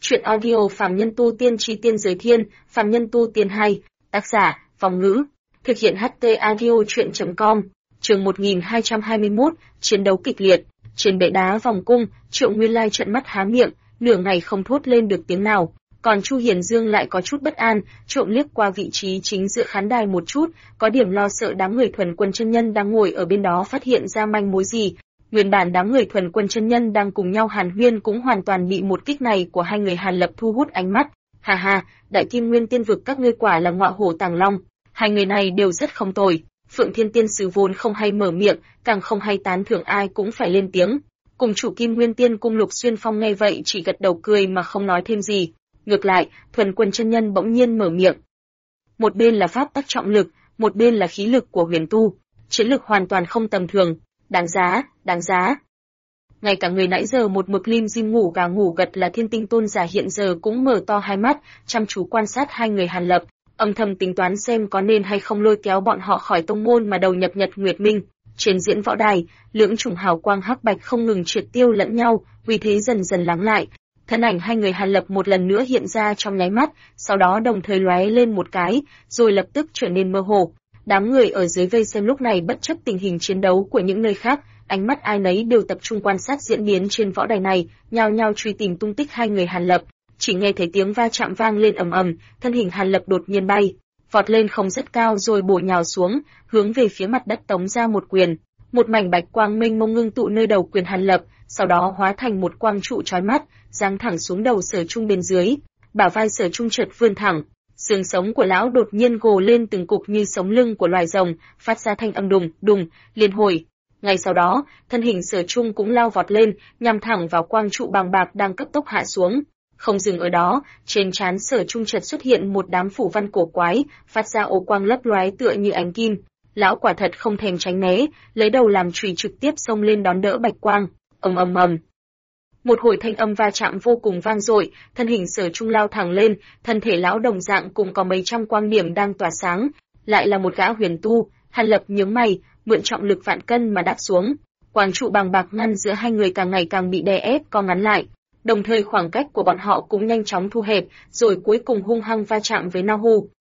Chuyện audio Phàm Nhân Tu Tiên Chi Tiên Giới Thiên, Phàm Nhân Tu Tiên 2, tác giả, Vong Ngữ, thực hiện HT Audio Chuyện.com, chương 1221, chiến đấu kịch liệt, trên bệ đá vòng cung, Triệu Nguyên Lai trợn mắt há miệng, nửa ngày không thốt lên được tiếng nào, còn Chu Hiền Dương lại có chút bất an, trộm liếc qua vị trí chính giữa khán đài một chút, có điểm lo sợ đám người thuần quân chân nhân đang ngồi ở bên đó phát hiện ra manh mối gì. Nguyên bản đám người thuần quân chân nhân đang cùng nhau hàn huyên cũng hoàn toàn bị một kích này của hai người Hàn Lập thu hút ánh mắt. Ha ha, Đại Kim Nguyên Tiên vực các ngươi quả là ngọa hổ tàng long, hai người này đều rất không tồi. Phượng Thiên Tiên sứ vốn không hay mở miệng, càng không hay tán thưởng ai cũng phải lên tiếng. Cùng chủ Kim Nguyên Tiên cung Lục Xuyên Phong nghe vậy chỉ gật đầu cười mà không nói thêm gì. Ngược lại, thuần quân chân nhân bỗng nhiên mở miệng. Một bên là pháp tắc trọng lực, một bên là khí lực của huyền tu, chiến lực hoàn toàn không tầm thường. Đáng giá, đáng giá. Ngay cả người nãy giờ một mực lim dim ngủ gà ngủ gật là Thiên Tinh Tôn giả hiện giờ cũng mở to hai mắt, chăm chú quan sát hai người Hàn Lập, âm thầm tính toán xem có nên hay không lôi kéo bọn họ khỏi tông môn mà đầu nhập Nhật Nguyệt Minh. Trên diễn võ đài, lưỡng chủng hào quang hắc bạch không ngừng triệt tiêu lẫn nhau, uy thế dần dần lắng lại. Thân ảnh hai người Hàn Lập một lần nữa hiện ra trong nháy mắt, sau đó đồng thời lóe lên một cái, rồi lập tức trở nên mơ hồ. Đám người ở dưới vây xem lúc này bất chấp tình hình chiến đấu của những nơi khác, ánh mắt ai nấy đều tập trung quan sát diễn biến trên võ đài này, nhao nhao truy tìm tung tích hai người Hàn Lập. Chỉ nghe thấy tiếng va chạm vang lên ầm ầm, thân hình Hàn Lập đột nhiên bay, vọt lên không rất cao rồi bổ nhào xuống, hướng về phía mặt đất tống ra một quyền. Một mảnh bạch quang mênh mông ngưng tụ nơi đầu quyền Hàn Lập, sau đó hóa thành một quang trụ chói mắt, giáng thẳng xuống đầu Sở Trung bên dưới. Bả vai Sở Trung chợt vươn thẳng, xương sống của lão đột nhiên gồ lên từng cục như sống lưng của loài rồng, phát ra thanh âm đùng đùng liên hồi. Ngay sau đó, thân hình Sở Trung cũng lao vọt lên, nhằm thẳng vào quang trụ bàng bạc đang cấp tốc hạ xuống. Không dừng ở đó, trên trán Sở Trung chợt xuất hiện một đám phủ văn cổ quái, phát ra ô quang lấp lóe tựa như ánh kim. Lão quả thật không thèm tránh né, lấy đầu làm chùy trực tiếp xông lên đón đỡ bạch quang. Ầm ầm ầm. Một hồi thanh âm va chạm vô cùng vang dội, thân hình Sở Trung lao thẳng lên, thân thể lão đồng dạng cùng có mấy trăm quang điểm đang tỏa sáng, lại là một gã huyền tu. Hàn Lập nhướng mày, mượn trọng lực vạn cân mà đáp xuống. Quang trụ bàng bạc ngăn giữa hai người càng ngày càng bị đè ép co ngắn lại, đồng thời khoảng cách của bọn họ cũng nhanh chóng thu hẹp, rồi cuối cùng hung hăng va chạm với Nahu.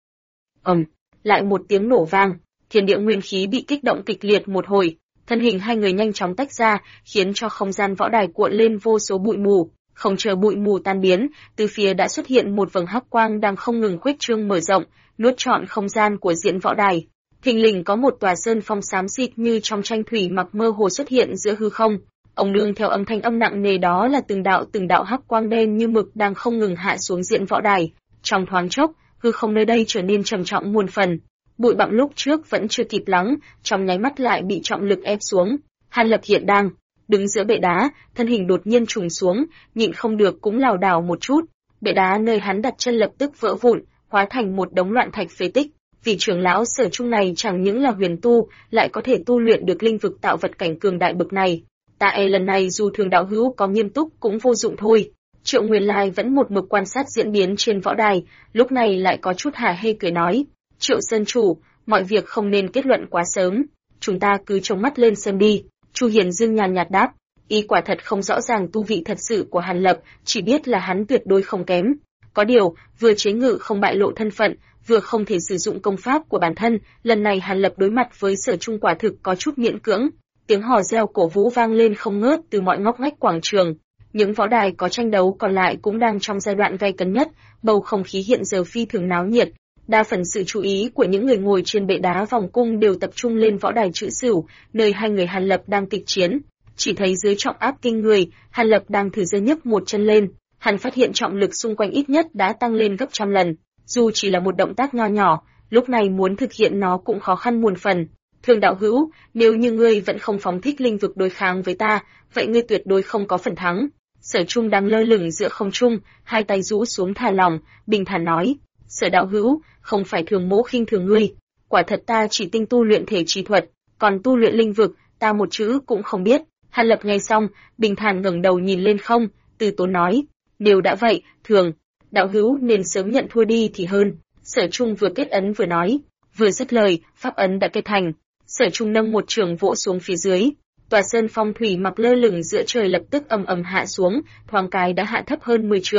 Lại một tiếng nổ vang, thiên địa nguyên khí bị kích động kịch liệt một hồi. Thân hình hai người nhanh chóng tách ra, khiến cho không gian võ đài cuộn lên vô số bụi mù. Không chờ bụi mù tan biến, từ phía đã xuất hiện một vầng hắc quang đang không ngừng khuếch trương mở rộng, nuốt trọn không gian của diễn võ đài. Thình lình có một tòa sơn phong xám xịt như trong tranh thủy mặc mơ hồ xuất hiện giữa hư không. Ông nương theo âm thanh âm nặng nề đó là từng đạo hắc quang đen như mực đang không ngừng hạ xuống diễn võ đài. Trong thoáng chốc, hư không nơi đây trở nên trầm trọng muôn phần. Bụi bặm lúc trước vẫn chưa kịp lắng, trong nháy mắt lại bị trọng lực ép xuống. Hàn Lập hiện đang đứng giữa bệ đá, thân hình đột nhiên trùng xuống, nhịn không được cũng lảo đảo một chút. Bệ đá nơi hắn đặt chân lập tức vỡ vụn, hóa thành một đống loạn thạch phế tích. Vị trưởng lão Sở Trung này chẳng những là huyền tu, lại có thể tu luyện được linh vực tạo vật cảnh cường đại bậc này. Ta e lần này dù Thường đạo hữu có nghiêm túc cũng vô dụng thôi. Triệu Nguyên Lai vẫn một mực quan sát diễn biến trên võ đài, lúc này lại có chút hả hê cười nói. Triệu Sơn chủ, mọi việc không nên kết luận quá sớm, chúng ta cứ trông mắt lên xem đi. Chu Hiền Dương nhàn nhạt đáp, y quả thật không rõ ràng tu vị thật sự của Hàn Lập, chỉ biết là hắn tuyệt đối không kém. Có điều, vừa chế ngự không bại lộ thân phận, vừa không thể sử dụng công pháp của bản thân, lần này Hàn Lập đối mặt với Sở Trung quả thực có chút miễn cưỡng. Tiếng hò reo cổ vũ vang lên không ngớt từ mọi ngóc ngách quảng trường. Những võ đài có tranh đấu còn lại cũng đang trong giai đoạn gay cấn nhất, bầu không khí hiện giờ phi thường náo nhiệt. Đa phần sự chú ý của những người ngồi trên bệ đá vòng cung đều tập trung lên võ đài Trữ Sửu, nơi hai người Hàn Lập đang kịch chiến. Chỉ thấy dưới trọng áp kinh người, Hàn Lập đang thử giơ nhấc một chân lên, hắn phát hiện trọng lực xung quanh ít nhất đã tăng lên gấp trăm lần. Dù chỉ là một động tác nho nhỏ, lúc này muốn thực hiện nó cũng khó khăn muôn phần. Thường đạo hữu, nếu như ngươi vẫn không phóng thích linh vực đối kháng với ta, vậy ngươi tuyệt đối không có phần thắng. Sở Trung đang lơ lửng giữa không trung, hai tay rũ xuống thả lỏng, bình thản nói. Sở đạo hữu, không phải Thường mỗ khinh thường ngươi, quả thật ta chỉ tinh tu luyện thể chi thuật, còn tu luyện linh vực, ta một chữ cũng không biết. Hàn Lập nghe xong, bình thản ngẩng đầu nhìn lên không, từ tốn nói, nếu đã vậy, Thường đạo hữu nên sớm nhận thua đi thì hơn. Sở Trung vừa kết ấn vừa nói, vừa dứt lời, pháp ấn đã kết thành. Sở Trung nâng một trường vỗ xuống phía dưới, tòa sơn phong thủy mặc lơ lửng giữa trời lập tức ầm ầm hạ xuống, thoáng cái đã hạ thấp hơn 10 trượng.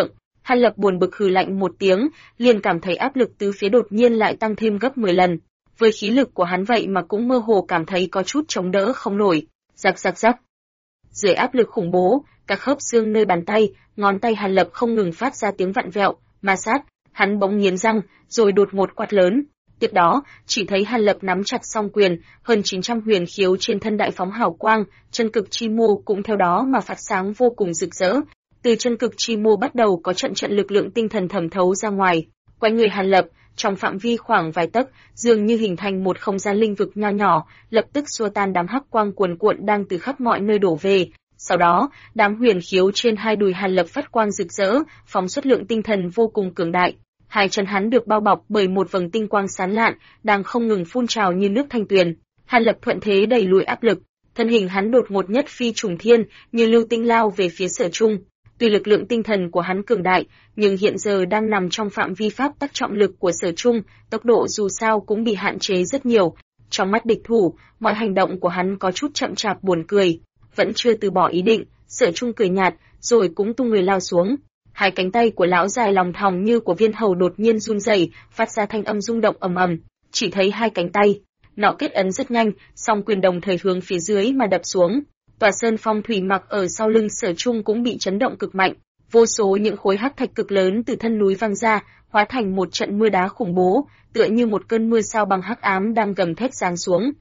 Hàn Lập buồn bực hừ lạnh một tiếng, liền cảm thấy áp lực tứ phía đột nhiên lại tăng thêm gấp 10 lần. Với khí lực của hắn vậy mà cũng mơ hồ cảm thấy có chút chống đỡ không nổi. Rắc rắc rắc. Dưới áp lực khủng bố, các khớp xương nơi bàn tay, ngón tay Hàn Lập không ngừng phát ra tiếng vặn vẹo, ma sát. Hắn bỗng nghiến răng, rồi đột ngột quát lớn. Tiếp đó, chỉ thấy Hàn Lập nắm chặt song quyền, hơn 900 huyền khiếu trên thân đại phóng hào quang, chân cực chi mô cũng theo đó mà phát sáng vô cùng rực rỡ. Từ chân cực chi mô bắt đầu có trận trận lực lượng tinh thần thẩm thấu ra ngoài, quanh người Hàn Lập, trong phạm vi khoảng vài tấc, dường như hình thành một không gian linh vực nho nhỏ, lập tức xua tan đám hắc quang cuồn cuộn đang từ khắp mọi nơi đổ về. Sau đó, đám huyền khiếu trên hai đùi Hàn Lập phát quang rực rỡ, phóng xuất lượng tinh thần vô cùng cường đại. Hai chân hắn được bao bọc bởi một vầng tinh quang sáng lạn, đang không ngừng phun trào như nước thanh tuyền. Hàn Lập thuận thế đẩy lùi áp lực, thân hình hắn đột ngột nhất phi trùng thiên, như lưu tinh lao về phía Sở Trung. Tuy lực lượng tinh thần của hắn cường đại, nhưng hiện giờ đang nằm trong phạm vi pháp tắc trọng lực của Sở Trung, tốc độ dù sao cũng bị hạn chế rất nhiều. Trong mắt địch thủ, mọi hành động của hắn có chút chậm chạp buồn cười. Vẫn chưa từ bỏ ý định, Sở Trung cười nhạt, rồi cũng tung người lao xuống. Hai cánh tay của lão dài lòng thòng như của viên hầu đột nhiên run rẩy, phát ra thanh âm rung động ầm ầm. Chỉ thấy hai cánh tay, nọ kết ấn rất nhanh, song quyền đồng thời hướng phía dưới mà đập xuống. Tòa sơn phong thủy mặc ở sau lưng Sở Trung cũng bị chấn động cực mạnh, vô số những khối hắc thạch cực lớn từ thân núi văng ra, hóa thành một trận mưa đá khủng bố, tựa như một cơn mưa sao băng hắc ám đang gầm thét giáng xuống.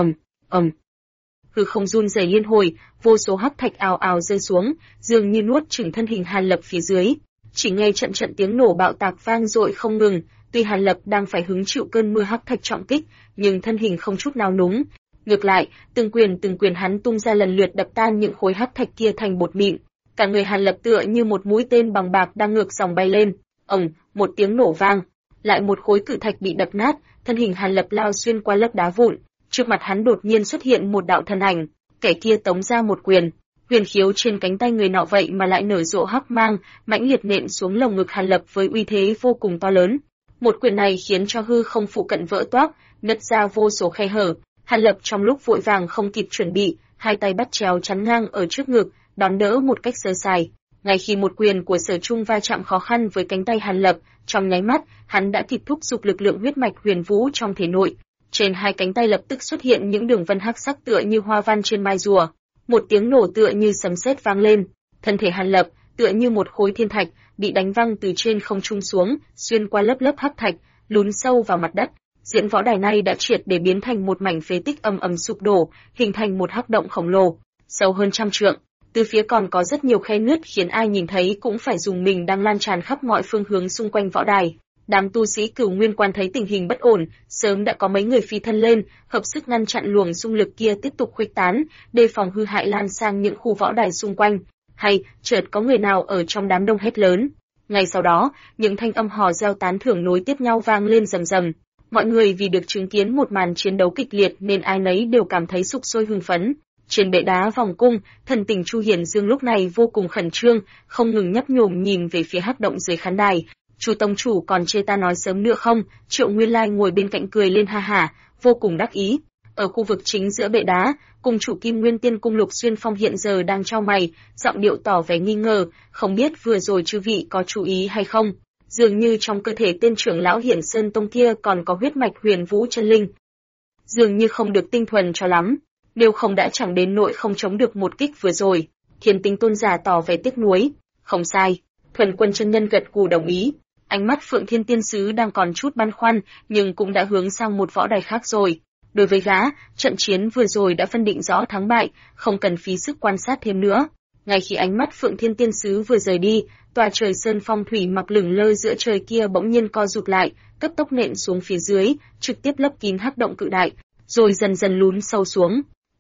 ầm. Hư không run rẩy liên hồi, vô số hắc thạch ào ào rơi xuống, dường như nuốt chửng thân hình Hàn Lập phía dưới. Chỉ nghe trận trận tiếng nổ bạo tạc vang dội không ngừng, tuy Hàn Lập đang phải hứng chịu cơn mưa hắc thạch trọng kích, nhưng thân hình không chút nào núng. Ngược lại, từng quyền hắn tung ra lần lượt đập tan những khối hắc thạch kia thành bột mịn. Cả người Hàn Lập tựa như một mũi tên bằng bạc đang ngược dòng bay lên. Một tiếng nổ vang, lại một khối cự thạch bị đập nát, thân hình Hàn Lập lao xuyên qua lớp đá vụn. Trước mặt hắn đột nhiên xuất hiện một đạo thân ảnh, kẻ kia tống ra một quyền, huyền khiếu trên cánh tay người nọ vậy mà lại nở rộ hắc mang, mãnh liệt nện xuống lồng ngực Hàn Lập với uy thế vô cùng to lớn. Một quyền này khiến cho hư không phụ cận vỡ toác, nứt ra vô số khe hở. Hàn Lập trong lúc vội vàng không kịp chuẩn bị, hai tay bắt chéo chắn ngang ở trước ngực, đón đỡ một cách sơ sài. Ngay khi một quyền của Sở Trung va chạm khó khăn với cánh tay Hàn Lập, trong nháy mắt, hắn đã kịp thúc giục lực lượng huyết mạch huyền vũ trong thể nội. Trên hai cánh tay lập tức xuất hiện những đường vân hắc sắc tựa như hoa văn trên mai rùa. Một tiếng nổ tựa như sấm sét vang lên, thân thể Hàn Lập tựa như một khối thiên thạch bị đánh văng từ trên không trung xuống, xuyên qua lớp lớp hắc thạch, lún sâu vào mặt đất. Diễn võ đài này đã triệt để biến thành một mảnh phế tích ầm ầm sụp đổ, hình thành một hắc động khổng lồ, sâu hơn 100 trượng. Từ phía còn có rất nhiều khe nứt khiến ai nhìn thấy cũng phải dùng mình đang lan tràn khắp mọi phương hướng xung quanh võ đài. Đám tu sĩ Cửu Nguyên Quan thấy tình hình bất ổn, sớm đã có mấy người phi thân lên, hợp sức ngăn chặn luồng xung lực kia tiếp tục khuếch tán, đề phòng hư hại lan sang những khu võ đài xung quanh. Hay, chợt có người nào ở trong đám đông hét lớn. Ngay sau đó, những thanh âm hò reo tán thưởng nối tiếp nhau vang lên rầm rầm. Mọi người vì được chứng kiến một màn chiến đấu kịch liệt nên ai nấy đều cảm thấy sục sôi hưng phấn. Trên bệ đá vòng cung, thần tình Chu Hiển Dương lúc này vô cùng khẩn trương, không ngừng nhấp nhổm nhìn về phía hắc động dưới khán đài. Chu tông chủ còn chê ta nói sớm nữa không? Triệu Nguyên Lai ngồi bên cạnh cười lên ha hả, vô cùng đắc ý. Ở khu vực chính giữa bệ đá, cung chủ Kim Nguyên Tiên cung Lục Xuyên Phong hiện giờ đang chau mày, giọng điệu tỏ vẻ nghi ngờ, không biết vừa rồi chư vị có chú ý hay không? Dường như trong cơ thể tên trưởng lão Hiển Sơn Tông kia còn có huyết mạch huyền vũ chân linh. Dường như không được tinh thuần cho lắm, nếu không đã chẳng đến nỗi không chống được một kích vừa rồi. Thiên Tinh tôn giả tỏ vẻ tiếc nuối. Không sai, Thuần Quân chân nhân gật gù đồng ý. Ánh mắt Phượng Thiên Tiên sứ đang còn chút băn khoăn, nhưng cũng đã hướng sang một võ đài khác rồi. Đối với gã, trận chiến vừa rồi đã phân định rõ thắng bại, không cần phí sức quan sát thêm nữa. Ngay khi ánh mắt Phượng Thiên Tiên sứ vừa rời đi, tòa trời sơn phong thủy mặc lửng lơ giữa trời kia bỗng nhiên co rụt lại, cấp tốc nện xuống phía dưới, trực tiếp lấp kín hắc động cự đại, rồi dần dần lún sâu xuống.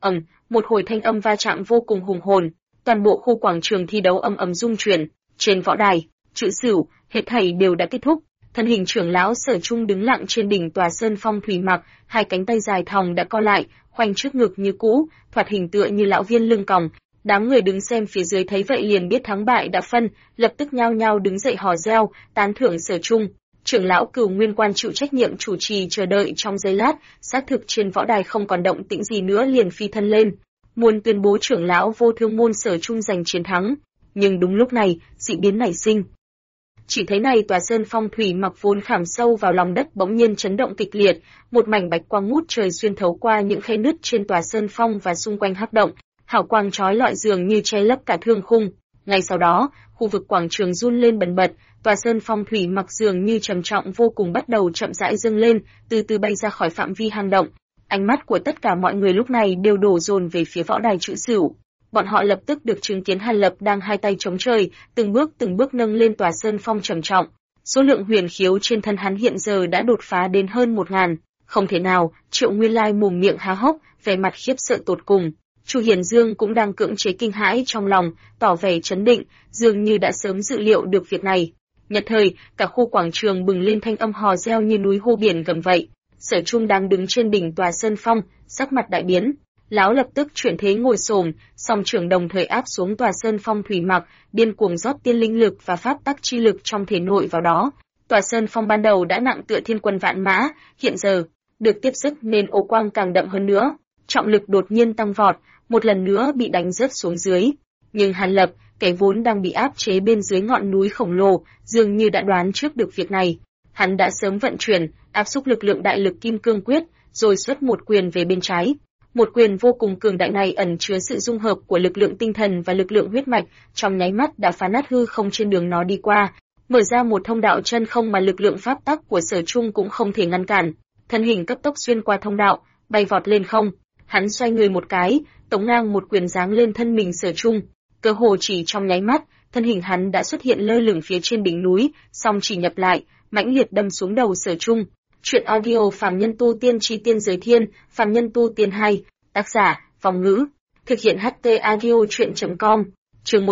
Một hồi thanh âm va chạm vô cùng hùng hồn, toàn bộ khu quảng trường thi đấu ầm ầm rung chuyển. Trên võ đài, chữ Sửu, hết thảy đều đã kết thúc. Thân hình trưởng lão Sở Trung đứng lặng trên đỉnh tòa sơn phong thủy mặc, hai cánh tay dài thòng đã co lại, khoanh trước ngực như cũ, thoạt hình tựa như lão viên lưng còng. Đám người đứng xem phía dưới thấy vậy liền biết thắng bại đã phân, lập tức nhao nhao đứng dậy hò reo, tán thưởng Sở Trung. Trưởng lão Cửu Nguyên Quan chịu trách nhiệm chủ trì chờ đợi trong giây lát, xác thực trên võ đài không còn động tĩnh gì nữa liền phi thân lên, muốn tuyên bố trưởng lão Vô Thương môn Sở Trung giành chiến thắng. Nhưng đúng lúc này, dị biến nảy sinh. Chỉ thấy này tòa sơn phong thủy mặc vốn khảm sâu vào lòng đất bỗng nhiên chấn động kịch liệt, một mảnh bạch quang ngút trời xuyên thấu qua những khe nứt trên tòa sơn phong và xung quanh hắc động, hào quang chói lọi dường như che lấp cả thương khung. Ngay sau đó, khu vực quảng trường run lên bần bật, tòa sơn phong thủy mặc dường như trầm trọng vô cùng bắt đầu chậm rãi dâng lên, từ từ bay ra khỏi phạm vi hang động. Ánh mắt của tất cả mọi người lúc này đều đổ dồn về phía võ đài chữ Sửu. Bọn họ lập tức được chứng kiến Hàn Lập đang hai tay chống trời, từng bước nâng lên tòa sơn phong trầm trọng. Số lượng huyền khiếu trên thân hắn hiện giờ đã đột phá đến hơn 1000. Không thể nào, Triệu Nguyên Lai mồm miệng há hốc, vẻ mặt khiếp sợ tột cùng. Chu Hiền Dương cũng đang cưỡng chế kinh hãi trong lòng, tỏ vẻ trấn định, dường như đã sớm dự liệu được việc này. Nhất thời, cả khu quảng trường bừng lên thanh âm hò reo như núi hô biển gầm vậy. Sở Trung đang đứng trên đỉnh tòa sơn phong, sắc mặt đại biến. Lão lập tức chuyển thế ngồi xổm, song trưởng đồng thời áp xuống tòa sơn phong thủy mặc, điên cuồng rót tiên linh lực và pháp tắc chi lực trong thể nội vào đó. Tòa sơn phong ban đầu đã nặng tựa thiên quân vạn mã, hiện giờ được tiếp sức nên ô quang càng đậm hơn nữa. Trọng lực đột nhiên tăng vọt, một lần nữa bị đánh rớt xuống dưới. Nhưng Hàn Lập, kẻ vốn đang bị áp chế bên dưới ngọn núi khổng lồ, dường như đã đoán trước được việc này. Hắn đã sớm vận chuyển, áp xúc lực lượng đại lực kim cương quyết, rồi xuất một quyền về bên trái. Một quyền vô cùng cường đại này ẩn chứa sự dung hợp của lực lượng tinh thần và lực lượng huyết mạch, trong nháy mắt đã phá nát hư không trên đường nó đi qua, mở ra một thông đạo chân không mà lực lượng pháp tắc của Sở Trung cũng không thể ngăn cản. Thân hình cấp tốc xuyên qua thông đạo, bay vọt lên không. Hắn xoay người một cái, tống ngang một quyền giáng lên thân mình Sở Trung. Cơ hồ chỉ trong nháy mắt, thân hình hắn đã xuất hiện lơ lửng phía trên đỉnh núi, song chỉ nhập lại, mãnh liệt đâm xuống đầu Sở Trung. Chuyện audio Phàm Nhân Tu Tiên Chi Tiên Giới Thiên, Phàm Nhân Tu Tiên 2, tác giả, Vong Ngữ, thực hiện HT audio chuyện.com, chương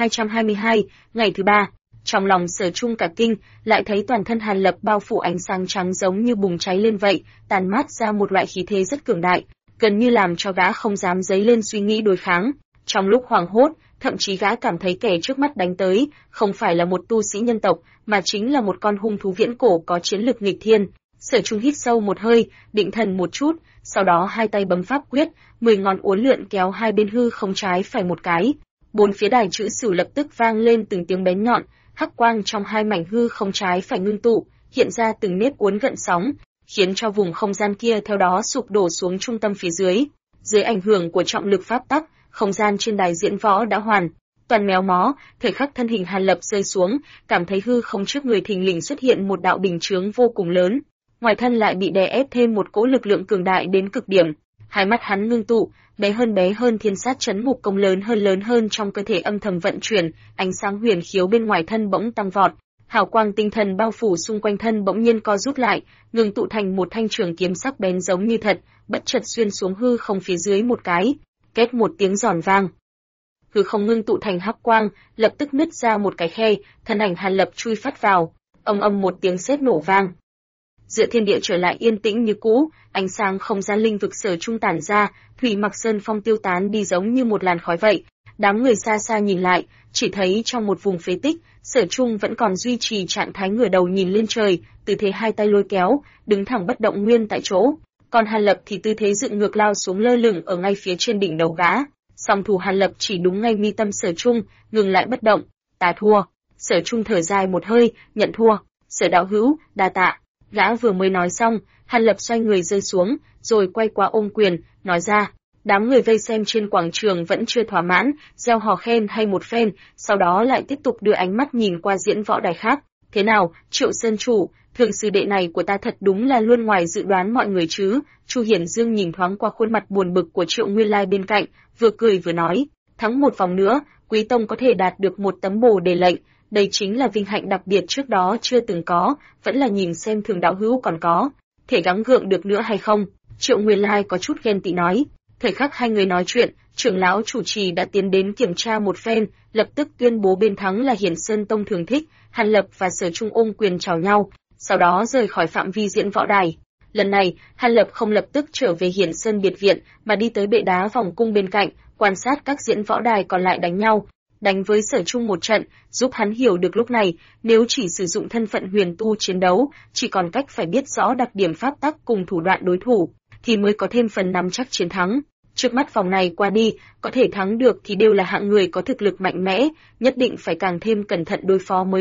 1222, ngày thứ 3. Trong lòng Sở Trung cả kinh, lại thấy toàn thân Hàn Lập bao phủ ánh sáng trắng giống như bùng cháy lên vậy, tàn mát ra một loại khí thế rất cường đại, gần như làm cho gã không dám dấy lên suy nghĩ đối kháng. Trong lúc hoảng hốt, thậm chí gã cảm thấy kẻ trước mắt đánh tới, không phải là một tu sĩ nhân tộc, mà chính là một con hung thú viễn cổ có chiến lực nghịch thiên. Sở Trung hít sâu một hơi, định thần một chút, sau đó hai tay bấm pháp quyết, 10 ngón uốn lượn kéo hai bên hư không trái phải một cái. Bốn phía đài chữ Sửu lập tức vang lên từng tiếng bén nhọn, hắc quang trong hai mảnh hư không trái phải ngưng tụ, hiện ra từng nếp uốn gợn sóng, khiến cho vùng không gian kia theo đó sụp đổ xuống trung tâm phía dưới. Dưới ảnh hưởng của trọng lực pháp tắc, không gian trên đài diễn võ đã hoàn toàn méo mó. Thời khắc thân hình Hàn Lập rơi xuống, cảm thấy hư không trước người thình lình xuất hiện một đạo bình chướng vô cùng lớn. Ngoài thân lại bị đè ép thêm một cỗ lực lượng cường đại đến cực điểm. Hai mắt hắn ngưng tụ, bé hơn thiên sát chấn ngục công lớn hơn trong cơ thể âm thầm vận chuyển, ánh sáng huyền khiếu bên ngoài thân bỗng tăng vọt, hào quang tinh thần bao phủ xung quanh thân bỗng nhiên co rút lại, ngừng tụ thành một thanh trường kiếm sắc bén giống như thật, bất chợt xuyên xuống hư không phía dưới một cái, két một tiếng giòn vang. Hư không ngưng tụ thành hắc quang, lập tức nứt ra một cái khe, thân ảnh Hàn Lập chui phát vào, âm một tiếng sét nổ vang. Giữa thiên địa trở lại yên tĩnh như cũ, ánh sáng không gian linh vực Sở Trung tản ra, thủy mặc sơn phong tiêu tán đi giống như một làn khói vậy. Đám người xa xa nhìn lại, chỉ thấy trong một vùng phế tích, Sở Trung vẫn còn duy trì trạng thái ngửa đầu nhìn lên trời, tư thế hai tay lôi kéo, đứng thẳng bất động nguyên tại chỗ. Còn Hàn Lập thì tư thế dựng ngược lao xuống lơ lửng ở ngay phía trên đỉnh đầu gã. Song thủ Hàn Lập chỉ đúng ngay mi tâm Sở Trung, ngừng lại bất động. Ta thua. Sở Trung thở dài một hơi, nhận thua. Sở đạo hữu, đa tạ. Gã vừa mới nói xong, Hàn Lập xoay người rơi xuống, rồi quay qua ôm quyền, nói ra. Đám người vây xem trên quảng trường vẫn chưa thỏa mãn, reo hò khen hay một phen, sau đó lại tiếp tục đưa ánh mắt nhìn qua diễn võ đài khác. Thế nào, Triệu Sơn chủ, thượng sư đệ này của ta thật đúng là luôn ngoài dự đoán mọi người chứ? Chu Hiển Dương nhìn thoáng qua khuôn mặt buồn bực của Triệu Nguyên Lai bên cạnh, vừa cười vừa nói, thắng một vòng nữa, Quý tông có thể đạt được một tấm bồ đề lệnh. Đây chính là vinh hạnh đặc biệt trước đó chưa từng có, vẫn là nhìn xem thường đạo hữu còn có thể gắng gượng được nữa hay không. Triệu Nguyên Lai có chút ghen tị nói. Thời khắc hai người nói chuyện, trưởng lão chủ trì đã tiến đến kiểm tra một phen, lập tức tuyên bố bên thắng là Hiển Sơn Tông Thường Thích. Hàn Lập và Sở Trung ôm quyền chào nhau, sau đó rời khỏi phạm vi diễn võ đài. Lần này, Hàn Lập không lập tức trở về Hiển Sơn biệt viện, mà đi tới bệ đá vòng cung bên cạnh, quan sát các diễn võ đài còn lại đánh nhau. Đánh với Sở Trung một trận, giúp hắn hiểu được lúc này, nếu chỉ sử dụng thân phận huyền tu chiến đấu, chỉ còn cách phải biết rõ đặc điểm pháp tắc cùng thủ đoạn đối thủ, thì mới có thêm phần nắm chắc chiến thắng. Trước mắt vòng này qua đi, có thể thắng được thì đều là hạng người có thực lực mạnh mẽ, nhất định phải càng thêm cẩn thận đối phó mới được.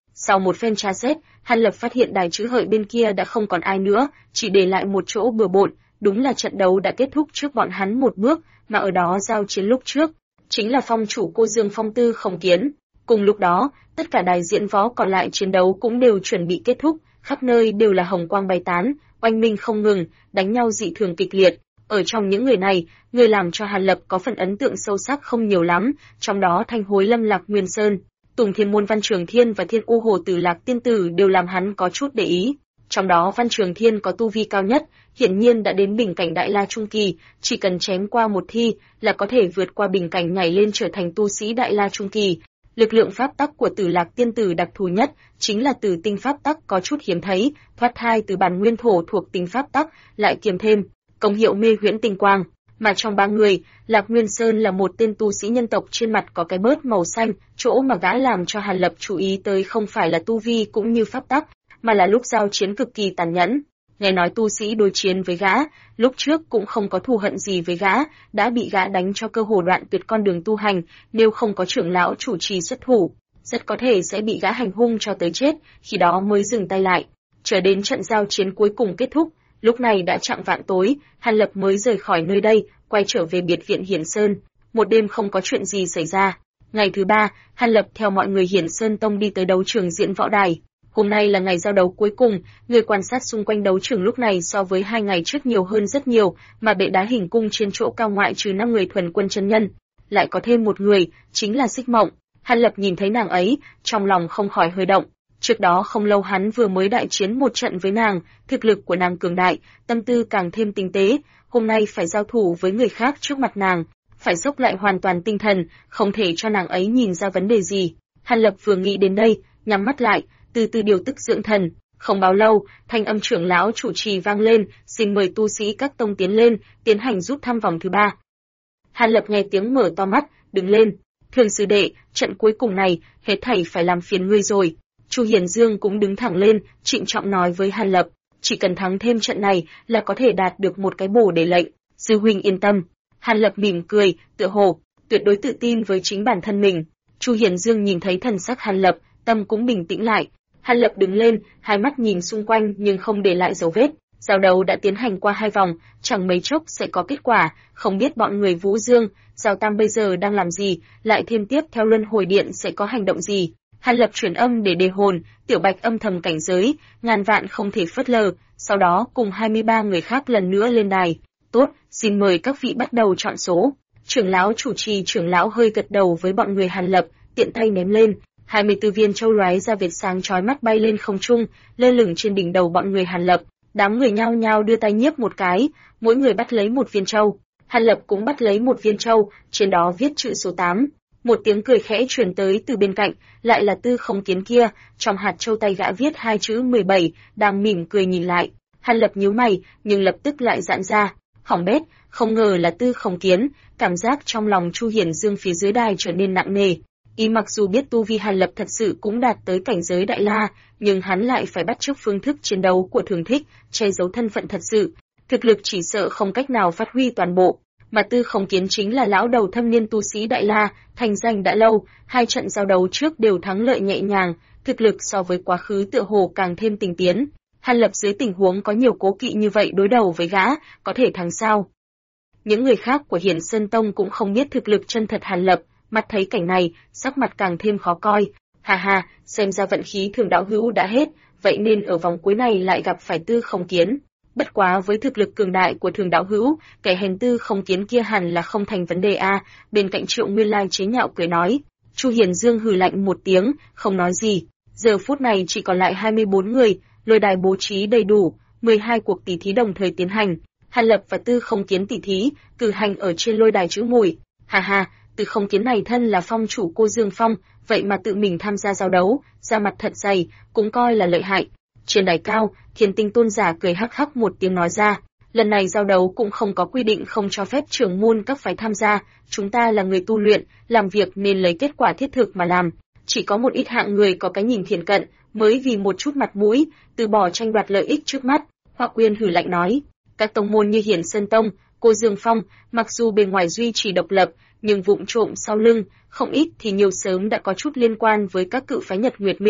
Sau một phen tra xét, Hàn Lập phát hiện đài chữ hợi bên kia đã không còn ai nữa, chỉ để lại một chỗ bừa bộn. Đúng là trận đấu đã kết thúc trước bọn hắn một bước, mà ở đó giao chiến lúc trước chính là phong chủ Cô Dương Phong Tư Không Kiến. Cùng lúc đó, tất cả đài diễn võ còn lại chiến đấu cũng đều chuẩn bị kết thúc, khắp nơi đều là hồng quang bay tán, oanh minh không ngừng, đánh nhau dị thường kịch liệt. Ở trong những người này, người làm cho Hàn Lập có phần ấn tượng sâu sắc không nhiều lắm, trong đó Thanh Hối Lâm Lạc Nguyên Sơn, Tùng Thiên Môn Văn Trường Thiên và Thiên U Hồ Tử Lạc Tiên Tử đều làm hắn có chút để ý. Trong đó Văn Trường Thiên có tu vi cao nhất, hiển nhiên đã đến bình cảnh Đại La Trung Kỳ, chỉ cần chém qua một thi là có thể vượt qua bình cảnh nhảy lên trở thành tu sĩ Đại La Trung Kỳ. Lực lượng pháp tắc của Tử Lạc Tiên Tử đặc thù nhất chính là Tử Tinh pháp tắc có chút hiếm thấy, thoát thai từ bản nguyên thổ thuộc tinh pháp tắc, lại kiềm thêm công hiệu mê huyễn tinh quang. Mà trong ba người, Lạc Nguyên Sơn là một tên tu sĩ nhân tộc trên mặt có cái bớt màu xanh, chỗ mà gã làm cho Hàn Lập chú ý tới không phải là tu vi cũng như pháp tắc, mà là lúc giao chiến cực kỳ tàn nhẫn. Nghe nói tu sĩ đối chiến với gã, lúc trước cũng không có thù hận gì với gã, đã bị gã đánh cho cơ hồ đoạn tuyệt con đường tu hành, nếu không có trưởng lão chủ trì xuất thủ, rất có thể sẽ bị gã hành hung cho tới chết, khi đó mới dừng tay lại. Chờ đến trận giao chiến cuối cùng kết thúc, lúc này đã chạng vạn tối, Hàn Lập mới rời khỏi nơi đây, quay trở về biệt viện Hiển Sơn. Một đêm không có chuyện gì xảy ra. Ngày thứ ba, Hàn Lập theo mọi người Hiển Sơn Tông đi tới đấu trường diễn võ đài. Hôm nay là ngày giao đấu cuối cùng, người quan sát xung quanh đấu trường lúc này so với 2 ngày trước nhiều hơn rất nhiều, mà bệ đá hình cung trên chỗ cao ngoại trừ 5 người thuần quân chân nhân, lại có thêm một người, chính là Xích Mộng. Hàn Lập nhìn thấy nàng ấy, trong lòng không khỏi hơi động. Trước đó không lâu hắn vừa mới đại chiến một trận với nàng, thực lực của nàng cường đại, tâm tư càng thêm tinh tế, hôm nay phải giao thủ với người khác trước mặt nàng, phải dốc lại hoàn toàn tinh thần, không thể cho nàng ấy nhìn ra vấn đề gì. Hàn Lập vừa nghĩ đến đây, nhắm mắt lại, từ từ điều tức dưỡng thần. Không bao lâu, thanh âm trưởng lão chủ trì vang lên, xin mời tu sĩ các tông tiến lên, tiến hành rút thăm vòng thứ 3. Hàn Lập nghe tiếng mở to mắt, đứng lên. Thường sư đệ, trận cuối cùng này, hết thảy phải làm phiền ngươi rồi. Chu Hiền Dương cũng đứng thẳng lên, trịnh trọng nói với Hàn Lập, chỉ cần thắng thêm trận này là có thể đạt được một cái bổ để lệnh. Sư huynh yên tâm. Hàn Lập mỉm cười, tựa hồ tuyệt đối tự tin với chính bản thân mình. Chu Hiền Dương nhìn thấy thần sắc Hàn Lập, tâm cũng bình tĩnh lại. Hàn Lập đứng lên, hai mắt nhìn xung quanh nhưng không để lại dấu vết. Giao đấu đã tiến hành qua 2 vòng, chẳng mấy chốc sẽ có kết quả, không biết bọn người Vũ Dương, Giao Tam bây giờ đang làm gì, lại thêm tiếp theo luân hồi điện sẽ có hành động gì. Hàn Lập chuyển âm để đề hồn, Tiểu Bạch âm thầm cảnh giới, ngàn vạn không thể phớt lờ, sau đó cùng 23 người khác lần nữa lên đài. Tốt, xin mời các vị bắt đầu chọn số. Trưởng lão chủ trì trưởng lão hơi gật đầu với bọn người Hàn Lập, tiện tay ném lên. 24 viên châu lóe ra vệt sáng chói mắt bay lên không trung, lơ lửng trên đỉnh đầu bọn người Hàn Lập. Đám người nhao nhao đưa tay nhiếp một cái, mỗi người bắt lấy một viên châu. Hàn Lập cũng bắt lấy một viên châu, trên đó viết chữ số 8. Một tiếng cười khẽ truyền tới từ bên cạnh, lại là Tư Không Kiến kia, trong hạt châu tay gã viết 2 chữ 17, đang mỉm cười nhìn lại. Hàn Lập nhíu mày, nhưng lập tức lại giãn ra. Hỏng bét, không ngờ là Tư Không Kiến, cảm giác trong lòng Chu Hiền Dương phía dưới đài trở nên nặng nề. Y mặc dù biết tu vi Hàn Lập thật sự cũng đạt tới cảnh giới Đại La, nhưng hắn lại phải bắt chước phương thức chiến đấu của Thường Thích, che giấu thân phận thật sự. Thực lực chỉ sợ không cách nào phát huy toàn bộ. Mà Tư Không Kiến chính là lão đầu thâm niên tu sĩ Đại La, thành danh đã lâu, 2 trận giao đấu trước đều thắng lợi nhẹ nhàng, thực lực so với quá khứ tựa hồ càng thêm tinh tiến. Hàn Lập dưới tình huống có nhiều cố kỵ như vậy đối đầu với gã, có thể thắng sao? Những người khác của Hiển Sơn Tông cũng không biết thực lực chân thật Hàn Lập, mắt thấy cảnh này, sắc mặt càng thêm khó coi. Hà hà, xem ra vận khí Thường đạo hữu đã hết, vậy nên ở vòng cuối này lại gặp phải Tư Không Kiến. Bất quá với thực lực cường đại của Thường đạo hữu, kẻ hèn Tư Không Kiến kia hẳn là không thành vấn đề a. Bên cạnh Triệu Nguyên Lai chế nhạo cười nói. Chu Hiền Dương hừ lạnh một tiếng, không nói gì. Giờ phút này chỉ còn lại 24 người, lôi đài bố trí đầy đủ, 12 cuộc tỷ thí đồng thời tiến hành. Hàn Lập và Tư Không Kiến tỷ thí, cử hành ở trên lôi đài chữ mùi. Hà hà, Tư Không Kiến này thân là phong chủ Cô Dương Phong, vậy mà tự mình tham gia giao đấu, ra mặt thật dày, cũng coi là lợi hại. Trên đài cao, Thiên Tinh Tôn giả cười hắc hắc một tiếng nói ra, lần này giao đấu cũng không có quy định không cho phép trưởng môn các phái tham gia, chúng ta là người tu luyện, làm việc nên lấy kết quả thiết thực mà làm, chỉ có một ít hạng người có cái nhìn thiển cận, mới vì một chút mặt mũi, từ bỏ tranh đoạt lợi ích trước mắt. Hoa Quyên hừ lạnh nói, các tông môn như Hiển Sơn Tông, Cô Dương Phong, mặc dù bề ngoài duy trì độc lập, nhưng vụng trộm sau lưng, không ít thì nhiều sớm đã có chút liên quan với các cự phái Nhật Nguyệt Minh.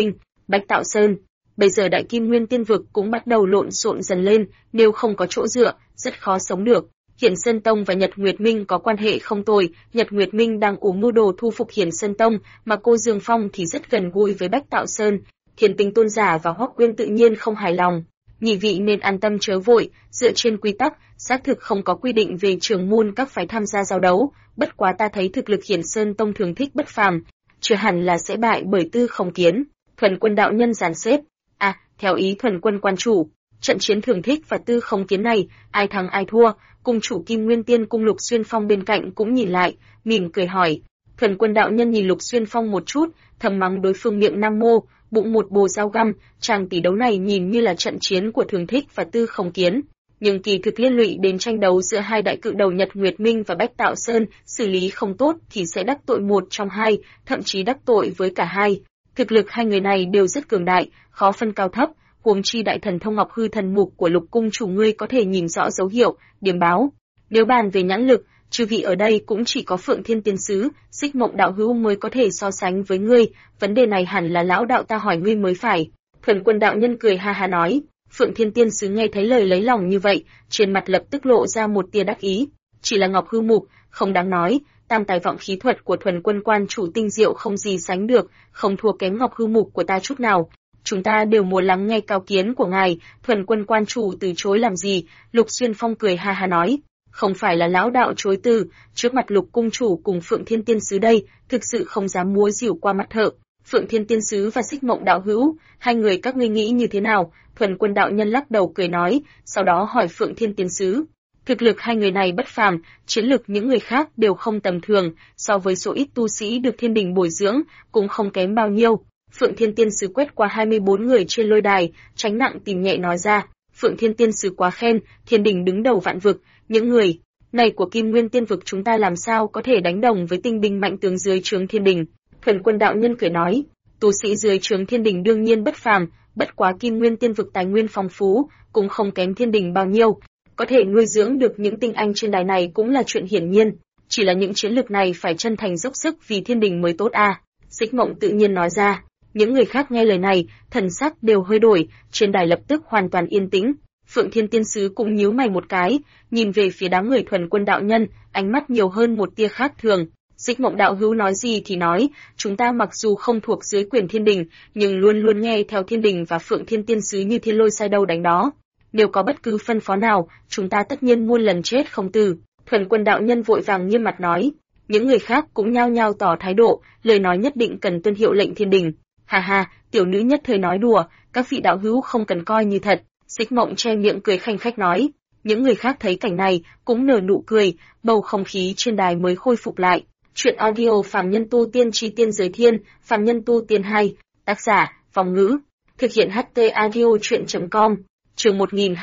Bách Tạo Sơn. Bây giờ Đại Kim Nguyên Tiên vực cũng bắt đầu lộn xộn dần lên, nếu không có chỗ dựa, rất khó sống được. Hiển Sơn Tông và Nhật Nguyệt Minh có quan hệ không tồi, Nhật Nguyệt Minh đang ủ mưu đồ thu phục Hiển Sơn Tông, mà cô Dương Phong thì rất gần gũi với Bách Tạo Sơn. Thiền Tinh Tôn giả và Hoắc Quyên tự nhiên không hài lòng. Nhị vị nên an tâm chớ vội, dựa trên quy tắc, xác thực không có quy định về trưởng môn các phái tham gia giao đấu, bất quá ta thấy thực lực Hiển Sơn Tông thường thích bất phàm, chưa hẳn là sẽ bại bởi Tư Không Kiến. Thuần Quân đạo nhân dàn xếp. Theo ý Thuần Quân quan chủ, trận chiến Thường Thích và Tư Không Kiến này, ai thắng ai thua, cung chủ Kim Nguyên Tiên cung Lục Xuyên Phong bên cạnh cũng nhìn lại, mỉm cười hỏi. Thuần Quân đạo nhân nhìn Lục Xuyên Phong một chút, thầm mắng đối phương miệng nam mô, bụng một bồ dao găm, chàng tỷ đấu này nhìn như là trận chiến của Thường Thích và Tư Không Kiến, nhưng kỳ thực liên lụy đến tranh đấu giữa hai đại cự đầu Nhật Nguyệt Minh và Bách Tạo Sơn, xử lý không tốt thì sẽ đắc tội một trong hai, thậm chí đắc tội với cả hai. Thực lực hai người này đều rất cường đại, khó phân cao thấp, huống chi đại thần thông ngọc hư thần mục của Lục cung chủ ngươi có thể nhìn rõ dấu hiệu, điểm báo. Nếu bàn về nhãn lực, chư vị ở đây cũng chỉ có Phượng Thiên Tiên sứ, Xích Mộng đạo hữu mới có thể so sánh với ngươi, vấn đề này hẳn là lão đạo ta hỏi ngươi mới phải. Thuần Quân đạo nhân cười ha ha nói. Phượng Thiên Tiên sứ nghe thấy lời lấy lòng như vậy, trên mặt lập tức lộ ra một tia đắc ý. Chỉ là ngọc hư mục, không đáng nói, tam tài vọng khí thuật của Thuần Quân quan chủ tinh diệu không gì sánh được, không thua kém ngọc hư mục của ta chút nào. Chúng ta đều muốn lắng nghe cao kiến của ngài. Thuần Quân quan chủ từ chối làm gì? Lục Xuyên Phong cười ha ha nói. Không phải là lão đạo chối từ, trước mặt Lục cung chủ cùng Phượng Thiên Tiên sứ đây, thực sự không dám múa dìu qua mặt thợ. Phượng Thiên Tiên sứ và Xích Mộng đạo hữu, hai người các ngươi nghĩ như thế nào? Thuần Quân đạo nhân lắc đầu cười nói, sau đó hỏi Phượng Thiên Tiên sứ. Thực lực hai người này bất phàm, chiến lực những người khác đều không tầm thường, so với số ít tu sĩ được thiên đình bồi dưỡng, cũng không kém bao nhiêu. Phượng Thiên Tiên sứ quét qua 24 người trên lôi đài, tránh nặng tìm nhẹ nói ra, Phượng Thiên Tiên sứ quá khen, thiên đình đứng đầu vạn vực, những người này của Kim Nguyên Tiên vực chúng ta làm sao có thể đánh đồng với tinh binh mạnh tướng dưới trướng thiên đình. Thuần Quân đạo nhân cười nói, tu sĩ dưới trướng thiên đình đương nhiên bất phàm, bất quá Kim Nguyên Tiên vực tài nguyên phong phú, cũng không kém thiên đình bao nhiêu, có thể nuôi dưỡng được những tinh anh trên đài này cũng là chuyện hiển nhiên, chỉ là những chiến lược này phải chân thành dốc sức vì thiên đình mới tốt a. Xích Mộng tự nhiên nói ra. Những người khác nghe lời này, thần sắc đều hơi đổi, trên đài lập tức hoàn toàn yên tĩnh. Phượng Thiên Tiên sứ cũng nhíu mày một cái, nhìn về phía đám người Thuần Quân đạo nhân, ánh mắt nhiều hơn một tia khác thường. Xích Mộng đạo hữu nói gì thì nói, chúng ta mặc dù không thuộc dưới quyền thiên đình, nhưng luôn luôn nghe theo thiên đình và Phượng Thiên Tiên sứ như thiên lôi sai đâu đánh đó. Nếu có bất cứ phân phó nào, chúng ta tất nhiên muôn lần chết không từ. Thuần Quân đạo nhân vội vàng nghiêm mặt nói. Những người khác cũng nhao nhao tỏ thái độ, lời nói nhất định cần tuân hiệu lệnh thiên đình. Ha ha, tiểu nữ nhất thời nói đùa, các vị đạo hữu không cần coi như thật. Xích Mộng che miệng cười khanh khách nói. Những người khác thấy cảnh này cũng nở nụ cười, bầu không khí trên đài mới khôi phục lại. Chuyện audio Phàm Nhân Tu Tiên Chi Tiên Giới Thiên, Phàm Nhân Tu Tiên 2, tác giả, Vòng Ngữ, thực hiện HT audio chuyện.com, chương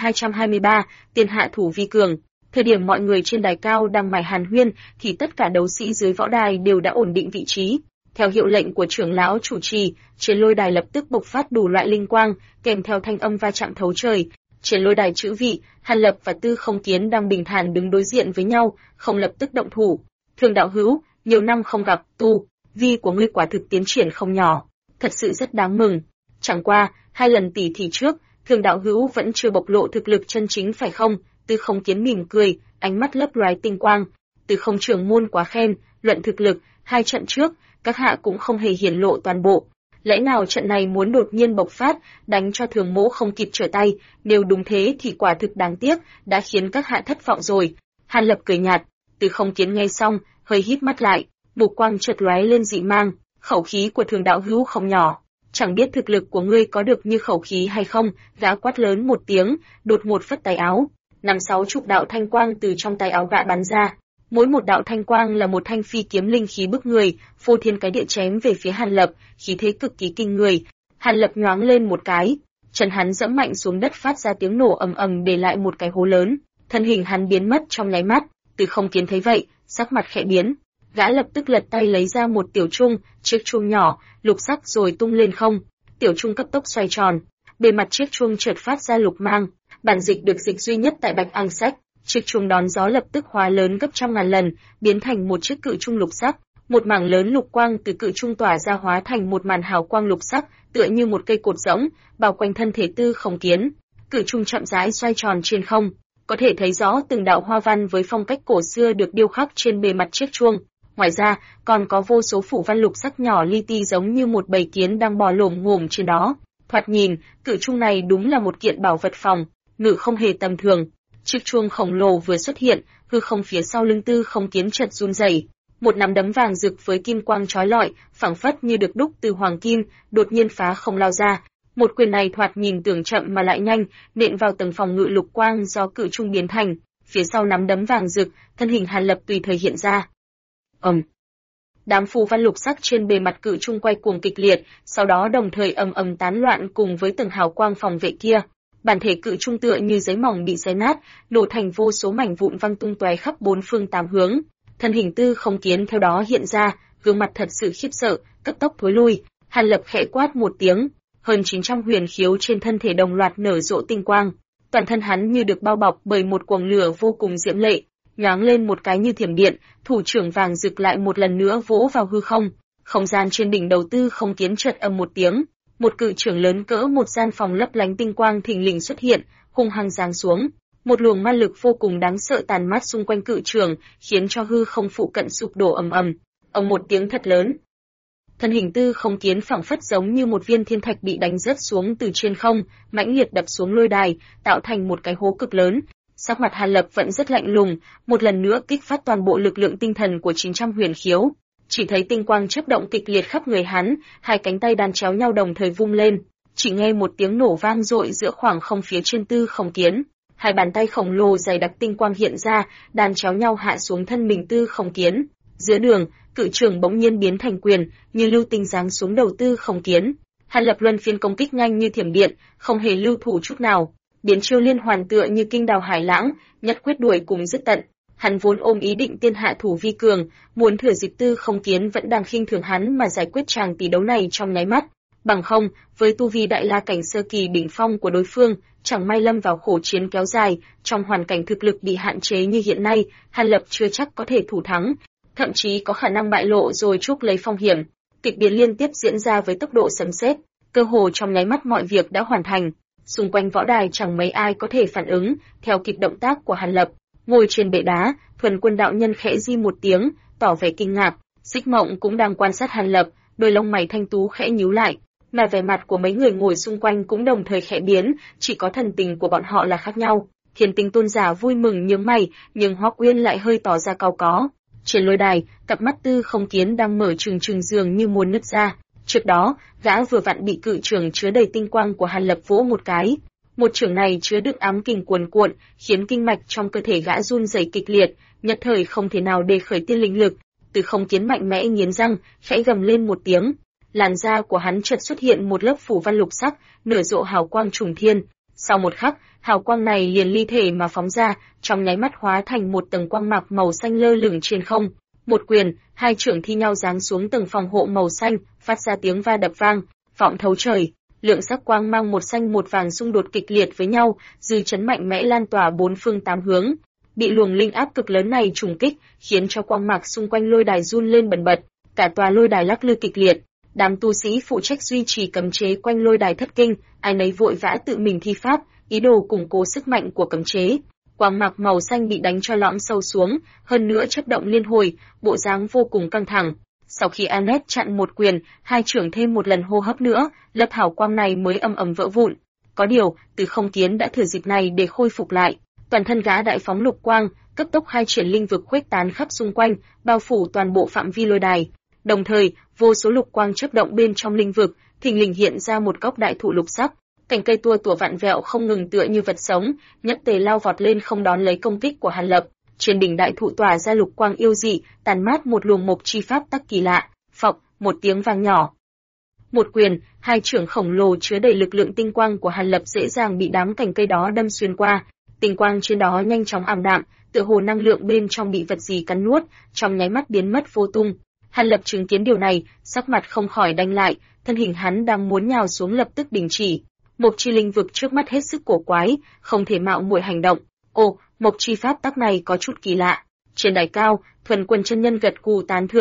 1223, Tiên hạ thủ vi cường. Thời điểm mọi người trên đài cao đang mải hàn huyên, thì tất cả đấu sĩ dưới võ đài đều đã ổn định vị trí. Theo hiệu lệnh của trưởng lão chủ trì, trên lôi đài lập tức bộc phát đủ loại linh quang, kèm theo thanh âm va chạm thấu trời. Trên lôi đài chữ vị, Hàn Lập và Tư Không Kiến đang bình thản đứng đối diện với nhau, không lập tức động thủ. Thường đạo hữu, nhiều năm không gặp, tu vi của ngươi quả thực tiến triển không nhỏ, thật sự rất đáng mừng. Chẳng qua, 2 lần tỉ thí trước, Thường đạo hữu vẫn chưa bộc lộ thực lực chân chính phải không? Tư Không Kiến mỉm cười, ánh mắt lấp loài tinh quang. Từ không trưởng môn quá khen, luận thực lực, 2 trận trước, các hạ cũng không hề hiển lộ toàn bộ. Lẽ nào trận này muốn đột nhiên bộc phát, đánh cho Thường mỗ không kịp trở tay, nếu đúng thế thì quả thực đáng tiếc, đã khiến các hạ thất vọng rồi. Hàn Lập cười nhạt, Từ Không Kiến nghe xong, hơi híp mắt lại, mục quang chợt lóe lên dị mang, khẩu khí của Thường đạo hữu không nhỏ. Chẳng biết thực lực của ngươi có được như khẩu khí hay không, gã quát lớn một tiếng, đột ngột phất tay áo. 5-60 đạo thanh quang từ trong tay áo gã bắn ra. Mỗi một đạo thanh quang là một thanh phi kiếm linh khí bức người, phô thiên cái địa chém về phía Hàn Lập, khí thế cực kỳ kinh người. Hàn Lập nhoáng lên một cái, chân hắn dẫm mạnh xuống đất phát ra tiếng nổ ầm ầm để lại một cái hố lớn, thân hình hắn biến mất trong nháy mắt. Từ Không Kiến thấy vậy, sắc mặt khẽ biến, gã lập tức lật tay lấy ra một tiểu trung, chiếc chuông nhỏ, lục sắc rồi tung lên không. Tiểu trung cấp tốc xoay tròn, bề mặt chiếc chuông chợt phát ra lục mang, bản dịch được dịch duy nhất tại Bạch Ang Sách. Chiếc chuông đón gió lập tức hóa lớn gấp trăm ngàn lần, biến thành một chiếc cự trung lục sắc, Một mảng lớn lục quang từ cự trung tỏa ra hóa thành một màn hào quang lục sắc, tựa như một cây cột rỗng, bao quanh thân thể Tư Không Kiến. Cự trung chậm rãi xoay tròn trên không, có thể thấy rõ từng đạo hoa văn với phong cách cổ xưa được điêu khắc trên bề mặt chiếc chuông. Ngoài ra, còn có vô số phủ văn lục sắc nhỏ li ti giống như một bầy kiến đang bò lổm ngổm trên đó. Thoạt nhìn, cự trung này đúng là một kiện bảo vật phòng ngự không hề tầm thường. Chiếc chuông khổng lồ vừa xuất hiện, hư không phía sau lưng Tư Không Kiến chợt run rẩy. Một nắm đấm vàng rực với kim quang chói lọi, phảng phất như được đúc từ hoàng kim, đột nhiên phá không lao ra. Một quyền này thoạt nhìn tưởng chậm mà lại nhanh, nện vào tầng phòng ngự lục quang do cự trung biến thành. Phía sau nắm đấm vàng rực, thân hình Hàn Lập tùy thời hiện ra. Đám phù văn lục sắc trên bề mặt cự trung quay cuồng kịch liệt, sau đó đồng thời ầm ầm tán loạn cùng với tầng hào quang phòng vệ kia. Bản thể cự trung tựa như giấy mỏng bị xé nát, nổ thành vô số mảnh vụn văng tung tóe khắp bốn phương tám hướng. Thân hình Tư Không Kiến theo đó hiện ra, gương mặt thật sự khiếp sợ, cấp tốc thối lui. Hàn Lập khẽ quát một tiếng, hơn 900 huyền khiếu trên thân thể đồng loạt nở rộ tinh quang. Toàn thân hắn như được bao bọc bởi một quầng lửa vô cùng diễm lệ, nhoáng lên một cái như thiểm điện, thủ trưởng vàng rực lại một lần nữa vỗ vào hư không. Không gian trên đỉnh đầu Tư Không Kiến chợt ầm một tiếng, một cự trưởng lớn cỡ một gian phòng lấp lánh tinh quang thình lình xuất hiện, hung hăng giáng xuống. Một luồng ma lực vô cùng đáng sợ tàn mát xung quanh cự trưởng, khiến cho hư không phụ cận sụp đổ ầm ầm. Ầm một tiếng thật lớn. Thân hình Tư Không Kiến phảng phất giống như một viên thiên thạch bị đánh rớt xuống từ trên không, mãnh liệt đập xuống lôi đài, tạo thành một cái hố cực lớn. Sắc mặt Hàn Lập vẫn rất lạnh lùng, một lần nữa kích phát toàn bộ lực lượng tinh thần của 900 huyền khiếu. Chỉ thấy tinh quang chớp động kịch liệt khắp người hắn, hai cánh tay đan chéo nhau đồng thời vung lên, chỉ nghe một tiếng nổ vang dội giữa khoảng không phía trên Tư Không Kiến. Hai bàn tay khổng lồ dày đặc tinh quang hiện ra, đan chéo nhau hạ xuống thân mình Tư Không Kiến. Giữa đường, cự trưởng bỗng nhiên biến thành quyền, như lưu tinh giáng xuống đầu Tư Không Kiến. Hàn Lập luân phiên công kích nhanh như thiểm điện, không hề lưu thủ chút nào. Biến chiêu liên hoàn tựa như kinh đào hải lãng, nhất quyết đuổi cùng dứt tận. Hắn vốn ôm ý định tiên hạ thủ vi cường, muốn thừa dịp Tư Không Kiến vẫn đang khinh thường hắn mà giải quyết tràng tỷ đấu này trong nháy mắt. Bằng không, với tu vi đại la cảnh sơ kỳ đỉnh phong của đối phương, chẳng may lâm vào khổ chiến kéo dài, trong hoàn cảnh thực lực bị hạn chế như hiện nay, Hàn Lập chưa chắc có thể thủ thắng, thậm chí có khả năng bại lộ rồi chuốc lấy phong hiểm. Kịch biến liên tiếp diễn ra với tốc độ sấm sét, cơ hồ trong nháy mắt mọi việc đã hoàn thành. Xung quanh võ đài chẳng mấy ai có thể phản ứng theo kịp động tác của Hàn Lập. Ngồi trên bệ đá, Thuần Quân đạo nhân khẽ di một tiếng, tỏ vẻ kinh ngạc. Xích Mộng cũng đang quan sát Hàn Lập, đôi lông mày thanh tú khẽ nhíu lại, mà vẻ mặt của mấy người ngồi xung quanh cũng đồng thời khẽ biến, chỉ có thần tình của bọn họ là khác nhau. Thiên Tinh tôn giả vui mừng nhướng mày, nhưng Hoắc Uyên lại hơi tỏ ra cau có. Trên lôi đài, cặp mắt Tư Không Kiến đang mở trừng trừng dường như muốn nứt ra. Trước đó, gã vừa vặn bị cự trưởng chứa đầy tinh quang của Hàn Lập vỗ một cái. Một chưởng này chứa đựng ám kình cuồn cuộn, khiến kinh mạch trong cơ thể gã run rẩy kịch liệt, nhất thời không thể nào đề khởi tiên linh lực. Tư Không Kiến mạnh mẽ nghiến răng, khẽ gầm lên một tiếng. Làn da của hắn chợt xuất hiện một lớp phủ văn lục sắc, nở rộ hào quang trùng thiên. Sau một khắc, hào quang này liền ly thể mà phóng ra, trong nháy mắt hóa thành một tầng quang mạc màu xanh lơ lửng trên không. Một quyền, hai chưởng thi nhau giáng xuống tầng phòng hộ màu xanh, phát ra tiếng va đập vang, vọng thấu trời. Lượng sắc quang mang một xanh một vàng xung đột kịch liệt với nhau, dư chấn mạnh mẽ lan tỏa bốn phương tám hướng. Bị luồng linh áp cực lớn này trùng kích, khiến cho quang mạc xung quanh lôi đài run lên bần bật, cả tòa lôi đài lắc lư kịch liệt. Đám tu sĩ phụ trách duy trì cấm chế quanh lôi đài thất kinh, ai nấy vội vã tự mình thi pháp, ý đồ củng cố sức mạnh của cấm chế. Quang mạc màu xanh bị đánh cho lõm sâu xuống, hơn nữa chớp động liên hồi, bộ dáng vô cùng căng thẳng. Sau khi Anet chặn một quyền, hai trưởng thêm một lần hô hấp nữa, lớp hào quang này mới ầm ầm vỡ vụn. Có điều, Tư Không Kiến đã thừa dịp này để khôi phục lại. Toàn thân gã đại phóng lục quang, cấp tốc khai triển linh vực khuếch tán khắp xung quanh, bao phủ toàn bộ phạm vi lôi đài. Đồng thời, vô số lục quang chớp động bên trong linh vực, thình lình hiện ra một gốc đại thụ lục sắc, cành cây tua tủa vặn vẹo không ngừng tựa như vật sống, nhất tề lao vọt lên không đón lấy công kích của Hàn Lập. Trên đỉnh đại thụ tỏa ra lục quang yêu dị, tàn mát một luồng mộc chi pháp tắc kỳ lạ. Phọc, một tiếng vang nhỏ. Một quyền, hai chưởng khổng lồ chứa đầy lực lượng tinh quang của Hàn Lập dễ dàng bị đám cành cây đó đâm xuyên qua. Tinh quang trên đó nhanh chóng ảm đạm, tựa hồ năng lượng bên trong bị vật gì cắn nuốt, trong nháy mắt biến mất vô tung. Hàn Lập chứng kiến điều này, sắc mặt không khỏi đanh lại, thân hình hắn đang muốn nhào xuống lập tức đình chỉ. Mộc chi linh vực trước mắt hết sức cổ quái, không thể mạo muội hành động. Ồ, mộc chi pháp tắc này có chút kỳ lạ. Trên đài cao, Thuần Quân chân nhân gật gù tán thưởng.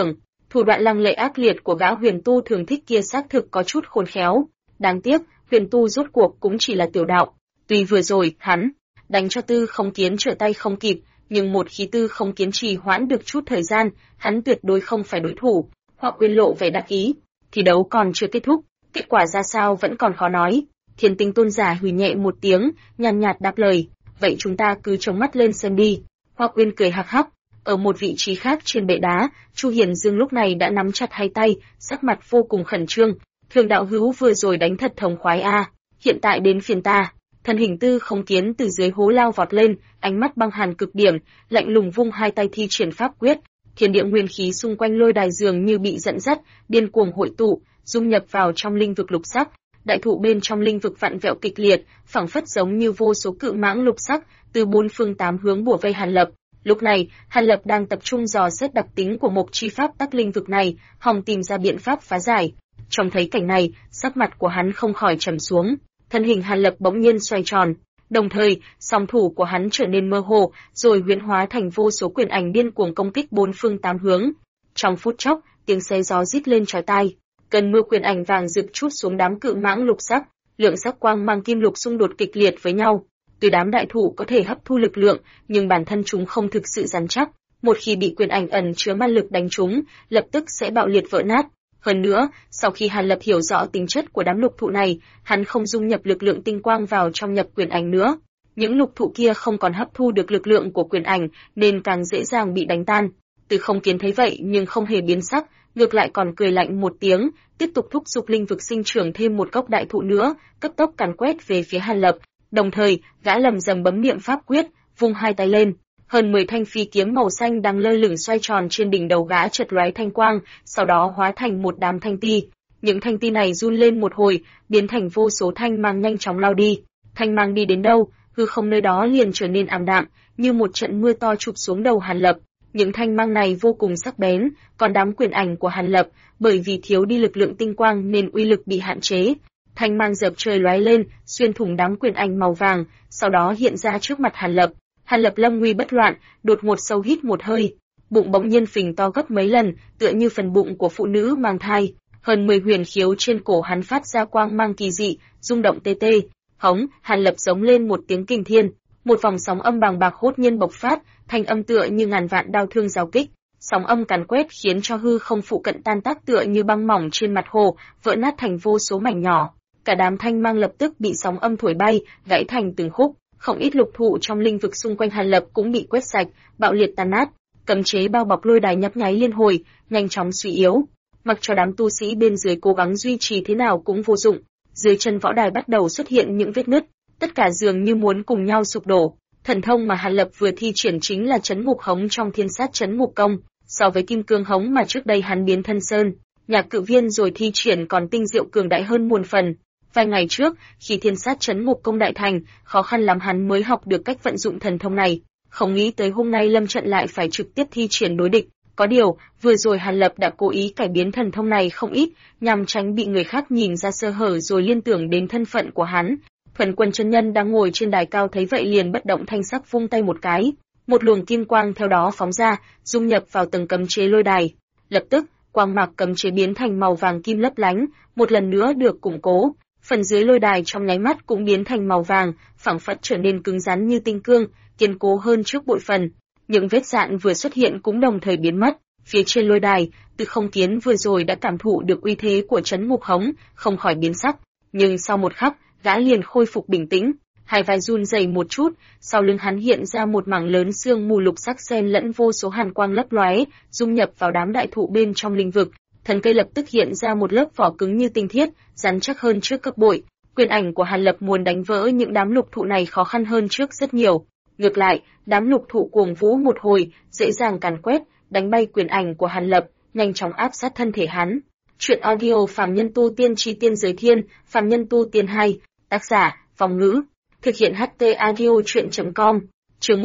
Thủ đoạn lăng lệ ác liệt của gã huyền tu thường thích kia xác thực có chút khôn khéo. Đáng tiếc, huyền tu rốt cuộc cũng chỉ là tiểu đạo. Tuy vừa rồi, hắn đánh cho Tư Không Kiến trở tay không kịp, nhưng một khi Tư Không Kiến trì hoãn được chút thời gian, hắn tuyệt đối không phải đối thủ. Họa Quyên lộ vẻ đắc ý. Thi đấu còn chưa kết thúc, kết quả ra sao vẫn còn khó nói. Thiên Tinh tôn giả hừ nhẹ một tiếng, nhàn nhạt đáp lời, vậy chúng ta cứ trông mắt lên xem đi. Họa Quyên cười hắc hắc. Ở một vị trí khác trên bệ đá, Chu Hiền Dương lúc này đã nắm chặt hai tay, sắc mặt vô cùng khẩn trương. Thường đạo hữu vừa rồi đánh thật thống khoái a, hiện tại đến phiên ta. Thân hình Tư Không Kiến từ dưới hố lao vọt lên, ánh mắt băng hàn cực điểm, lạnh lùng vung hai tay thi triển pháp quyết. Thiên địa nguyên khí xung quanh lôi đài dường như bị dẫn dắt, điên cuồng hội tụ, dung nhập vào trong linh vực lục sắc. Đại thụ bên trong linh vực vặn vẹo kịch liệt, phảng phất giống như vô số cự mãng lục sắc từ bốn phương tám hướng bủa vây Hàn Lập. Lúc này, Hàn Lập đang tập trung dò xét đặc tính của mộc chi pháp tắc linh vực này, hòng tìm ra biện pháp phá giải. Trông thấy cảnh này, sắc mặt của hắn không khỏi trầm xuống, thân hình Hàn Lập bỗng nhiên xoay tròn, đồng thời, song thủ của hắn trở nên mơ hồ, rồi huyễn hóa thành vô số quyền ảnh điên cuồng công kích bốn phương tám hướng. Trong phút chốc, tiếng xé gió rít lên chói tai, cơn mưa quyền ảnh vàng rực trút xuống đám cự mãng lục sắc, lượng sắc quang mang kim lục xung đột kịch liệt với nhau. Tuy đám đại thụ có thể hấp thu lực lượng, nhưng bản thân chúng không thực sự rắn chắc, một khi bị quyền ảnh ẩn chứa ma lực đánh trúng, lập tức sẽ bạo liệt vỡ nát. Hơn nữa, sau khi Hàn Lập hiểu rõ tính chất của đám lục thụ này, hắn không dung nhập lực lượng tinh quang vào trong nhập quyền ảnh nữa. Những lục thụ kia không còn hấp thu được lực lượng của quyền ảnh, nên càng dễ dàng bị đánh tan. Từ Không Kiến thấy vậy nhưng không hề biến sắc, ngược lại còn cười lạnh một tiếng, tiếp tục thúc giục linh vực sinh trưởng thêm một gốc đại thụ nữa, cấp tốc càn quét về phía Hàn Lập. Đồng thời, gã lầm rầm bấm niệm pháp quyết, vung hai tay lên. Hơn 10 thanh phi kiếm màu xanh đang lơ lửng xoay tròn trên đỉnh đầu gã chợt lóe thanh quang, sau đó hóa thành một đám thanh ti. Những thanh ti này run lên một hồi, biến thành vô số thanh mang nhanh chóng lao đi. Thanh mang đi đến đâu, hư không nơi đó liền trở nên ảm đạm, như một trận mưa to chụp xuống đầu Hàn Lập. Những thanh mang này vô cùng sắc bén, còn đám quyền ảnh của Hàn Lập, bởi vì thiếu đi lực lượng tinh quang nên uy lực bị hạn chế. Thanh mang dập trời lóe lên, xuyên thủng đám quyền ảnh màu vàng, sau đó hiện ra trước mặt Hàn Lập. Hàn Lập lâm nguy bất loạn, đột ngột sâu hít một hơi, bụng bỗng nhiên phình to gấp mấy lần, tựa như phần bụng của phụ nữ mang thai. Hơn 10 huyền khiếu trên cổ hắn phát ra quang mang kỳ dị, rung động tê tê. Hống, Hàn Lập giống lên một tiếng kinh thiên, một vòng sóng âm bàng bạc hốt nhiên bộc phát, thanh âm tựa như ngàn vạn đao thương giao kích. Sóng âm càn quét khiến cho hư không phụ cận tan tác tựa như băng mỏng trên mặt hồ, vỡ nát thành vô số mảnh nhỏ. Cả đám thanh mang lập tức bị sóng âm thổi bay, gãy thành từng khúc. Không ít lục thụ trong linh vực xung quanh Hàn Lập cũng bị quét sạch, bạo liệt tan nát. Cấm chế bao bọc lôi đài nhấp nháy liên hồi, nhanh chóng suy yếu. Mặc cho đám tu sĩ bên dưới cố gắng duy trì thế nào cũng vô dụng. Dưới chân võ đài bắt đầu xuất hiện những vết nứt, tất cả dường như muốn cùng nhau sụp đổ. Thần thông mà Hàn Lập vừa thi triển chính là Chấn Ngục Hống trong Thiên Sát Chấn Ngục Công, so với Kim Cương Hống mà trước đây hắn biến thân sơn, Nhạc Cự Viên rồi thi triển còn tinh diệu cường đại hơn muôn phần. Vài ngày trước, khi Thiên Sát Chấn Ngục Công đại thành, khó khăn lắm hắn mới học được cách vận dụng thần thông này, không nghĩ tới hôm nay lâm trận lại phải trực tiếp thi triển đối địch. Có điều, vừa rồi Hàn Lập đã cố ý cải biến thần thông này không ít, nhằm tránh bị người khác nhìn ra sơ hở rồi liên tưởng đến thân phận của hắn. Thuần Quân chân nhân đang ngồi trên đài cao thấy vậy liền bất động thanh sắc vung tay một cái, một luồng kim quang theo đó phóng ra, dung nhập vào tầng cấm chế lôi đài. Lập tức, quang mạc cấm chế biến thành màu vàng kim lấp lánh, một lần nữa được củng cố. Phần dưới lôi đài trong nháy mắt cũng biến thành màu vàng, phảng phất trở nên cứng rắn như tinh cương, kiên cố hơn trước bội phần. Những vết rạn vừa xuất hiện cũng đồng thời biến mất. Phía trên lôi đài, Từ Không Kiến vừa rồi đã cảm thụ được uy thế của Chấn Ngục Hống, không khỏi biến sắc. Nhưng sau một khắc, gã liền khôi phục bình tĩnh, hai vai run rẩy một chút, sau lưng hắn hiện ra một mảng lớn sương mù lục sắc xen lẫn vô số hàn quang lấp lóe, dung nhập vào đám đại thụ bên trong linh vực. Thân cây lập tức hiện ra một lớp vỏ cứng như tinh thiết, rắn chắc hơn trước gấp bội. Quyền ảnh của Hàn Lập muốn đánh vỡ những đám lục thụ này khó khăn hơn trước rất nhiều. Ngược lại, đám lục thụ cuồng vũ một hồi, dễ dàng càn quét, đánh bay quyền ảnh của Hàn Lập, nhanh chóng áp sát thân thể hắn. Truyện audio Phàm Nhân Tu Tiên Chi Tiên Giới Thiên, Phàm Nhân Tu Tiên 2, tác giả, Vong Ngữ, thực hiện HT audio truyện.com, chương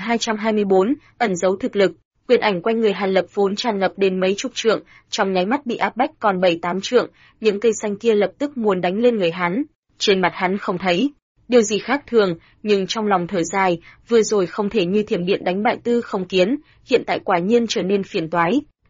1224, ẩn giấu thực lực. Quyền ảnh quanh người Hàn Lập vốn tràn ngập đến mấy chục trượng, trong nháy mắt bị áp bách còn 7-8 trượng, những cây xanh kia lập tức muốn đánh lên người hắn. Trên mặt hắn không thấy điều gì khác thường, nhưng trong lòng thở dài, vừa rồi không thể như thiểm điện đánh bại Tư Không Kiến, hiện tại quả nhiên trở nên phiền toái.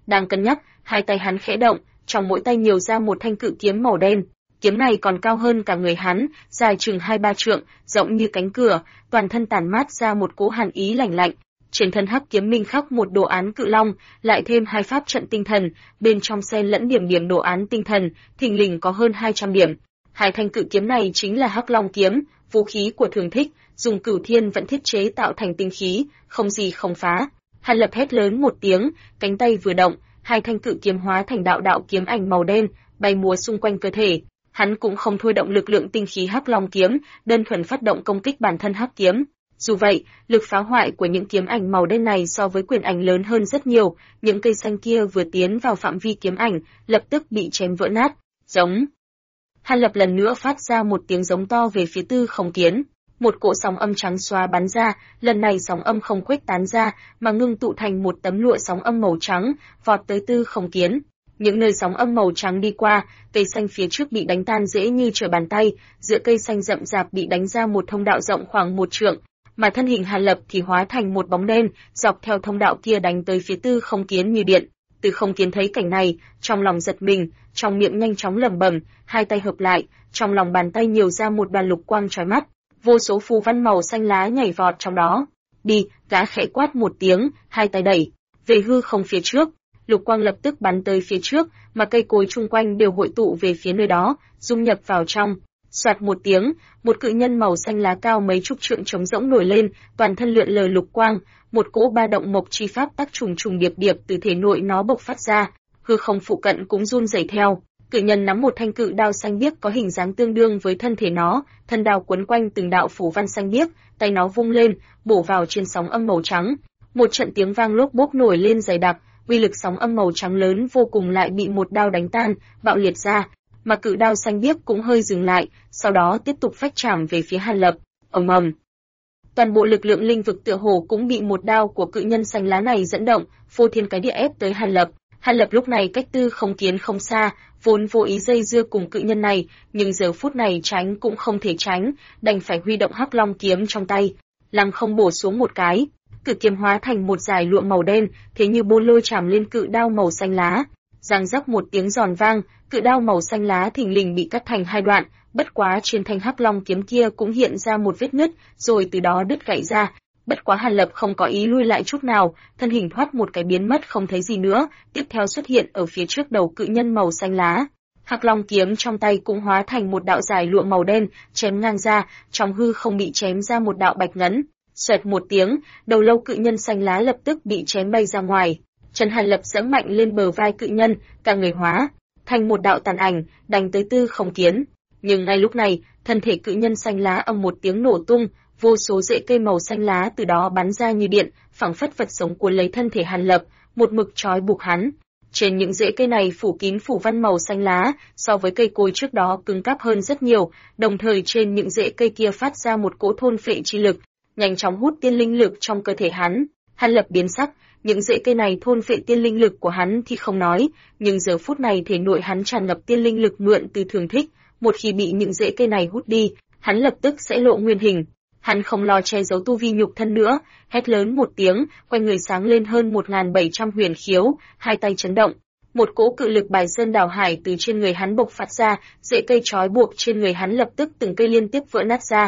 Đang cân nhắc, hai tay hắn khẽ động, trong mỗi tay nhiều ra một thanh cự kiếm màu đen. Kiếm này còn cao hơn cả người hắn, dài chừng 2-3 trượng, rộng như cánh cửa, toàn thân tản mát ra một cỗ hàn ý lạnh lạnh. Trên thân hắc kiếm minh khắc một đồ án cự long, lại thêm hai pháp trận tinh thần, bên trong xen lẫn điểm điểm đồ án tinh thần, thình lình có hơn 200 điểm. Hai thanh cự kiếm này chính là Hắc Long kiếm, vũ khí của Thường Thích, dùng Cửu Thiên vận thiết chế tạo thành tinh khí, không gì không phá. Hàn Lập hét lớn một tiếng, cánh tay vừa động, hai thanh cự kiếm hóa thành đạo đạo kiếm ảnh màu đen, bay múa xung quanh cơ thể. Hắn cũng không thôi động lực lượng tinh khí Hắc Long kiếm, đơn thuần phát động công kích bản thân hắc kiếm. Dù vậy, lực phá hoại của những kiếm ảnh màu đen này so với quyền ảnh lớn hơn rất nhiều, những cây xanh kia vừa tiến vào phạm vi kiếm ảnh, lập tức bị chém vỡ nát. Giống. Hàn Lập lần nữa phát ra một tiếng giống to về phía Tư Không Kiến. Một cỗ sóng âm trắng xóa bắn ra, lần này sóng âm không khuếch tán ra, mà ngưng tụ thành một tấm lụa sóng âm màu trắng, vọt tới Tư Không Kiến. Những nơi sóng âm màu trắng đi qua, cây xanh phía trước bị đánh tan dễ như trở bàn tay, giữa cây xanh rậm rạp bị đánh ra một thông đạo rộng khoảng 1 trượng, mà thân hình Hàn Lập thì hóa thành một bóng đen, dọc theo thông đạo kia đánh tới phía Tư Không Kiến như điện. Tư Không Kiến thấy cảnh này, trong lòng giật mình, trong miệng nhanh chóng lẩm bẩm, hai tay hợp lại, trong lòng bàn tay nhiều ra một đoàn lục quang chói mắt, vô số phù văn màu xanh lá nhảy vọt trong đó. Đi, gã khẽ quát một tiếng, hai tay đẩy về hư không phía trước, lục quang lập tức bắn tới phía trước, mà cây cối chung quanh đều hội tụ về phía nơi đó, dung nhập vào trong. Soạt một tiếng, một cự nhân màu xanh lá cao mấy chục trượng trống rỗng nổi lên, toàn thân lượn lờ lục quang, một cỗ ba động mộc chi pháp tắc trùng trùng điệp điệp từ thể nội nó bộc phát ra, hư không phụ cận cũng run rẩy theo. Cự nhân nắm một thanh cự đao xanh biếc có hình dáng tương đương với thân thể nó, thân đao quấn quanh từng đạo phù văn xanh biếc, tay nó vung lên, bổ vào trên sóng âm màu trắng. Một trận tiếng vang lốp bốp nổi lên dày đặc, uy lực sóng âm màu trắng lớn vô cùng lại bị một đao đánh tan, bạo liệt ra. Mà cự đao xanh biếc cũng hơi dừng lại, sau đó tiếp tục phách chạm về phía Hàn Lập. Ầm ầm. Toàn bộ lực lượng linh vực tựa hồ cũng bị một đao của cự nhân xanh lá này dẫn động, phô thiên cái địa ép tới Hàn Lập. Hàn Lập lúc này cách Tư Không Kiến không xa, vốn vô ý dây dưa cùng cự nhân này, nhưng giờ phút này tránh cũng không thể tránh, đành phải huy động Hắc Long kiếm trong tay, lăng không bổ xuống một cái. Cự kiếm hóa thành một dải lụa màu đen, thế như bôn lôi chạm lên cự đao màu xanh lá. Răng rắc một tiếng giòn vang, cự đao màu xanh lá thình lình bị cắt thành hai đoạn, bất quá trên thanh Hắc Long kiếm kia cũng hiện ra một vết nứt, rồi từ đó đứt gãy ra. Bất quá Hàn Lập không có ý lui lại chút nào, thân hình thoát một cái biến mất không thấy gì nữa, tiếp theo xuất hiện ở phía trước đầu cự nhân màu xanh lá. Hắc Long kiếm trong tay cũng hóa thành một đạo dài lụa màu đen, chém ngang ra, trong hư không bị chém ra một đạo bạch ngấn. Xoẹt một tiếng, đầu lâu cự nhân xanh lá lập tức bị chém bay ra ngoài. Trần Hàn Lập giẫm mạnh lên bờ vai cự nhân, cả người hóa thành một đạo tàn ảnh, đánh tới Tư Không Kiến. Nhưng ngay lúc này, thân thể cự nhân xanh lá ầm một tiếng nổ tung, vô số rễ cây màu xanh lá từ đó bắn ra như điện, phảng phất vật sống cuốn lấy thân thể Hàn Lập, một mực trói buộc hắn. Trên những rễ cây này phủ kín phủ văn màu xanh lá, so với cây cối trước đó cứng cáp hơn rất nhiều, đồng thời trên những rễ cây kia phát ra một cỗ thôn phệ chi lực, nhanh chóng hút tiên linh lực trong cơ thể hắn. Hàn Lập biến sắc, những rễ cây này thôn phệ tiên linh lực của hắn thì không nói, nhưng giờ phút này thể nội hắn tràn ngập tiên linh lực mượn từ Thường Thích, một khi bị những rễ cây này hút đi, hắn lập tức sẽ lộ nguyên hình. Hắn không lo che giấu tu vi nhục thân nữa, hét lớn một tiếng, quanh người sáng lên hơn 1700 huyền khiếu, hai tay chấn động. Một cỗ cự lực bài sơn đảo hải từ trên người hắn bộc phát ra, rễ cây trói buộc trên người hắn lập tức từng cây liên tiếp vỡ nát ra.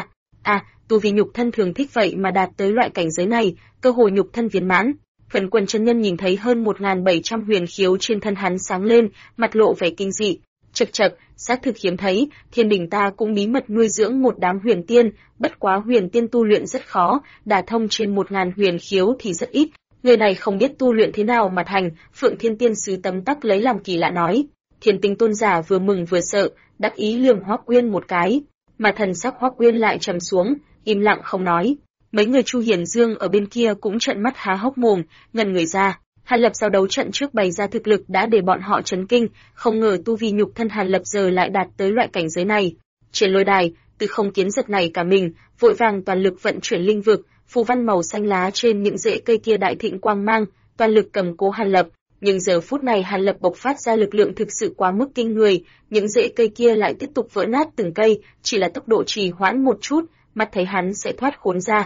Tu vi nhục thân Thường Thích vậy mà đạt tới loại cảnh giới này, cơ hội nhục thân viên mãn. Phần Quần chân nhân nhìn thấy hơn 1700 huyền khiếu trên thân hắn sáng lên, mặt lộ vẻ kinh dị. Chậc chậc, xác thực hiếm thấy, thiên đình ta cũng bí mật nuôi dưỡng một đám huyền tiên, bất quá huyền tiên tu luyện rất khó, đả thông trên 1000 huyền khiếu thì rất ít. Người này không biết tu luyện thế nào mà thành, Phượng Thiên Tiên sứ tấm tắc lấy làm kỳ lạ nói. Thiên Tinh tôn giả vừa mừng vừa sợ, đắc ý lườm Hoắc Uyên một cái, mà thần sắc Hoắc Uyên lại trầm xuống, im lặng không nói. Mấy người Chu Hiển Dương ở bên kia cũng trợn mắt há hốc mồm, ngần người ra. Hàn Lập sau đấu trận trước bày ra thực lực đã để bọn họ chấn kinh, không ngờ tu vi nhục thân Hàn Lập giờ lại đạt tới loại cảnh giới này. Trên lôi đài, Tư Không Kiến giật nảy cả mình, vội vàng toàn lực vận chuyển linh vực, phù văn màu xanh lá trên những rễ cây kia đại thịnh quang mang, toàn lực cầm cố Hàn Lập. Nhưng giờ phút này Hàn Lập bộc phát ra lực lượng thực sự quá mức kinh người, những rễ cây kia lại tiếp tục vỡ nát từng cây, chỉ là tốc độ trì hoãn một chút, mắt thấy hắn sẽ thoát khốn ra.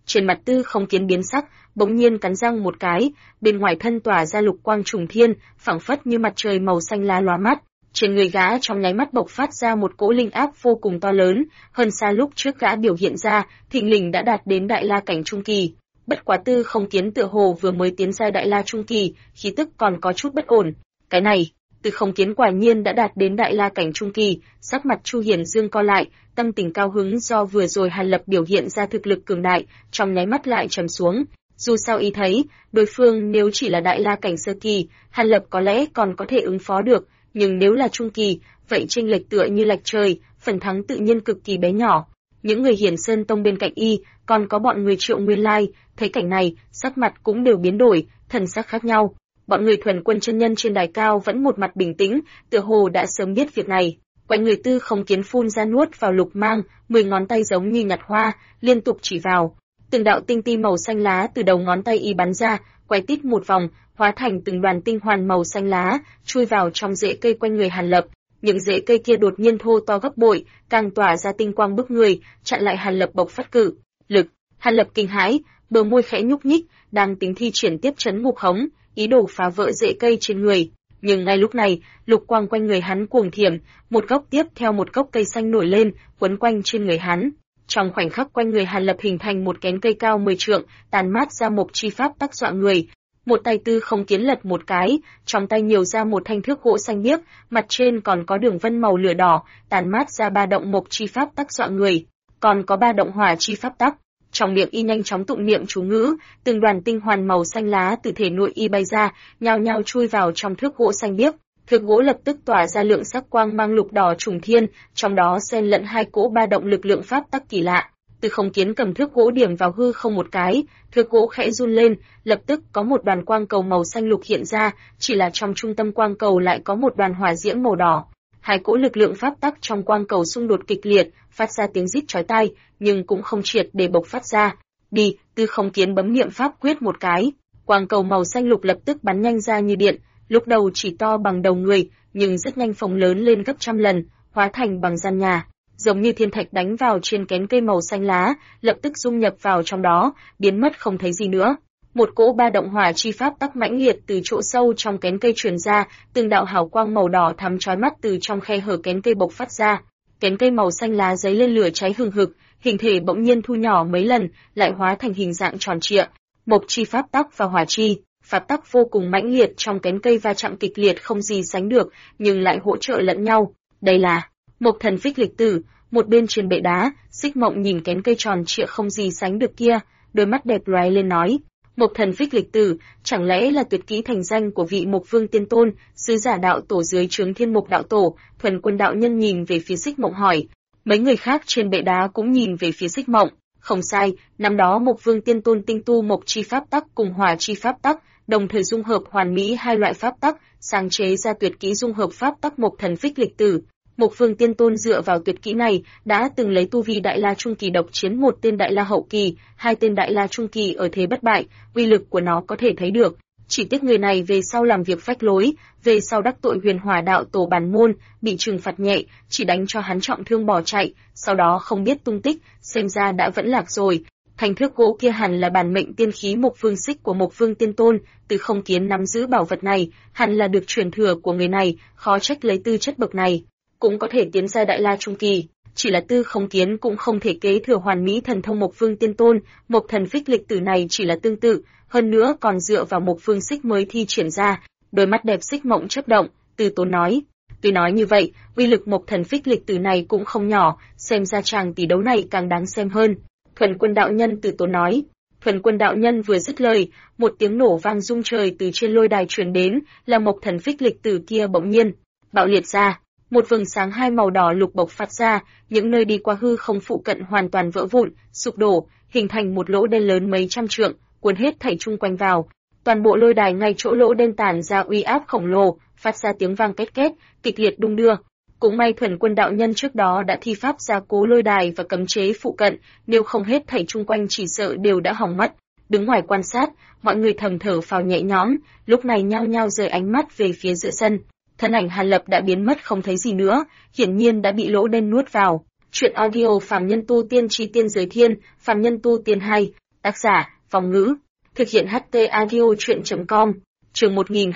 Trên mặt Tư Không Kiến biến sắc, bỗng nhiên cắn răng một cái, bên ngoài thân tỏa ra lục quang trùng thiên, phảng phất như mặt trời màu xanh lá lóa mắt. Trên người gã trong nháy mắt bộc phát ra một cỗ linh áp vô cùng to lớn, hơn xa lúc trước gã biểu hiện ra, thình lình đã đạt đến đại la cảnh trung kỳ. Bất quá Tư Không Kiến tựa hồ vừa mới tiến ra đại la trung kỳ, khí tức còn có chút bất ổn. Cái này, Tư Không Kiến quả nhiên đã đạt đến đại la cảnh trung kỳ, sắc mặt Chu Hiển Dương co lại, tâm tình cao hứng do vừa rồi Hàn Lập biểu hiện ra thực lực cường đại, trong nháy mắt lại trầm xuống. Dù sao ý thấy, đối phương nếu chỉ là đại la cảnh sơ kỳ, Hàn Lập có lẽ còn có thể ứng phó được, nhưng nếu là trung kỳ, vậy chênh lệch tựa như lệch trời, phần thắng tự nhiên cực kỳ bé nhỏ. Những người Hiển Sơn Tông bên cạnh y, còn có bọn người Triệu Nguyên Lai, thấy cảnh này, sắc mặt cũng đều biến đổi, thần sắc khác nhau. Bọn người Thuần Quân chân nhân trên đài cao vẫn một mặt bình tĩnh, tựa hồ đã sớm biết việc này. Quanh người Tư Không Kiến phun ra nuốt vào lục mang, 10 ngón tay giống như nhặt hoa, liên tục chỉ vào. Từng đạo tinh ti màu xanh lá từ đầu ngón tay y bắn ra, quay tít một vòng, hóa thành từng đoàn tinh hoàn màu xanh lá, chui vào trong rễ cây quanh người Hàn Lập. Những rễ cây kia đột nhiên thô to gấp bội, càng tỏa ra tinh quang bức người, chặn lại Hàn Lập bộc phát cự lực. Hàn Lập kinh hãi, bờ môi khẽ nhúc nhích, đang tính thi triển tiếp trấn ngục hống, ý đồ phá vỡ rễ cây trên người. Nhưng ngay lúc này, lục quang quanh người hắn cuồng thiểm, một gốc tiếp theo một gốc cây xanh nổi lên, quấn quanh trên người hắn. Trong khoảnh khắc quanh người Hàn Lập hình thành một kén cây cao 10 trượng, tàn mát ra mộc chi pháp tác dọa người. Một tay Tư Không Kiến lật một cái, trong tay nhiều ra một thanh thước gỗ xanh biếc, mặt trên còn có đường vân màu lửa đỏ, tàn mát ra 3 động mộc chi pháp tác dọa người, còn có 3 động hỏa chi pháp tắc. Trong miệng y nhanh chóng tụng niệm chú ngữ, từng đoàn tinh hoàn màu xanh lá từ thể nội y bay ra, nhao nhao chui vào trong thước gỗ xanh biếc. Thước gỗ lập tức tỏa ra lượng sắc quang mang lục đỏ trùng thiên, trong đó xen lẫn 2 cỗ 3 động lực lượng pháp tắc kỳ lạ. Tư Không Kiến cầm thước gỗ điểm vào hư không một cái, thước gỗ khẽ run lên, lập tức có một đoàn quang cầu màu xanh lục hiện ra, chỉ là trong trung tâm quang cầu lại có một đoàn hỏa diễm màu đỏ. 2 cỗ lực lượng pháp tắc trong quang cầu xung đột kịch liệt, phát ra tiếng rít chói tai, nhưng cũng không triệt để bộc phát ra. Đi, Tư Không Kiến bấm niệm pháp quyết một cái, quang cầu màu xanh lục lập tức bắn nhanh ra như điện, lúc đầu chỉ to bằng đầu người, nhưng rất nhanh phồng lớn lên gấp trăm lần, hóa thành bằng gian nhà, giống như thiên thạch đánh vào trên kén cây màu xanh lá, lập tức dung nhập vào trong đó, biến mất không thấy gì nữa. Một cỗ 3 động hỏa chi pháp tắc mãnh liệt từ chỗ sâu trong kén cây truyền ra, từng đạo hào quang màu đỏ thắm chói mắt từ trong khe hở kén cây bộc phát ra. Kén cây màu xanh lá giấy lên lửa cháy hừng hực, hình thể bỗng nhiên thu nhỏ mấy lần, lại hóa thành hình dạng tròn trịa. Mộc chi pháp tắc và hỏa chi pháp tắc vô cùng mãnh liệt trong kén cây va chạm kịch liệt không gì sánh được, nhưng lại hỗ trợ lẫn nhau. Đây là Mộc Thần Phích Lịch Tử. Một bên trên bệ đá, Xích Mộng nhìn kén cây tròn trịa không gì sánh được kia, đôi mắt đẹp lóe lên nói: Mộc Thần Phích Lịch Tử, chẳng lẽ là tuyệt kỹ thành danh của vị Mộc Vương Tiên Tôn, sứ giả đạo tổ dưới trướng Thiên Mộc đạo tổ? Thuần Quân đạo nhân nhìn về phía Xích Mộng hỏi. Mấy người khác trên bệ đá cũng nhìn về phía Xích Mộng. Không sai, năm đó Mộc Vương Tiên Tôn tinh tu mộc chi pháp tắc cùng hỏa chi pháp tắc, đồng thời dung hợp hoàn mỹ 2 loại pháp tắc, sáng chế ra tuyệt kỹ dung hợp pháp tắc Mộc Thần Phích Lịch Tử. Mộc Vương Tiên Tôn dựa vào tuyệt kỹ này, đã từng lấy tu vi đại la trung kỳ độc chiến một tên đại la hậu kỳ, 2 tên đại la trung kỳ ở thế bất bại, uy lực của nó có thể thấy được. Chỉ tiếc người này về sau làm việc phách lối, về sau đắc tội Huyền Hỏa đạo tổ bản môn, bị trừng phạt nhẹ, chỉ đánh cho hắn trọng thương bỏ chạy, sau đó không biết tung tích, xem ra đã vẫn lạc rồi. Thành thước gỗ kia hẳn là bản mệnh tiên khí Mộc Vương Xích của Mộc Vương Tiên Tôn, Tư Không Kiến nắm giữ bảo vật này, hẳn là được truyền thừa của người này, khó trách lấy tư chất bậc này cũng có thể tiến ra đại la trung kỳ, chỉ là Tư Không Kiến cũng không thể kế thừa hoàn mỹ thần thông Mộc Vương Tiên Tôn, Mộc Thần Phích Lịch Tử này chỉ là tương tự, hơn nữa còn dựa vào Mộc Vương Xích mới thi triển ra. Đôi mắt đẹp Xích Mộng chớp động, Từ Tốn nói: Tuy nói như vậy, uy lực Mộc Thần Phích Lịch Tử này cũng không nhỏ, xem ra chàng tỷ đấu này càng đáng xem hơn. Thuần Quân đạo nhân Từ Tốn nói. Thuần Quân đạo nhân vừa dứt lời, một tiếng nổ vang rung trời từ trên lôi đài truyền đến, là Mộc Thần Phích Lịch Tử kia bỗng nhiên bạo liệt ra. Một vầng sáng 2 màu đỏ lục bộc phát ra, những nơi đi qua hư không phụ cận hoàn toàn vỡ vụn, sụp đổ, hình thành một lỗ đen lớn mấy trăm trượng, cuốn hết thảy chung quanh vào. Toàn bộ lôi đài ngay chỗ lỗ đen tản ra uy áp khổng lồ, phát ra tiếng vang két két, kịch liệt đung đưa. Cũng may Thuần Quân đạo nhân trước đó đã thi pháp gia cố lôi đài và cấm chế phụ cận, nếu không hết thảy chung quanh chỉ sợ đều đã hỏng mất. Đứng ngoài quan sát, mọi người thầm thở phào nhẹ nhõm, lúc này nhao nhao rời ánh mắt về phía giữa sân. Thân ảnh Hàn Lập đã biến mất không thấy gì nữa, hiển nhiên đã bị lỗ đen nuốt vào. Chuyện audio Phàm Nhân Tu Tiên Chi Tiên Giới Thiên, Phàm Nhân Tu Tiên 2, Tác giả, Phòng ngữ. Thực hiện HT Audio Chuyện.com. Chương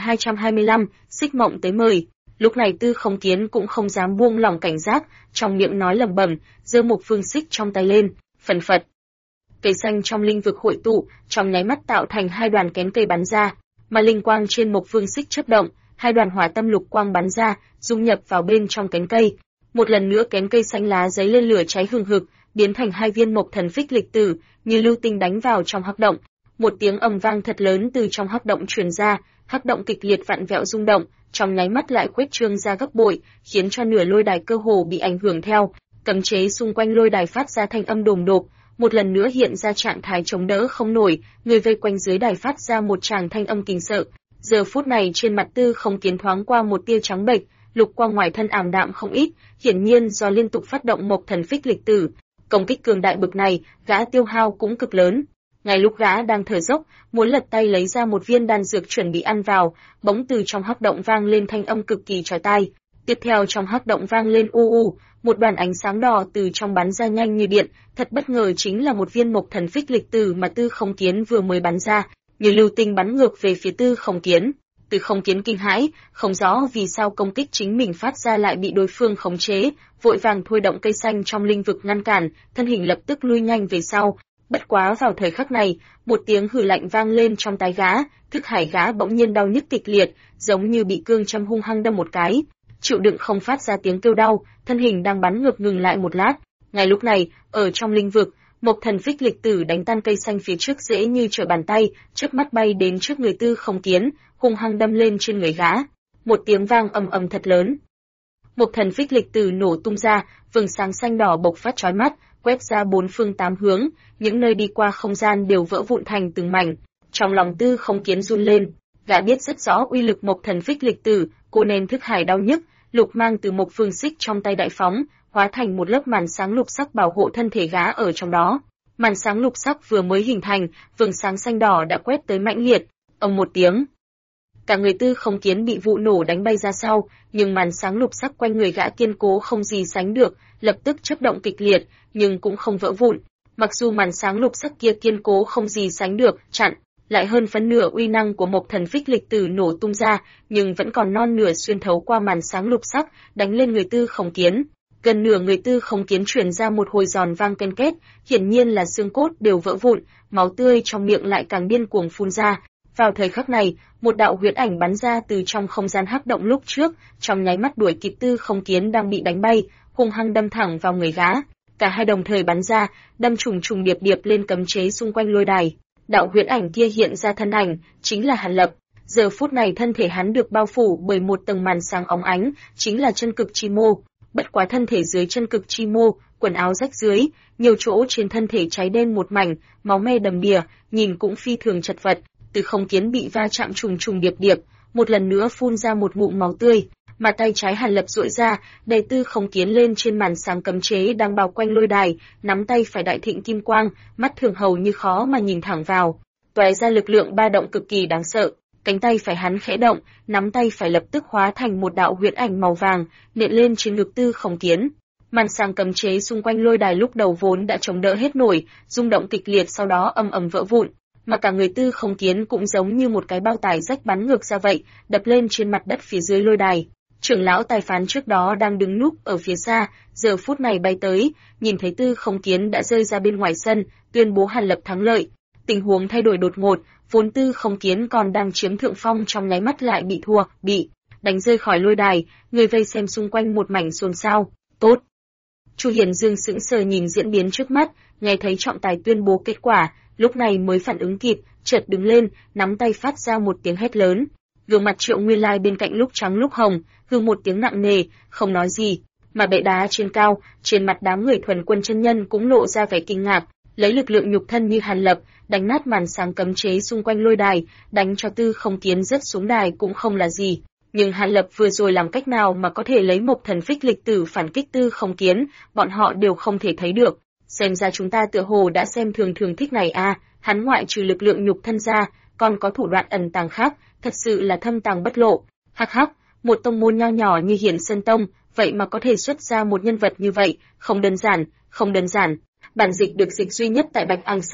1225, Xích Mộng tới mời. Lúc này Tư Không Kiến cũng không dám buông lỏng cảnh giác, trong miệng nói lẩm bẩm, giơ một phương xích trong tay lên, phần phật. Cây xanh trong linh vực hội tụ, trong nháy mắt tạo thành hai đoàn kén cây bắn ra, mà linh quang trên một phương xích chớp động, hai đoàn hỏa tâm lục quang bắn ra, dung nhập vào bên trong cánh cây. Một lần nữa kén cây xanh lá giấy lên lửa cháy hừng hực, biến thành hai viên mộc thần phích lịch tử, như lưu tinh đánh vào trong hắc động. Một tiếng ầm vang thật lớn từ trong hắc động truyền ra, hắc động kịch liệt vặn vẹo rung động, trong nháy mắt lại khuếch trương ra gấp bội, khiến cho nửa lôi đài cơ hồ bị ảnh hưởng theo. Cấm chế xung quanh lôi đài phát ra thanh âm đồm đột, một lần nữa hiện ra trạng thái chống đỡ không nổi, người vây quanh dưới đài phát ra một tràng thanh âm kinh sợ. Giờ phút này trên mặt Tư Không Kiến thoáng qua một tia trắng bệch, lục quang ngoài thân ảm đạm không ít, hiển nhiên do liên tục phát động mộc thần phích lịch tử. Công kích cường đại bực này, gã tiêu hao cũng cực lớn. Ngay lúc gã đang thở dốc, muốn lật tay lấy ra một viên đan dược chuẩn bị ăn vào, bỗng từ trong hắc động vang lên thanh âm cực kỳ chói tai. Tiếp theo trong hắc động vang lên u u, một đoàn ánh sáng đỏ từ trong bắn ra nhanh như điện, thật bất ngờ chính là một viên mộc thần phích lịch tử mà Tư Không Kiến vừa mới bắn ra, như lưu tinh bắn ngược về phía Tư Không Kiến. Tư Không Kiến kinh hãi, không rõ vì sao công kích chính mình phát ra lại bị đối phương khống chế, vội vàng thôi động cây xanh trong linh vực ngăn cản, thân hình lập tức lui nhanh về sau. Bất quá vào thời khắc này, một tiếng hừ lạnh vang lên trong tai gã, thức hải gã bỗng nhiên đau nhức kịch liệt, giống như bị cương châm hung hăng đâm một cái. Chịu đựng không phát ra tiếng kêu đau, thân hình đang bắn ngược ngừng lại một lát. Ngay lúc này, ở trong linh vực, mộc thần phích lịch tử đánh tan cây xanh phía trước dễ như trở bàn tay, chớp mắt bay đến trước người Tư Không Kiến, hung hăng đâm lên trên người gã. Một tiếng vang ầm ầm thật lớn. Mộc thần phích lịch tử nổ tung ra, vầng sáng xanh đỏ bộc phát chói mắt, quét ra bốn phương tám hướng, những nơi đi qua không gian đều vỡ vụn thành từng mảnh. Trong lòng Tư Không Kiến run lên, gã biết rất rõ uy lực mộc thần phích lịch tử, cô nên thức hải đau nhức, lục mang từ một phương xích trong tay đại phóng, hóa thành một lớp màn sáng lục sắc bảo hộ thân thể gã ở trong đó. Màn sáng lục sắc vừa mới hình thành, vầng sáng xanh đỏ đã quét tới mãnh liệt, ầm một tiếng. Cả người Tư Không Kiến bị vụ nổ đánh bay ra sau, nhưng màn sáng lục sắc quanh người gã kiên cố không gì sánh được, lập tức chớp động kịch liệt, nhưng cũng không vỡ vụn. Mặc dù màn sáng lục sắc kia kiên cố không gì sánh được, chặn lại hơn phân nửa uy năng của mộc thần phích lịch tử nổ tung ra, nhưng vẫn còn non nửa xuyên thấu qua màn sáng lục sắc, đánh lên người Tư Không Kiến. Gần nửa người Tư Không Kiến truyền ra một hồi giòn vang ken két, hiển nhiên là xương cốt đều vỡ vụn, máu tươi trong miệng lại càng điên cuồng phun ra. Vào thời khắc này, một đạo huyễn ảnh bắn ra từ trong không gian hắc động lúc trước, trong nháy mắt đuổi kịp Tư Không Kiến đang bị đánh bay, hung hăng đâm thẳng vào người gã. Cả hai đồng thời bắn ra, đâm trùng trùng điệp điệp lên cấm chế xung quanh lôi đài. Đạo huyễn ảnh kia hiện ra thân ảnh, chính là Hàn Lập. Giờ phút này thân thể hắn được bao phủ bởi một tầng màn sáng óng ánh, chính là chân cực chi mô. Bất quá thân thể dưới chân cực chi mô, quần áo rách dưới, nhiều chỗ trên thân thể cháy đen một mảnh, máu me đầm đìa, nhìn cũng phi thường chật vật. Tư Không Kiến bị va chạm trùng trùng điệp điệp, một lần nữa phun ra một ngụm máu tươi, mà tay trái Hàn Lập duỗi ra, đẩy Tư Không Kiến lên trên màn sáng cấm chế đang bao quanh lôi đài, nắm tay phải đại thịnh kim quang, mắt thường hầu như khó mà nhìn thẳng vào, tóe ra lực lượng ba động cực kỳ đáng sợ. Cánh tay phải hắn khẽ động, nắm tay phải lập tức hóa thành một đạo huyễn ảnh màu vàng, nện lên trên ngực Tư Không Kiến. Màn sáng cấm chế xung quanh lôi đài lúc đầu vốn đã chống đỡ hết nổi, rung động kịch liệt sau đó ầm ầm vỡ vụn, mà cả người Tư Không Kiến cũng giống như một cái bao tải rách bắn ngược ra vậy, đập lên trên mặt đất phía dưới lôi đài. Trưởng lão tài phán trước đó đang đứng núp ở phía xa, giờ phút này bay tới, nhìn thấy Tư Không Kiến đã rơi ra bên ngoài sân, tuyên bố Hàn Lập thắng lợi. Tình huống thay đổi đột ngột, vốn Tư Không Kiến còn đang chiếm thượng phong trong nháy mắt lại bị thua, bị đánh rơi khỏi lôi đài, người vây xem xung quanh một mảnh xôn xao. Tốt. Chu Hiền Dương sững sờ nhìn diễn biến trước mắt, nghe thấy trọng tài tuyên bố kết quả, lúc này mới phản ứng kịp, chợt đứng lên, nắm tay phát ra một tiếng hét lớn. Gương mặt Triệu Nguyên Lai bên cạnh lúc trắng lúc hồng, hừ một tiếng nặng nề, không nói gì, mà bệ đá trên cao, trên mặt đám người thuần quân chân nhân cũng lộ ra vẻ kinh ngạc, lấy lực lượng nhục thân như Hàn Lập, đánh nát màn sáng cấm chế xung quanh lôi đài, đánh cho Tư Không Kiến rớt xuống đài cũng không là gì. Nhưng Hàn Lập vừa rồi làm cách nào mà có thể lấy mộc thần phích lịch tử phản kích Tư Không Kiến, bọn họ đều không thể thấy được. Xem ra chúng ta tựa hồ đã xem thường thường thích này à, hắn ngoại trừ lực lượng nhục thân ra, còn có thủ đoạn ẩn tàng khác, thật sự là thâm tàng bất lộ. Hắc hắc, một tông môn nho nhỏ như Hiển Sơn Tông, vậy mà có thể xuất ra một nhân vật như vậy, không đơn giản, không đơn giản. Bản dịch được dịch duy nhất tại Bạch Ang Sách.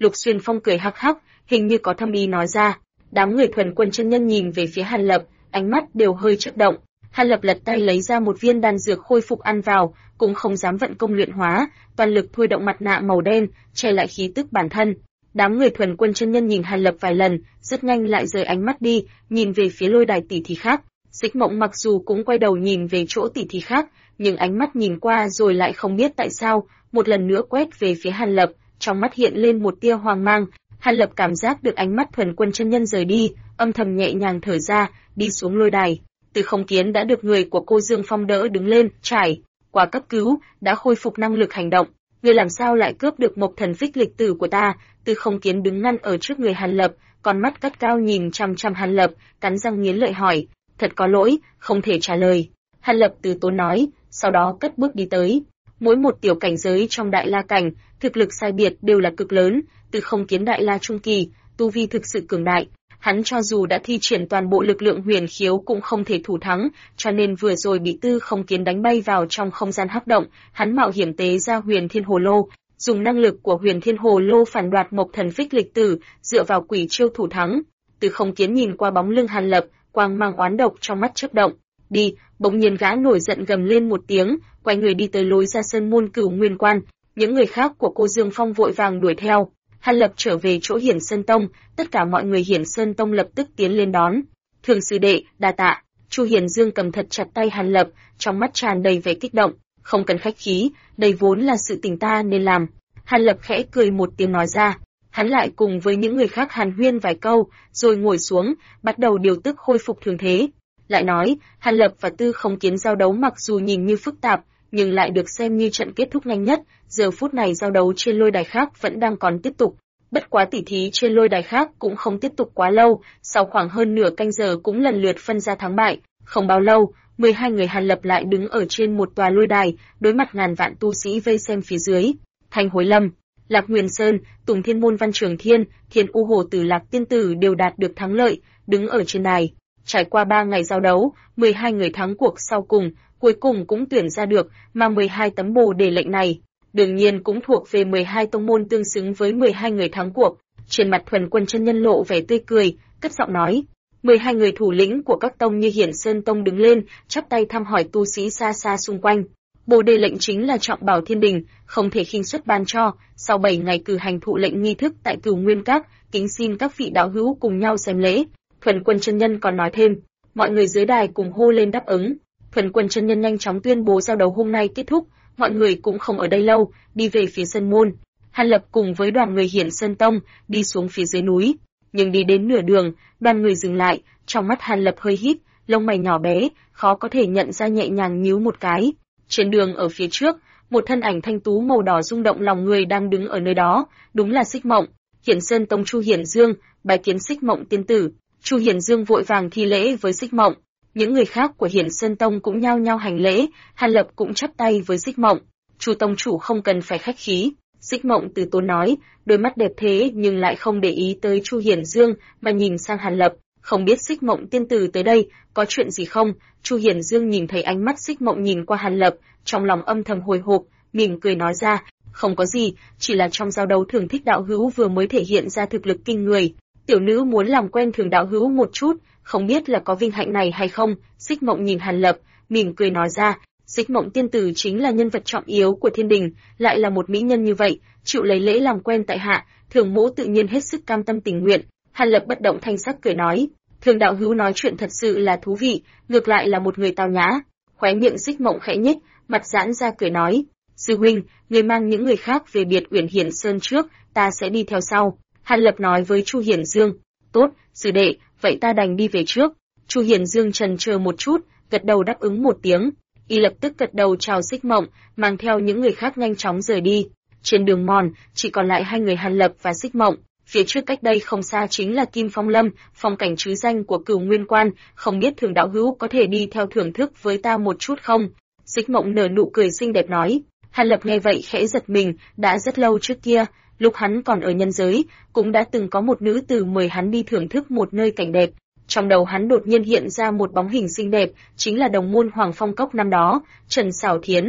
Lục Xuyên Phong cười hắc hắc, hình như có thâm ý nói ra. Đám người Thuần Quân chân nhân nhìn về phía Hàn Lập, ánh mắt đều hơi chớp động. Hàn Lập lật tay lấy ra một viên đan dược khôi phục ăn vào, cũng không dám vận công luyện hóa, toàn lực thôi động mặt nạ màu đen, che lại khí tức bản thân. Đám người Thuần Quân chân nhân nhìn Hàn Lập vài lần, rất nhanh lại rời ánh mắt đi, nhìn về phía Lôi Đài tỷ thí khác. Xích Mộng mặc dù cũng quay đầu nhìn về chỗ tỷ thí khác, nhưng ánh mắt nhìn qua rồi lại không biết tại sao, một lần nữa quét về phía Hàn Lập, trong mắt hiện lên một tia hoang mang. Hàn Lập cảm giác được ánh mắt Thuần Quân chân nhân rời đi, âm thầm nhẹ nhàng thở ra, đi xuống lôi đài. Từ Không Kiến đã được người của cô Dương Phong đỡ đứng lên, trải qua cấp cứu, đã khôi phục năng lực hành động. Người làm sao lại cướp được Mộc Thần Phích lịch tử của ta? Từ Không Kiến đứng ngăn ở trước người Hàn Lập, con mắt cắt cao nhìn chằm chằm Hàn Lập, cắn răng nghiến lợi hỏi, thật có lỗi, không thể trả lời. Hàn Lập từ tốn nói, sau đó cất bước đi tới. Mỗi một tiểu cảnh giới trong Đại La cảnh, thực lực sai biệt đều là cực lớn, Từ Không Kiến Đại La trung kỳ, tu vi thực sự cường đại. Hắn cho dù đã thi triển toàn bộ lực lượng huyền khiếu cũng không thể thủ thắng, cho nên vừa rồi bị Tư Không Kiến đánh bay vào trong không gian hắc động, hắn mạo hiểm tế ra Huyền Thiên Hồ Lô, dùng năng lực của Huyền Thiên Hồ Lô phản đoạt Mộc Thần Phích lịch tử, dựa vào quỷ chiêu thủ thắng. Tư Không Kiến nhìn qua bóng lưng Hàn Lập, quang mang oán độc trong mắt chớp động. Đi, bỗng nhiên gã nổi giận gầm lên một tiếng, quay người đi tới lối ra sơn môn Cửu Nguyên Quan. Những người khác của cô Dương Phong vội vàng đuổi theo. Hàn Lập trở về chỗ Hiển Sơn Tông, tất cả mọi người Hiển Sơn Tông lập tức tiến lên đón. Thường sư đệ, đa tạ. Chu Hiển Dương cầm thật chặt tay Hàn Lập, trong mắt tràn đầy vẻ kích động. Không cần khách khí, đây vốn là sự tình ta nên làm. Hàn Lập khẽ cười một tiếng nói ra. Hắn lại cùng với những người khác hàn huyên vài câu, rồi ngồi xuống, bắt đầu điều tức khôi phục thường thế. Lại nói, Hàn Lập và Tư Không Kiến giao đấu mặc dù nhìn như phức tạp, nhưng lại được xem như trận kết thúc nhanh nhất. Giờ phút này giao đấu trên lôi đài khác vẫn đang còn tiếp tục. Bất quá tỉ thí trên lôi đài khác cũng không tiếp tục quá lâu, sau khoảng hơn nửa canh giờ cũng lần lượt phân ra thắng bại. Không bao lâu, 12 người Hàn Lập lại đứng ở trên một tòa lôi đài, đối mặt ngàn vạn tu sĩ vây xem phía dưới. Thanh Hối Lâm, Lạc Huyền Sơn, Tùng Thiên Môn Văn Trường Thiên, Thiên U Hồ Tử Lạc Tiên Tử đều đạt được thắng lợi, đứng ở trên đài. Trải qua 3 ngày giao đấu, 12 người thắng cuộc sau cùng, cuối cùng cũng tuyển ra được, mà 12 tấm bồ đề lệnh này, đương nhiên cũng thuộc về 12 tông môn tương xứng với 12 người thắng cuộc. Trên mặt Thuần Quân chân nhân lộ vẻ tươi cười, cất giọng nói. 12 người thủ lĩnh của các tông như Hiển Sơn Tông đứng lên, chắp tay thăm hỏi tu sĩ xa xa xung quanh. Bồ đề lệnh chính là trọng bảo thiên đình, không thể khinh suất ban cho, sau 7 ngày cử hành thụ lệnh nghi thức tại Cửu Nguyên Các, kính xin các vị đạo hữu cùng nhau xem lễ. Thuần Quân chân nhân còn nói thêm, mọi người dưới đài cùng hô lên đáp ứng. Thuần Quân chân nhân nhanh chóng tuyên bố giao đấu hôm nay kết thúc, mọi người cũng không ở đây lâu, đi về phía sân môn. Hàn Lập cùng với đoàn người Hiển Sơn Tông đi xuống phía dưới núi, nhưng đi đến nửa đường, đoàn người dừng lại, trong mắt Hàn Lập hơi híp, lông mày nhỏ bé, khó có thể nhận ra nhẹ nhàng nhíu một cái. Trên đường ở phía trước, một thân ảnh thanh tú màu đỏ rung động lòng người đang đứng ở nơi đó, đúng là Xích Mộng. Hiển Sơn Tông Chu Hiển Dương, bái kiến Xích Mộng tiên tử. Chu Hiển Dương vội vàng thi lễ với Xích Mộng. Những người khác của Hiển Sơn Tông cũng nhao nhao hành lễ, Hàn Lập cũng chắp tay với Xích Mộng. Chu tông chủ không cần phải khách khí. Xích Mộng từ tốn nói, đôi mắt đẹp thế nhưng lại không để ý tới Chu Hiển Dương mà nhìn sang Hàn Lập. Không biết Xích Mộng tiên tử tới đây có chuyện gì không? Chu Hiển Dương nhìn thấy ánh mắt Xích Mộng nhìn qua Hàn Lập, trong lòng âm thầm hồi hộp, mỉm cười nói ra, không có gì, chỉ là trong giao đấu Thường Thích đạo hữu vừa mới thể hiện ra thực lực kinh người. Tiểu nữ muốn làm quen Thường đạo hữu một chút, không biết là có vinh hạnh này hay không? Xích Mộng nhìn Hàn Lập, mỉm cười nói ra, Xích Mộng tiên tử chính là nhân vật trọng yếu của thiên đình, lại là một mỹ nhân như vậy, chịu lấy lễ làm quen tại hạ, Thường mỗ tự nhiên hết sức cam tâm tình nguyện. Hàn Lập bất động thanh sắc cười nói, Thường đạo hữu nói chuyện thật sự là thú vị, ngược lại là một người tao nhã. Khóe miệng Xích Mộng khẽ nhếch, mặt giãn ra cười nói, sư huynh, người mang những người khác về biệt uyển Hiển Sơn trước, ta sẽ đi theo sau. Hàn Lập nói với Chu Hiển Dương, tốt, sư đệ, vậy ta đành đi về trước. Chu Hiển Dương chần chờ một chút, gật đầu đáp ứng một tiếng, y lập tức gật đầu chào Xích Mộng, mang theo những người khác nhanh chóng rời đi. Trên đường mòn, chỉ còn lại hai người Hàn Lập và Xích Mộng. Phía trước cách đây không xa chính là Kim Phong Lâm, phong cảnh trứ danh của Cửu Nguyên Quan, không biết Thường đạo hữu có thể đi theo thưởng thức với ta một chút không? Xích Mộng nở nụ cười xinh đẹp nói. Hàn Lập nghe vậy khẽ giật mình, đã rất lâu trước kia, lúc hắn còn ở nhân giới, cũng đã từng có một nữ tử mời hắn đi thưởng thức một nơi cảnh đẹp. Trong đầu hắn đột nhiên hiện ra một bóng hình xinh đẹp, chính là đồng môn Hoàng Phong Cốc năm đó, Trần Sảo Thiến.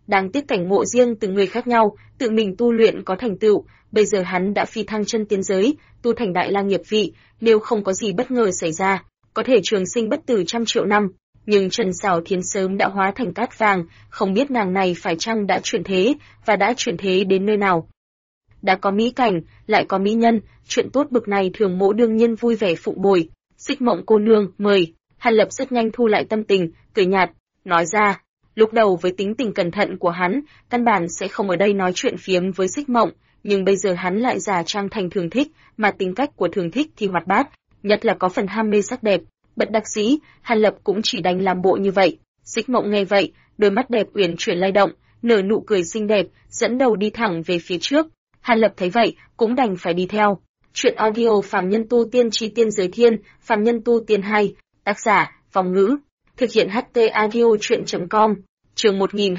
Đáng tiếc cảnh ngộ riêng từng người khác nhau, tự mình tu luyện có thành tựu, bây giờ hắn đã phi thăng chân tiên giới, tu thành đại la nghiệp vị, nếu không có gì bất ngờ xảy ra, có thể trường sinh bất tử trăm triệu năm. Nhưng Trần Sảo Thiến sớm đã hóa thành cát vàng, không biết nàng này phải chăng đã chuyển thế, và đã chuyển thế đến nơi nào. Đã có mỹ cảnh, lại có mỹ nhân, chuyện tốt bực này Thường Mỗ đương nhiên vui vẻ phụng bồi. Xích Mộng cô nương, mời. Hàn Lập rất nhanh thu lại tâm tình, cười nhạt, nói ra. Lúc đầu với tính tình cẩn thận của hắn, căn bản sẽ không ở đây nói chuyện phiếm với Xích Mộng, nhưng bây giờ hắn lại giả trang thành Thường Thích, mà tính cách của Thường Thích thì hoạt bát, nhất là có phần ham mê sắc đẹp. Bất đắc dĩ, Hàn Lập cũng chỉ đành làm bộ như vậy. Xích Mộng nghe vậy, đôi mắt đẹp uyển chuyển lay động, nở nụ cười xinh đẹp, dẫn đầu đi thẳng về phía trước. Hàn Lập thấy vậy, cũng đành phải đi theo. Chuyện audio Phàm Nhân Tu Tiên Chi Tiên Giới Thiên, Phàm Nhân Tu Tiên 2, tác giả, Vong Ngữ, thực hiện HT audio truyện.com. Chương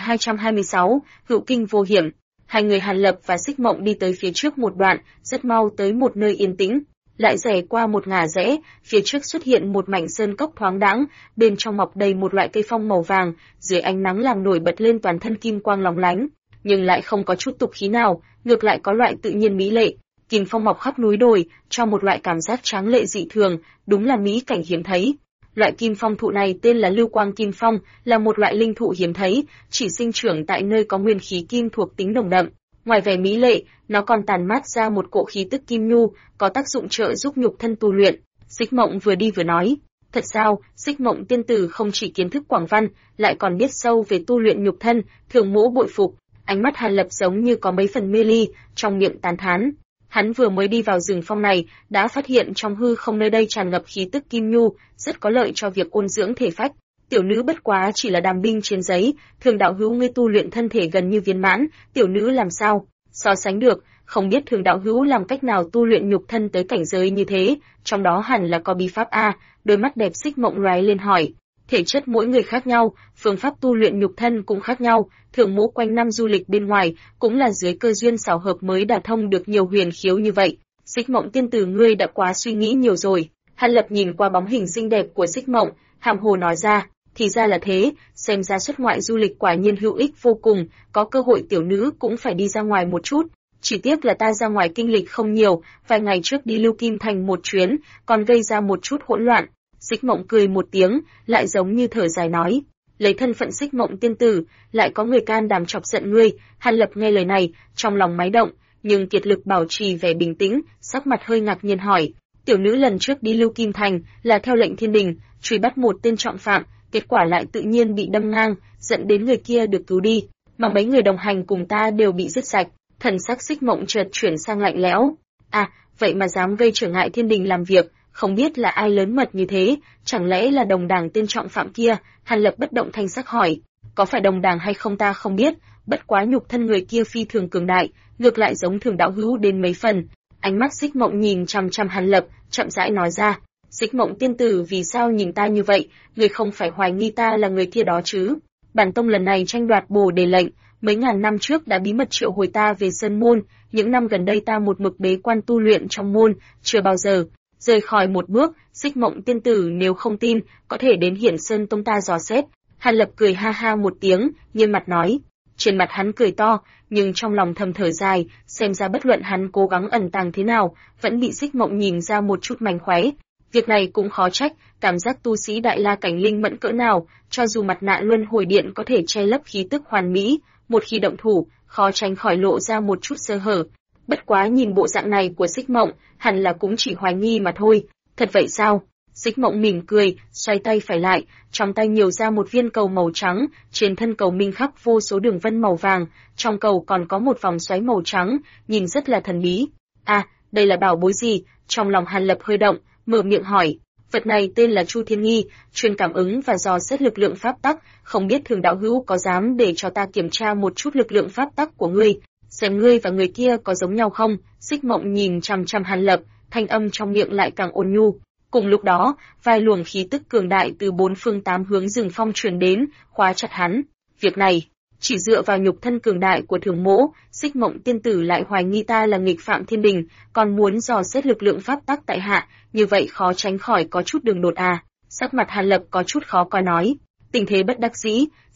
1226, Hữu Kinh Vô Hiểm. Hai người Hàn Lập và Xích Mộng đi tới phía trước một đoạn, rất mau tới một nơi yên tĩnh. Lại rẽ qua một ngả rẽ, phía trước xuất hiện một mảnh sơn cốc thoáng đãng, bên trong mọc đầy một loại cây phong màu vàng, dưới ánh nắng làm nổi bật lên toàn thân kim quang lóng lánh, nhưng lại không có chút tục khí nào, ngược lại có loại tự nhiên mỹ lệ. Kim phong mọc khắp núi đồi, cho một loại cảm giác tráng lệ dị thường, đúng là mỹ cảnh hiếm thấy. Loại kim phong thụ này tên là Lưu Quang Kim Phong, là một loại linh thụ hiếm thấy, chỉ sinh trưởng tại nơi có nguyên khí kim thuộc tính nồng đậm. Ngoài vẻ mỹ lệ, nó còn tàn mát ra một cỗ khí tức kim nhu, có tác dụng trợ giúp nhục thân tu luyện. Xích Mộng vừa đi vừa nói, thật sao, Xích Mộng tiên tử không chỉ kiến thức quảng văn, lại còn biết sâu về tu luyện nhục thân, Thường Mỗ bội phục. Ánh mắt Hàn Lập giống như có mấy phần mê ly, trong miệng tán thán. Hắn vừa mới đi vào rừng phong này, đã phát hiện trong hư không nơi đây tràn ngập khí tức kim nhu, rất có lợi cho việc ôn dưỡng thể phách. Tiểu nữ bất quá chỉ là đàm binh trên giấy, Thường đạo hữu ngươi tu luyện thân thể gần như viên mãn, tiểu nữ làm sao so sánh được, không biết Thường đạo hữu làm cách nào tu luyện nhục thân tới cảnh giới như thế, trong đó hẳn là có bí pháp a. Đôi mắt đẹp Xích Mộng lóe lên hỏi. Thể chất mỗi người khác nhau, phương pháp tu luyện nhục thân cũng khác nhau, Thường Mỗ quanh năm du lịch bên ngoài, cũng là dưới cơ duyên xảo hợp mới đả thông được nhiều huyền khiếu như vậy. Xích Mộng tiên tử ngươi đã quá suy nghĩ nhiều rồi. Hàn Lập nhìn qua bóng hình xinh đẹp của Xích Mộng, hàm hồ nói ra, thì ra là thế, xem ra xuất ngoại du lịch quả nhiên hữu ích vô cùng, có cơ hội tiểu nữ cũng phải đi ra ngoài một chút. Chỉ tiếc là ta ra ngoài kinh lịch không nhiều, vài ngày trước đi Lưu Kim Thành một chuyến, còn gây ra một chút hỗn loạn. Xích Mộng cười một tiếng, lại giống như thở dài nói, lấy thân phận Xích Mộng tiên tử, lại có người can đảm chọc giận ngươi. Hàn Lập nghe lời này, trong lòng máy động, nhưng kiệt lực bảo trì vẻ bình tĩnh, sắc mặt hơi ngạc nhiên hỏi, tiểu nữ lần trước đi Lưu Kim Thành là theo lệnh thiên đình, truy bắt một tên trọng phạm, kết quả lại tự nhiên bị đâm ngang, dẫn đến người kia được cứu đi, mà mấy người đồng hành cùng ta đều bị giết sạch. Thần sắc Xích Mộng chợt chuyển sang lạnh lẽo. À, vậy mà dám gây trở ngại thiên đình làm việc, không biết là ai lớn mật như thế, chẳng lẽ là đồng đảng tên trọng phạm kia? Hàn Lập bất động thanh sắc hỏi, có phải đồng đảng hay không ta không biết, bất quá nhục thân người kia phi thường cường đại, ngược lại giống Thường đạo hữu đến mấy phần. Ánh mắt Xích Mộng nhìn chằm chằm Hàn Lập, chậm rãi nói ra, Xích Mộng tiên tử vì sao nhìn ta như vậy, người không phải hoài nghi ta là người kia đó chứ? Bản tông lần này tranh đoạt Bồ Đề lệnh, mấy ngàn năm trước đã bí mật triệu hồi ta về Sơn môn, những năm gần đây ta một mực bế quan tu luyện trong môn, chưa bao giờ rời khỏi một bước. Xích Mộng tiên tử nếu không tin, có thể đến Hiển Sơn tông ta dò xét. Hàn Lập cười ha ha một tiếng, nghiêm mặt nói. Trên mặt hắn cười to, nhưng trong lòng thầm thở dài, xem ra bất luận hắn cố gắng ẩn tàng thế nào, vẫn bị Xích Mộng nhìn ra một chút mánh khóe. Việc này cũng khó trách, cảm giác tu sĩ đại la cảnh linh mẫn cỡ nào, cho dù mặt nạ luân hồi điện có thể che lấp khí tức hoàn mỹ, một khi động thủ, khó tránh khỏi lộ ra một chút sơ hở. Bất quá nhìn bộ dạng này của Xích Mộng, hẳn là cũng chỉ hoài nghi mà thôi. Thật vậy sao? Xích Mộng mỉm cười, xoay tay phải lại, trong tay nhiều ra một viên cầu màu trắng, trên thân cầu minh khắc vô số đường vân màu vàng, trong cầu còn có một vòng xoáy màu trắng, nhìn rất là thần bí. À, đây là bảo bối gì? Trong lòng Hàn Lập hơi động, mở miệng hỏi. Vật này tên là Chu Thiên Nghi, chuyên cảm ứng và dò xét lực lượng pháp tắc, không biết Thường đạo hữu có dám để cho ta kiểm tra một chút lực lượng pháp tắc của ngươi, xem ngươi và người kia có giống nhau không? Xích Mộng nhìn chằm chằm Hàn Lập, thanh âm trong miệng lại càng ôn nhu. Cùng lúc đó, vài luồng khí tức cường đại từ bốn phương tám hướng rừng phong truyền đến, khóa chặt hắn. Việc này, chỉ dựa vào nhục thân cường đại của Thường Mỗ, Xích Mộng tiên tử lại hoài nghi ta là nghịch phạm thiên đình, còn muốn dò xét lực lượng pháp tắc tại hạ, như vậy khó tránh khỏi có chút đường đột à. Sắc mặt Hàn Lập có chút khó coi nói. Tình thế bất đắc dĩ,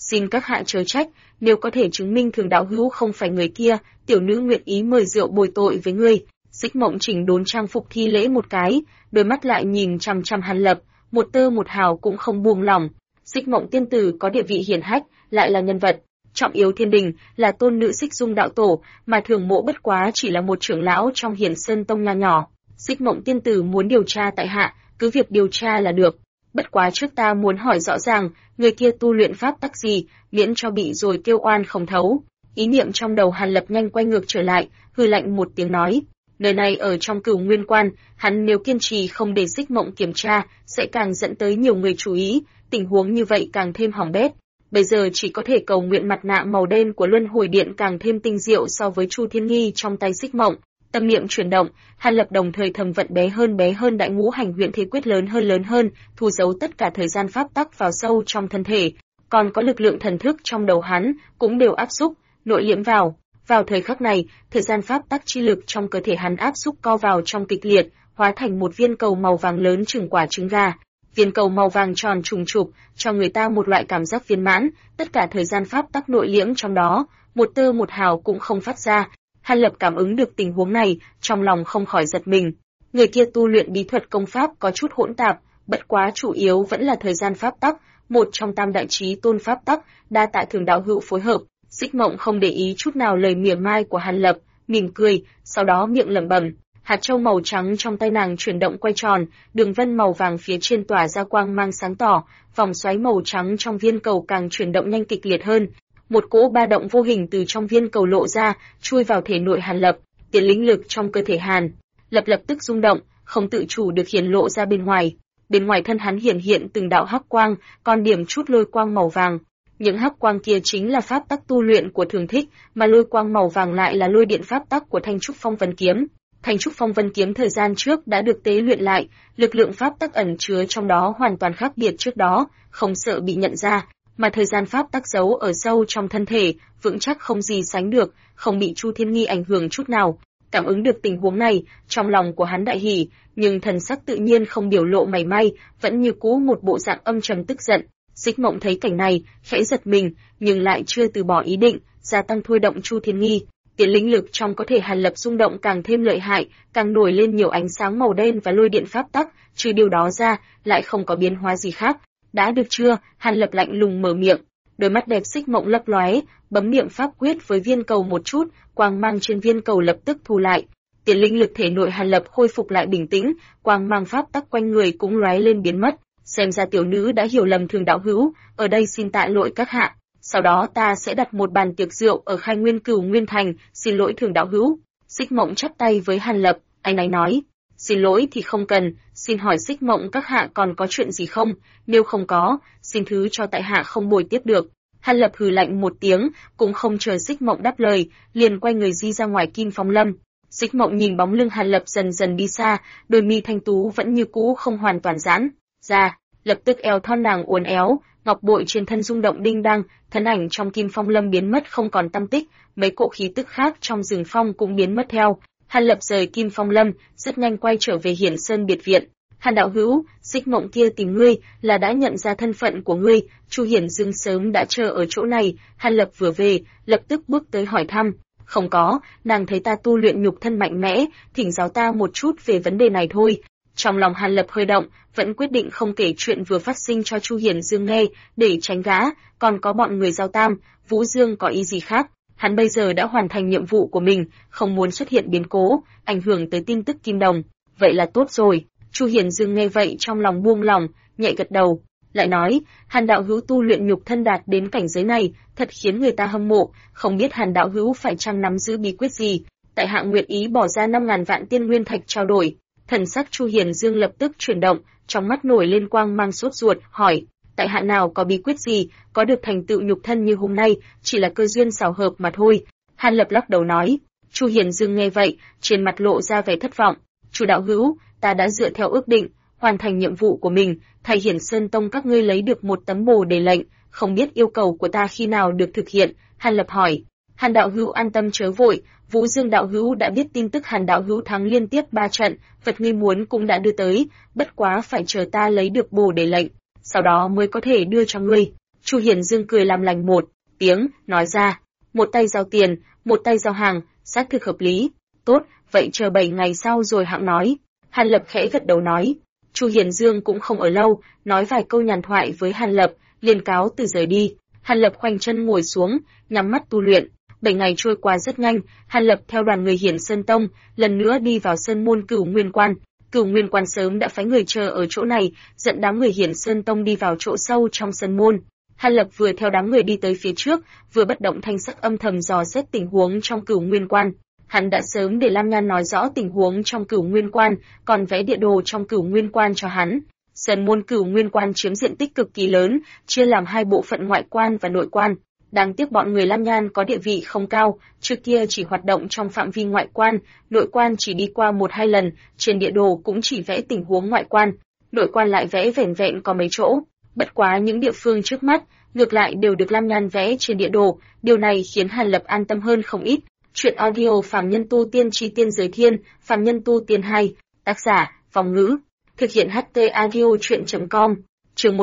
Xin các hạ chớ trách, nếu có thể chứng minh Thường đạo hữu không phải người kia, tiểu nữ nguyện ý mời rượu bồi tội với ngươi. Xích Mộng chỉnh đốn trang phục thi lễ một cái, đôi mắt lại nhìn chằm chằm Hàn Lập, một tơ một hào cũng không buông lỏng. Xích Mộng tiên tử có địa vị hiển hách, lại là nhân vật trọng yếu thiên đình, là tôn nữ Xích Dung đạo tổ, mà Thường Mộ bất quá chỉ là một trưởng lão trong Hiển Sơn tông nho nhỏ. Xích Mộng tiên tử muốn điều tra tại hạ, cứ việc điều tra là được. Bất quá trước ta muốn hỏi rõ ràng, người kia tu luyện pháp tắc gì, miễn cho bị rồi kêu oan không thấu. Ý niệm trong đầu Hàn Lập nhanh quay ngược trở lại, hừ lạnh một tiếng nói. Nơi này ở trong Cửu Nguyên Quan, hắn nếu kiên trì không để Xích Mộng kiểm tra, sẽ càng dẫn tới nhiều người chú ý, tình huống như vậy càng thêm hỏng bét. Bây giờ chỉ có thể cầu nguyện mặt nạ màu đen của Luân Hồi Điện càng thêm tinh diệu so với Chu Thiên Nghi trong tay Xích Mộng. Tâm niệm chuyển động, Hàn Lập đồng thời thầm vận bé hơn đại ngũ hành huyễn thế quyết lớn hơn, thu giấu tất cả thời gian pháp tắc vào sâu trong thân thể, còn có lực lượng thần thức trong đầu hắn cũng đều áp xúc, nội liễm vào. Vào thời khắc này, thời gian pháp tắc chi lực trong cơ thể hắn áp xúc co vào trong kịch liệt, hóa thành một viên cầu màu vàng lớn chừng quả trứng gà. Viên cầu màu vàng tròn trùng trục, cho người ta một loại cảm giác viên mãn, tất cả thời gian pháp tắc nội liễm trong đó, một tơ một hào cũng không phát ra. Hàn Lập cảm ứng được tình huống này, trong lòng không khỏi giật mình. Người kia tu luyện bí thuật công pháp có chút hỗn tạp, bất quá chủ yếu vẫn là thời gian pháp tắc, một trong tam đại chí tôn pháp tắc, đa tạ Thường đạo hữu phối hợp. Xích Mộng không để ý chút nào lời mỉa mai của Hàn Lập, mỉm cười, sau đó miệng lẩm bẩm. Hạt châu màu trắng trong tay nàng chuyển động quay tròn, đường vân màu vàng phía trên tỏa ra quang mang sáng tỏ, vòng xoáy màu trắng trong viên cầu càng chuyển động nhanh kịch liệt hơn. Một cỗ ba động vô hình từ trong viên cầu lộ ra, chui vào thể nội Hàn Lập, tiền linh lực trong cơ thể Hàn lập tức rung động, không tự chủ được hiển lộ ra bên ngoài. Bên ngoài thân hắn hiện từng đạo hắc quang, còn điểm chút lôi quang màu vàng. Những hắc quang kia chính là pháp tắc tu luyện của Thường Thích, mà lôi quang màu vàng lại là lôi điện pháp tắc của Thanh Trúc Phong Vân Kiếm. Thanh Trúc Phong Vân Kiếm thời gian trước đã được tế luyện lại, lực lượng pháp tắc ẩn chứa trong đó hoàn toàn khác biệt trước đó, không sợ bị nhận ra, mà thời gian pháp tắc giấu ở sâu trong thân thể, vững chắc không gì sánh được, không bị Chu Thiên Nghi ảnh hưởng chút nào. Cảm ứng được tình huống này, trong lòng của hắn đại hỉ, nhưng thần sắc tự nhiên không biểu lộ mảy may, vẫn như cũ một bộ dạng âm trầm tức giận. Xích Mộng thấy cảnh này, khẽ giật mình, nhưng lại chưa từ bỏ ý định, gia tăng thôi động Chu Thiên Nghi. Tiền linh lực trong có thể Hàn Lập rung động càng thêm lợi hại, càng nổi lên nhiều ánh sáng màu đen và lôi điện pháp tắc, trừ điều đó ra, lại không có biến hóa gì khác. Đã được chưa? Hàn Lập lạnh lùng mở miệng. Đôi mắt đẹp Xích Mộng lấp lóe, bấm niệm pháp quyết với viên cầu một chút, quang mang trên viên cầu lập tức thu lại. Tiền linh lực thể nội Hàn Lập khôi phục lại bình tĩnh, quang mang pháp tắc quanh người cũng lóe lên biến mất. Xem ra tiểu nữ đã hiểu lầm Thường đạo hữu, ở đây xin tạ lỗi các hạ. Sau đó ta sẽ đặt một bàn tiệc rượu ở Khai Nguyên Cửu Nguyên Thành, xin lỗi Thường đạo hữu. Xích Mộng chắp tay với Hàn Lập, anh ấy nói, xin lỗi thì không cần, xin hỏi Xích Mộng các hạ còn có chuyện gì không, nếu không có, xin thứ cho tại hạ không bồi tiếp được. Hàn Lập hừ lạnh một tiếng, cũng không chờ Xích Mộng đáp lời, liền quay người di ra ngoài Kim Phong Lâm. Xích Mộng nhìn bóng lưng Hàn Lập dần dần đi xa, đôi mi thanh tú vẫn như cũ không hoàn toàn giãn ra, lập tức eo thon nàng uốn éo, ngọc bội trên thân rung động đinh đăng, thân ảnh trong Kim Phong Lâm biến mất không còn tăm tích, mấy cỗ khí tức khác trong rừng phong cũng biến mất theo. Hàn Lập rời Kim Phong Lâm, rất nhanh quay trở về Hiển Sơn biệt viện. Hàn đạo hữu, Xích Mộng kia tìm ngươi, là đã nhận ra thân phận của ngươi, Chu Hiển Dương sớm đã chờ ở chỗ này. Hàn Lập vừa về, lập tức bước tới hỏi thăm. Không có, nàng thấy ta tu luyện nhục thân mạnh mẽ, thỉnh giáo ta một chút về vấn đề này thôi. Trong lòng Hàn Lập hơi động, vẫn quyết định không kể chuyện vừa phát sinh cho Chu Hiển Dương nghe, để tránh gã, còn có bọn người Giao Tam, Vũ Dương có ý gì khác. Hắn bây giờ đã hoàn thành nhiệm vụ của mình, không muốn xuất hiện biến cố, ảnh hưởng tới tin tức Kim Đồng. Vậy là tốt rồi. Chu Hiển Dương nghe vậy trong lòng buông lòng, nhẹ gật đầu, lại nói, Hàn đạo hữu tu luyện nhục thân đạt đến cảnh giới này, thật khiến người ta hâm mộ, không biết Hàn đạo hữu phải chăng nắm giữ bí quyết gì. Tại hạ nguyện ý bỏ ra 5.000 vạn tiên nguyên thạch trao đổi. Thần sắc Chu Hiển Dương lập tức chuyển động, trong mắt nổi lên quang mang sốt ruột, hỏi, tại hạ nào có bí quyết gì, có được thành tựu nhục thân như hôm nay, chỉ là cơ duyên xảo hợp mà thôi. Hàn Lập lắc đầu nói. Chu Hiển Dương nghe vậy, trên mặt lộ ra vẻ thất vọng. Chu đạo hữu, ta đã dựa theo ước định, hoàn thành nhiệm vụ của mình, thay Hiển Sơn Tông các ngươi lấy được một tấm bồ đề lệnh, không biết yêu cầu của ta khi nào được thực hiện. Hàn Lập hỏi. Hàn đạo hữu an tâm chớ vội, Vũ Dương đạo hữu đã biết tin tức Hàn đạo hữu thắng liên tiếp 3 trận, vật ngươi muốn cũng đã đưa tới, bất quá phải chờ ta lấy được bồ đề lệnh, sau đó mới có thể đưa cho ngươi. Chu Hiền Dương cười làm lành một tiếng, nói ra, một tay giao tiền, một tay giao hàng, xác thực hợp lý. Tốt, vậy chờ 7 ngày sau rồi hẵng nói. Hàn Lập khẽ gật đầu nói. Chu Hiền Dương cũng không ở lâu, nói vài câu nhàn thoại với Hàn Lập, liền cáo từ rời đi. Hàn Lập khoanh chân ngồi xuống, nhắm mắt tu luyện. 7 ngày trôi qua rất nhanh, Hàn Lập theo đoàn người Hiển Sơn Tông, lần nữa đi vào sơn môn Cửu Nguyên Quan. Cửu Nguyên Quan sớm đã phái người chờ ở chỗ này, dẫn đám người Hiển Sơn Tông đi vào chỗ sâu trong sơn môn. Hàn Lập vừa theo đám người đi tới phía trước, vừa bất động thanh sắc âm thầm dò xét tình huống trong Cửu Nguyên Quan. Hắn đã sớm để Lam Nhan nói rõ tình huống trong Cửu Nguyên Quan, còn vẽ địa đồ trong Cửu Nguyên Quan cho hắn. Sơn môn Cửu Nguyên Quan chiếm diện tích cực kỳ lớn, chia làm hai bộ phận ngoại quan và nội quan. Đáng tiếc bọn người Lam Nhan có địa vị không cao, trước kia chỉ hoạt động trong phạm vi ngoại quan, nội quan chỉ đi qua 1-2 lần, trên địa đồ cũng chỉ vẽ tình huống ngoại quan, nội quan lại vẽ vẻn vẹn có mấy chỗ. Bất quá những địa phương trước mắt, ngược lại đều được Lam Nhan vẽ trên địa đồ, điều này khiến Hàn Lập an tâm hơn không ít. Chuyện audio Phàm Nhân Tu Tiên Chi Tiên Giới Thiên, Phàm Nhân Tu Tiên 2, tác giả, Phong Ngữ, thực hiện HT audio chuyện.com, chương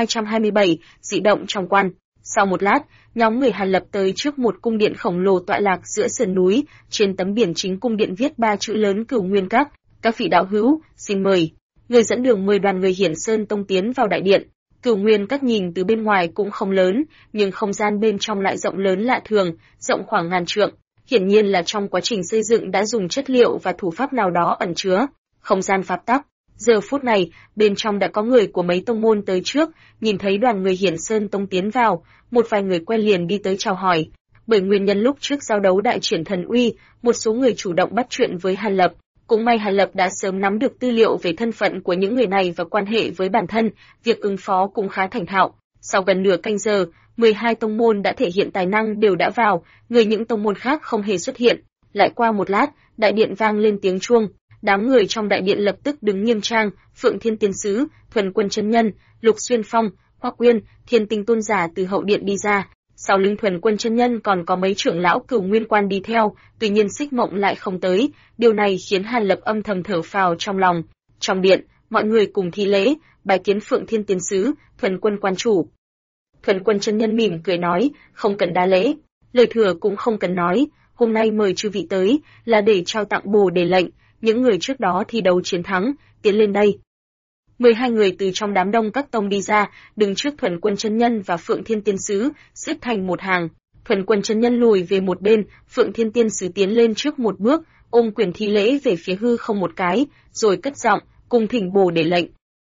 1227, dị động trong quan. Sau một lát, nhóm người Hàn Lập tới trước một cung điện khổng lồ tọa lạc giữa sườn núi, trên tấm biển chính cung điện viết 3 chữ lớn Cửu Nguyên Các, các vị đạo hữu, xin mời. Người dẫn đường mời đoàn người Hiển Sơn Tông tiến vào đại điện. Cửu Nguyên Các nhìn từ bên ngoài cũng không lớn, nhưng không gian bên trong lại rộng lớn lạ thường, rộng khoảng ngàn trượng. Hiển nhiên là trong quá trình xây dựng đã dùng chất liệu và thủ pháp nào đó ẩn chứa không gian pháp tắc. Giờ phút này, bên trong đã có người của mấy tông môn tới trước, nhìn thấy đoàn người Hiển Sơn Tông tiến vào, một vài người quen liền đi tới chào hỏi. Bởi nguyên nhân lúc trước giao đấu đại triển thần uy, một số người chủ động bắt chuyện với Hàn Lập. Cũng may Hàn Lập đã sớm nắm được tư liệu về thân phận của những người này và quan hệ với bản thân, việc ứng phó cũng khá thành thạo. Sau gần nửa canh giờ, 12 tông môn đã thể hiện tài năng đều đã vào, người những tông môn khác không hề xuất hiện. Lại qua một lát, đại điện vang lên tiếng chuông. Đám người trong đại điện lập tức đứng nghiêm trang, Phượng Thiên Tiên Sứ, Thuần Quân Chân Nhân, Lục Xuyên Phong, Hoắc Quyên, Thiên Tinh Tôn giả từ hậu điện đi ra. Sau lưng Thuần Quân Chân Nhân còn có mấy trưởng lão Cửu Nguyên Quan đi theo, tuy nhiên Xích Mộng lại không tới, điều này khiến Hàn Lập âm thầm thở phào trong lòng. Trong điện, mọi người cùng thi lễ, bái kiến Phượng Thiên Tiên Sứ, Thuần Quân Quan chủ. Thuần Quân Chân Nhân mỉm cười nói, không cần đa lễ, lời thừa cũng không cần nói, hôm nay mời chư vị tới là để trao tặng Bồ Đề lệnh, những người trước đó thi đấu chiến thắng, tiến lên đây. 12 người từ trong đám đông các tông đi ra, đứng trước Thuần Quân Chân Nhân và Phượng Thiên Tiên Sứ, xếp thành một hàng. Thuần Quân Chân Nhân lùi về một bên, Phượng Thiên Tiên Sứ tiến lên trước một bước, ôm quyền thi lễ về phía hư không một cái, rồi cất giọng, cùng thỉnh Bồ Đề lệnh.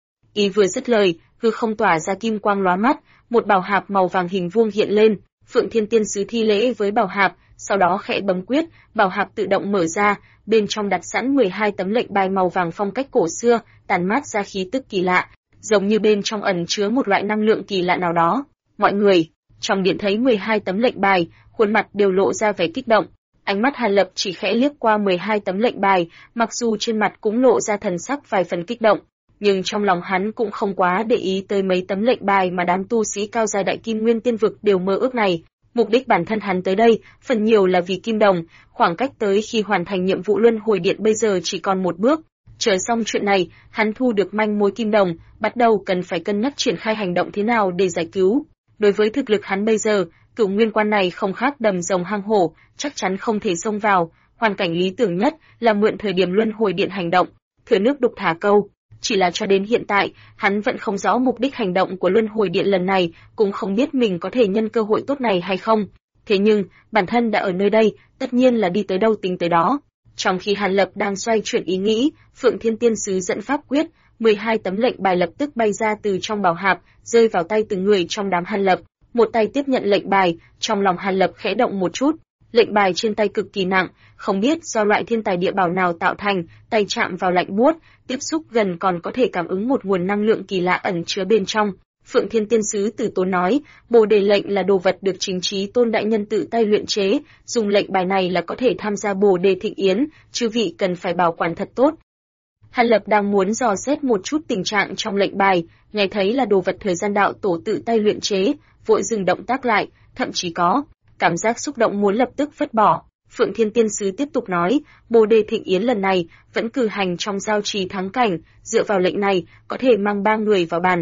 Ý vừa dứt lời, hư không tỏa ra kim quang lóa mắt, một bảo hạp màu vàng hình vuông hiện lên, Phượng Thiên Tiên Sứ thi lễ với bảo hạp, sau đó khẽ bấm quyết, bảo hạp tự động mở ra, bên trong đặt sẵn 12 tấm lệnh bài màu vàng phong cách cổ xưa, tản mát ra khí tức kỳ lạ, giống như bên trong ẩn chứa một loại năng lượng kỳ lạ nào đó. Mọi người trong điện thấy 12 tấm lệnh bài, khuôn mặt đều lộ ra vẻ kích động. Ánh mắt Hàn Lập chỉ khẽ liếc qua 12 tấm lệnh bài, mặc dù trên mặt cũng lộ ra thần sắc vài phần kích động, nhưng trong lòng hắn cũng không quá để ý tới mấy tấm lệnh bài mà đám tu sĩ cao giai đại kim nguyên tiên vực đều mơ ước này. Mục đích bản thân hắn tới đây, phần nhiều là vì kim đồng, khoảng cách tới khi hoàn thành nhiệm vụ luân hồi điện bây giờ chỉ còn một bước. Chờ xong chuyện này, hắn thu được manh mối kim đồng, bắt đầu cần phải cân nhắc triển khai hành động thế nào để giải cứu. Đối với thực lực hắn bây giờ, Cửu Nguyên Quan này không khác đầm rồng hang hổ, chắc chắn không thể xông vào. Hoàn cảnh lý tưởng nhất là mượn thời điểm luân hồi điện hành động, thừa nước đục thả câu. Chỉ là cho đến hiện tại, hắn vẫn không rõ mục đích hành động của luân hồi điện lần này, cũng không biết mình có thể nhân cơ hội tốt này hay không. Thế nhưng, bản thân đã ở nơi đây, tất nhiên là đi tới đâu tính tới đó. Trong khi Hàn Lập đang xoay chuyển ý nghĩ, Phượng Thiên Tiên Sứ dẫn pháp quyết, 12 tấm lệnh bài lập tức bay ra từ trong bảo hạp, rơi vào tay từng người trong đám Hàn Lập. Một tay tiếp nhận lệnh bài, trong lòng Hàn Lập khẽ động một chút. Lệnh bài trên tay cực kỳ nặng, không biết do loại thiên tài địa bảo nào tạo thành, tay chạm vào lạnh buốt, tiếp xúc gần còn có thể cảm ứng một nguồn năng lượng kỳ lạ ẩn chứa bên trong. Phượng Thiên Tiên Sứ từ tốn nói, Bồ Đề lệnh là đồ vật được chính Chí Tôn đại nhân tự tay luyện chế, dùng lệnh bài này là có thể tham gia Bồ Đề thịnh yến, chư vị cần phải bảo quản thật tốt. Hàn Lập đang muốn dò xét một chút tình trạng trong lệnh bài, nghe thấy là đồ vật thời gian đạo tổ tự tay luyện chế, vội dừng động tác lại, thậm chí có cảm giác xúc động muốn lập tức vứt bỏ. Phượng Thiên Tiên Sứ tiếp tục nói, Bồ Đề thịnh yến lần này vẫn cử hành trong giao trì thắng cảnh, dựa vào lệnh này có thể mang 3 người vào bàn.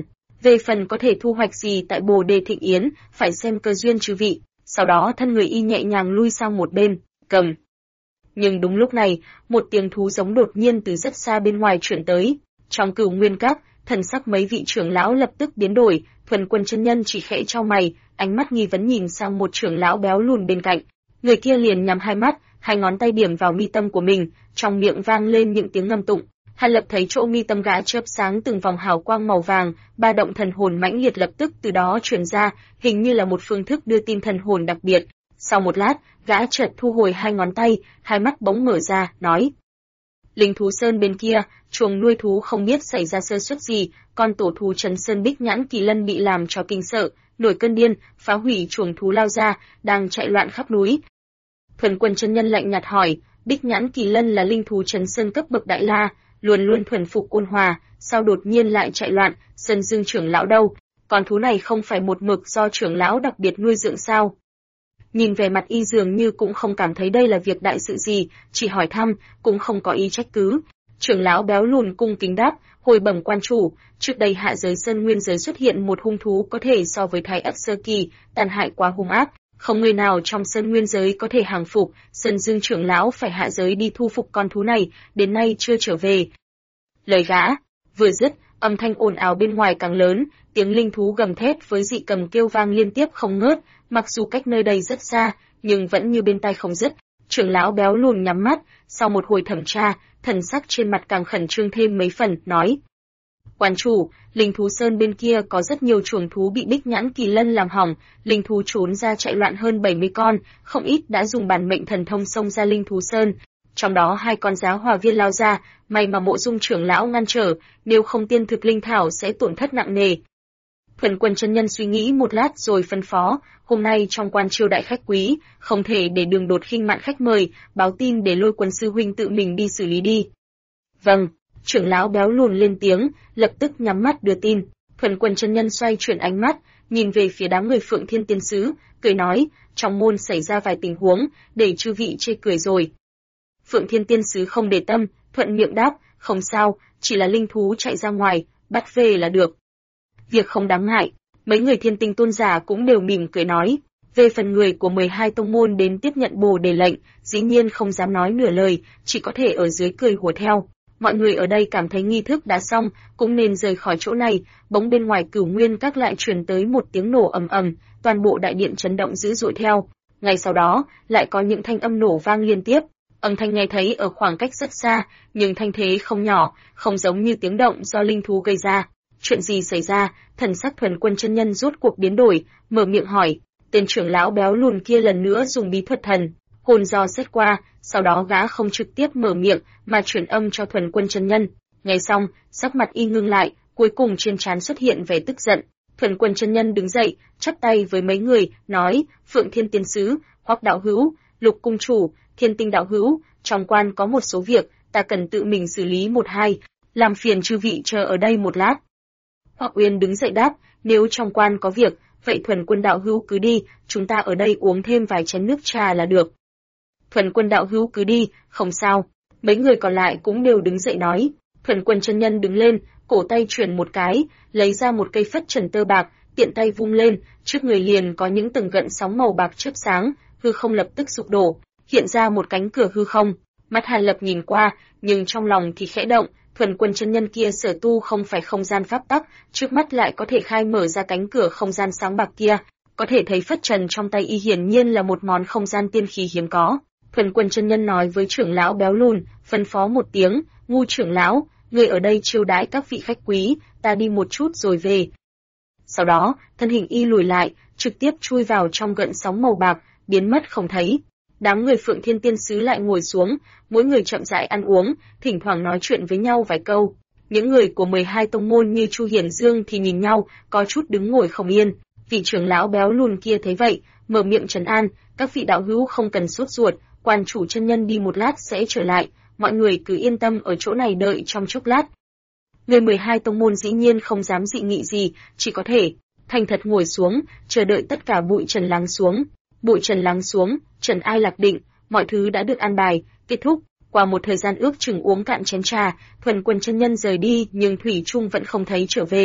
Về phần có thể thu hoạch gì tại Bồ Đề Thịnh Yến, phải xem cơ duyên chư vị. Sau đó thân người y nhẹ nhàng lui sang một bên, cầm. Nhưng đúng lúc này, một tiếng thú giống đột nhiên từ rất xa bên ngoài chuyển tới. Trong Cửu Nguyên Các, thần sắc mấy vị trưởng lão lập tức biến đổi, Thuần Quân chân nhân chỉ khẽ chau mày, ánh mắt nghi vấn nhìn sang một trưởng lão béo lùn bên cạnh. Người kia liền nhắm hai mắt, hai ngón tay điểm vào mi tâm của mình, trong miệng vang lên những tiếng ngâm tụng. Hàn Lập thấy chỗ mi tâm gã chớp sáng từng vòng hào quang màu vàng, ba động thần hồn mãnh liệt lập tức từ đó truyền ra, hình như là một phương thức đưa tin thần hồn đặc biệt. Sau một lát, gã chợt thu hồi hai ngón tay, hai mắt bỗng mở ra, nói: Linh thú sơn bên kia, chuồng nuôi thú không biết xảy ra sơ suất gì, con tổ thú Trấn Sơn Bích Nhãn Kỳ Lân bị làm cho kinh sợ, nổi cơn điên, phá hủy chuồng thú lao ra, đang chạy loạn khắp núi. Thuần Quân chân nhân lạnh nhạt hỏi: Bích Nhãn Kỳ Lân là linh thú Trấn Sơn cấp bậc đại la, luôn luôn thuần phục ôn hòa, sao đột nhiên lại chạy loạn? Sơn Dương trưởng lão đâu? Con thú này không phải một mực do trưởng lão đặc biệt nuôi dưỡng sao? Nhìn về mặt y dường như cũng không cảm thấy đây là việc đại sự gì, chỉ hỏi thăm, cũng không có ý trách cứ. Trưởng lão béo lùn cung kính đáp: Hồi bẩm quan chủ, trước đây hạ giới Sơn Nguyên giới xuất hiện một hung thú có thể so với Thái Ất sơ kỳ, tàn hại quá hung ác, không người nào trong Sơn Nguyên giới có thể hàng phục. Sơn Dương trưởng lão phải hạ giới đi thu phục con thú này, đến nay chưa trở về. Lời gã vừa dứt, âm thanh ồn ào bên ngoài càng lớn, tiếng linh thú gầm thét với dị cầm kêu vang liên tiếp không ngớt, mặc dù cách nơi đây rất xa, nhưng vẫn như bên tai không dứt. Trưởng lão béo lùn nhắm mắt, sau một hồi thẩm tra, thần sắc trên mặt càng khẩn trương thêm mấy phần, nói: Quan chủ, linh thú sơn bên kia có rất nhiều chuồng thú bị Bích Nhãn Kỳ Lân làm hỏng, linh thú trốn ra chạy loạn hơn 70 con, không ít đã dùng bản mệnh thần thông xông ra linh thú sơn. Trong đó 2 con Giá Hỏa Viên lao ra, may mà Mộ Dung trưởng lão ngăn trở, nếu không tiên thực linh thảo sẽ tổn thất nặng nề. Thuần Quân chân nhân suy nghĩ một lát rồi phân phó: Hôm nay trong quan chiêu đại khách quý, không thể để Đường Đột khinh mạn khách mời, báo tin để Lôi Quân sư huynh tự mình đi xử lý đi. Vâng. Trưởng lão béo lùn lên tiếng, lập tức nhắm mắt đưa tin. Thuần Quân chân nhân xoay chuyển ánh mắt, nhìn về phía đám người Phượng Thiên Tiên sứ, cười nói: Trong môn xảy ra vài tình huống, để chư vị chê cười rồi. Phượng Thiên Tiên sứ không để tâm, thuận miệng đáp: Không sao, chỉ là linh thú chạy ra ngoài, bắt về là được. Việc không đáng ngại. Mấy người Thiên Tinh tôn giả cũng đều mỉm cười nói. Về phần người của 12 tông môn đến tiếp nhận Bồ Đề lệnh, dĩ nhiên không dám nói nửa lời, chỉ có thể ở dưới cười hùa theo. Mọi người ở đây cảm thấy nghi thức đã xong, cũng nên rời khỏi chỗ này. Bỗng bên ngoài Cửu Nguyên Các lại truyền tới một tiếng nổ ầm ầm, toàn bộ đại điện chấn động dữ dội theo. Ngay sau đó, lại có những thanh âm nổ vang liên tiếp. Âm thanh nghe thấy ở khoảng cách rất xa, nhưng thanh thế không nhỏ, không giống như tiếng động do linh thú gây ra. Chuyện gì xảy ra? Thần sắc Thuần Quân chân nhân rốt cuộc biến đổi, mở miệng hỏi. Tên trưởng lão béo lùn kia lần nữa dùng bí thuật thần hồn dò xét qua, sau đó gã không trực tiếp mở miệng mà chuyển âm cho Thuần Quân chân nhân. Nghe xong, sắc mặt y ngưng lại, cuối cùng trên trán xuất hiện vẻ tức giận. Thuần Quân chân nhân đứng dậy, chắp tay với mấy người, nói: Phượng Thiên Tiên sứ, Hoắc đạo hữu, Lục cung chủ, Thiên Tinh đạo hữu, trong quan có một số việc, ta cần tự mình xử lý một hai, làm phiền chư vị chờ ở đây một lát. Hoắc Uyên đứng dậy đáp: Nếu trong quan có việc, vậy Thuần Quân đạo hữu cứ đi, chúng ta ở đây uống thêm vài chén nước trà là được. Thuần Quân đạo hữu cứ đi, không sao. Mấy người còn lại cũng đều đứng dậy nói. Thuần Quân chân nhân đứng lên, cổ tay chuyển một cái, lấy ra một cây phất trần tơ bạc, tiện tay vung lên, trước người liền có những từng gợn sóng màu bạc chớp sáng, hư không lập tức sụp đổ, hiện ra một cánh cửa hư không. Mắt Hàn Lập nhìn qua, nhưng trong lòng thì khẽ động. Thuần Quân chân nhân kia sở tu không phải không gian pháp tắc, trước mắt lại có thể khai mở ra cánh cửa không gian sáng bạc kia, có thể thấy phất trần trong tay y hiển nhiên là một món không gian tiên khí hiếm có. Thuần Quân chân nhân nói với trưởng lão béo lùn, phân phó một tiếng: Ngu trưởng lão, người ở đây chiêu đãi các vị khách quý, ta đi một chút rồi về. Sau đó, thân hình y lùi lại, trực tiếp chui vào trong gợn sóng màu bạc, biến mất không thấy. Đám người Phượng Thiên Tiên sứ lại ngồi xuống, mỗi người chậm rãi ăn uống, thỉnh thoảng nói chuyện với nhau vài câu. Những người của 12 tông môn như Chu Hiển Dương thì nhìn nhau, có chút đứng ngồi không yên. Vị trưởng lão béo lùn kia thấy vậy, mở miệng trấn an: Các vị đạo hữu không cần sốt ruột, quan chủ chân nhân đi một lát sẽ trở lại, mọi người cứ yên tâm ở chỗ này đợi trong chốc lát. Người 12 tông môn dĩ nhiên không dám dị nghị gì, chỉ có thể thành thật ngồi xuống, chờ đợi tất cả bụi trần lắng xuống. Bụi trần lắng xuống, trần ai lạc định, mọi thứ đã được an bài, kết thúc. Qua một thời gian ước chừng uống cạn chén trà, Thuần Quân chân nhân rời đi, nhưng thủy chung vẫn không thấy trở về.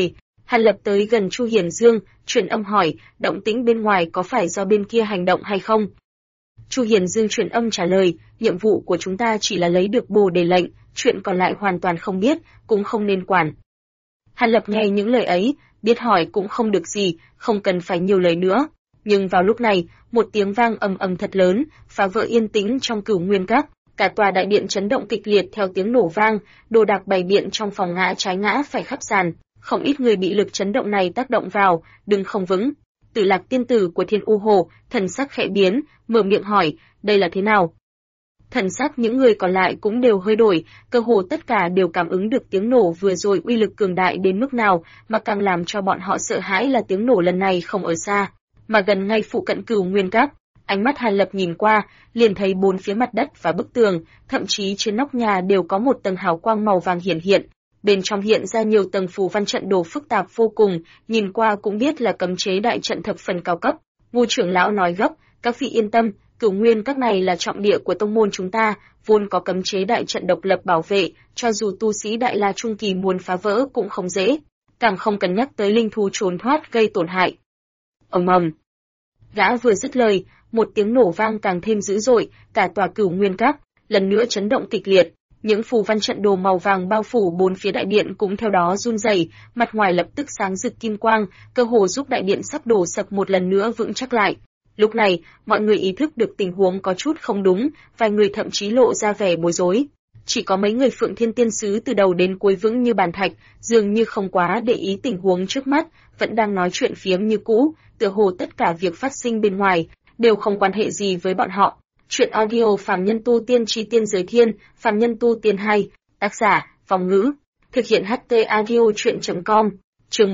Hàn Lập tới gần Chu Hiển Dương, truyền âm hỏi, động tĩnh bên ngoài có phải do bên kia hành động hay không? Chu Hiển Dương truyền âm trả lời, nhiệm vụ của chúng ta chỉ là lấy được Bồ Đề lệnh, chuyện còn lại hoàn toàn không biết, cũng không nên quản. Hàn Lập nghe những lời ấy, biết hỏi cũng không được gì, không cần phải nhiều lời nữa. Nhưng vào lúc này, một tiếng vang ầm ầm thật lớn, phá vỡ yên tĩnh trong Cửu Nguyên Các, cả tòa đại điện chấn động kịch liệt theo tiếng nổ vang, đồ đạc bày biện trong phòng ngã trái ngã phải khắp sàn, không ít người bị lực chấn động này tác động vào, đứng không vững. Tử Lạc tiên tử của Thiên U Hồ, thần sắc khẽ biến, mở miệng hỏi, đây là thế nào? Thần sắc những người còn lại cũng đều hơi đổi, cơ hồ tất cả đều cảm ứng được tiếng nổ vừa rồi uy lực cường đại đến mức nào, mà càng làm cho bọn họ sợ hãi là tiếng nổ lần này không ở xa, mà gần ngay phụ cận Cửu Nguyên Các. Ánh mắt Hàn Lập nhìn qua, liền thấy bốn phía mặt đất và bức tường, thậm chí trên nóc nhà đều có một tầng hào quang màu vàng hiển hiện. Bên trong hiện ra nhiều tầng phù văn trận đồ phức tạp vô cùng, nhìn qua cũng biết là cấm chế đại trận thập phần cao cấp. Ngô trưởng lão nói gấp, các vị yên tâm, Cửu Nguyên Các này là trọng địa của tông môn chúng ta, vốn có cấm chế đại trận độc lập bảo vệ, cho dù tu sĩ Đại La trung kỳ muốn phá vỡ cũng không dễ, càng không cần nhắc tới linh thú trốn thoát gây tổn hại. Ầm ầm. Gã vừa dứt lời, một tiếng nổ vang càng thêm dữ dội, cả tòa Cửu Nguyên Các lần nữa chấn động kịch liệt. Những phù văn trận đồ màu vàng bao phủ bốn phía đại điện cũng theo đó run rẩy, mặt ngoài lập tức sáng rực kim quang, cơ hồ giúp đại điện sắp đổ sập một lần nữa vững chắc lại. Lúc này, mọi người ý thức được tình huống có chút không đúng, vài người thậm chí lộ ra vẻ bối rối. Chỉ có mấy người Phượng Thiên Tiên sứ từ đầu đến cuối vững như bàn thạch, dường như không quá để ý tình huống trước mắt, vẫn đang nói chuyện phiếm như cũ, tựa hồ tất cả việc phát sinh bên ngoài đều không quan hệ gì với bọn họ. Chuyện audio Phàm Nhân Tu Tiên Chi Tiên Giới Thiên, Phàm Nhân Tu Tiên 2, tác giả, Phong Ngữ, thực hiện HT audio chuyện.com, chương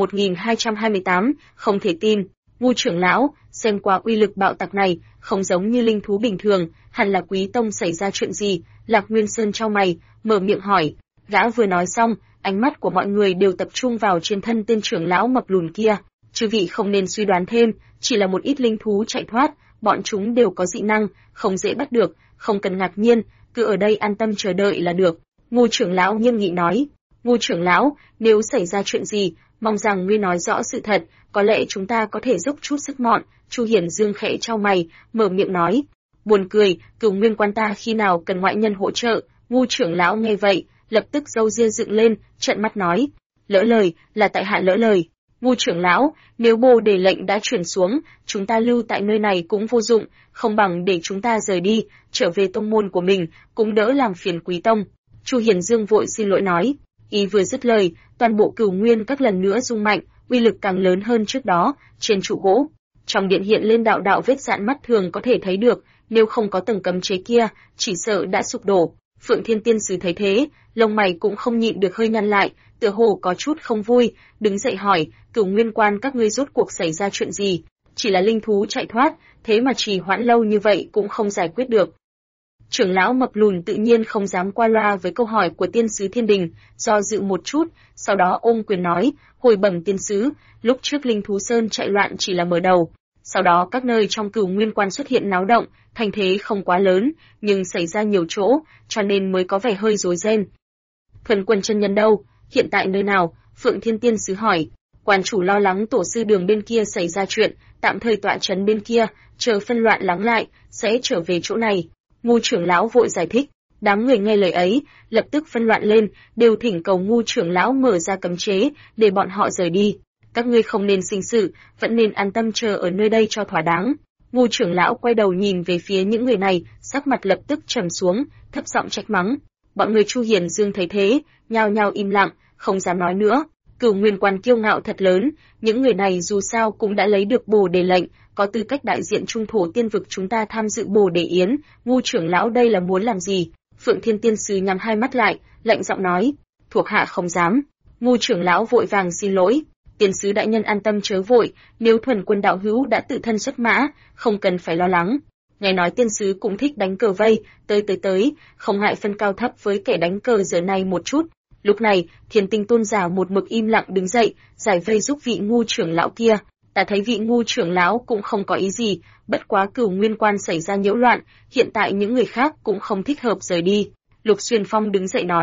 1228, không thể tin. Ngu trưởng lão, xem qua uy lực bạo tạc này, không giống như linh thú bình thường, hẳn là Quý tông xảy ra chuyện gì? Lạc Nguyên Sơn chau mày, mở miệng hỏi. Gã vừa nói xong, ánh mắt của mọi người đều tập trung vào trên thân tên trưởng lão mập lùn kia. Chư vị không nên suy đoán thêm, chỉ là một ít linh thú chạy thoát, bọn chúng đều có dị năng, không dễ bắt được, không cần ngạc nhiên, cứ ở đây an tâm chờ đợi là được. Ngô trưởng lão nghiêm nghị nói. Ngô trưởng lão, nếu xảy ra chuyện gì, mong rằng ngươi nói rõ sự thật, có lẽ chúng ta có thể dốc chút sức mọn. Chu Hiển Dương khẽ chau mày, mở miệng nói. Buồn cười, Cửu Nguyên Quan ta khi nào cần ngoại nhân hỗ trợ? Ngô trưởng lão nghe vậy, lập tức râu ria dựng lên, trợn mắt nói. Lỡ lời, là tại hạ lỡ lời. Ngô trưởng lão, nếu Bồ Đề lệnh đã chuyển xuống, chúng ta lưu tại nơi này cũng vô dụng, không bằng để chúng ta rời đi, trở về tông môn của mình, cũng đỡ làm phiền Quý tông. Chu Hiển Dương vội xin lỗi nói. Ý vừa dứt lời, toàn bộ Cửu Nguyên Các lần nữa rung mạnh, uy lực càng lớn hơn trước đó. Trên trụ gỗ, trong điện hiện lên đạo đạo vết rạn mắt thường có thể thấy được, nếu không có tầng cấm chế kia, chỉ sợ đã sụp đổ. Phượng Thiên Tiên sứ thấy thế, lông mày cũng không nhịn được hơi nhăn lại, tựa hồ có chút không vui, đứng dậy hỏi, Cửu Nguyên Quan các ngươi rốt cuộc xảy ra chuyện gì? Chỉ là linh thú chạy thoát, thế mà trì hoãn lâu như vậy cũng không giải quyết được. Trưởng lão mập lùn tự nhiên không dám qua loa với câu hỏi của tiên sứ Thiên Đình, do dự một chút, sau đó ôm quyền nói, hồi bẩm tiên sứ, lúc trước linh thú sơn chạy loạn chỉ là mở đầu. Sau đó các nơi trong Cửu Nguyên Quan xuất hiện náo động, thành thế không quá lớn, nhưng xảy ra nhiều chỗ, cho nên mới có vẻ hơi rối ren. Thuần Quân chân nhân đâu? Hiện tại nơi nào? Phượng Thiên Tiên sứ hỏi. Quan chủ lo lắng tổ sư Đường bên kia xảy ra chuyện, tạm thời tọa trấn bên kia, chờ phân loạn lắng lại, sẽ trở về chỗ này. Ngô trưởng lão vội giải thích. Đám người nghe lời ấy, lập tức phân loạn lên, đều thỉnh cầu Ngô trưởng lão mở ra cấm chế, để bọn họ rời đi. Các ngươi không nên sinh sự, vẫn nên an tâm chờ ở nơi đây cho thỏa đáng. Ngô trưởng lão quay đầu nhìn về phía những người này, sắc mặt lập tức trầm xuống, thấp giọng trách mắng. Bọn người Chu Hiển Dương thấy thế, nhao nhao im lặng, không dám nói nữa. Cửu Nguyên Quan kiêu ngạo thật lớn, những người này dù sao cũng đã lấy được Bồ Đề lệnh, có tư cách đại diện trung thổ tiên vực chúng ta tham dự Bồ Đề yến. Ngô trưởng lão đây là muốn làm gì? Phượng Thiên Tiên sứ nhắm hai mắt lại, lạnh giọng nói, thuộc hạ không dám. Ngô trưởng lão vội vàng xin lỗi. Tiên sứ đại nhân an tâm chớ vội, nếu Thuần Quân đạo hữu đã tự thân xuất mã, không cần phải lo lắng. Nghe nói tiên sứ cũng thích đánh cờ vây, tới, không ngại phân cao thấp với kẻ đánh cờ giờ này một chút. Lúc này, Thiên Tinh tôn giả một mực im lặng đứng dậy, giải vây giúp vị Ngô trưởng lão kia. Ta thấy vị Ngô trưởng lão cũng không có ý gì, bất quá Cửu Nguyên Quan xảy ra nhiễu loạn, hiện tại những người khác cũng không thích hợp rời đi. Lục Xuyên Phong đứng dậy nói,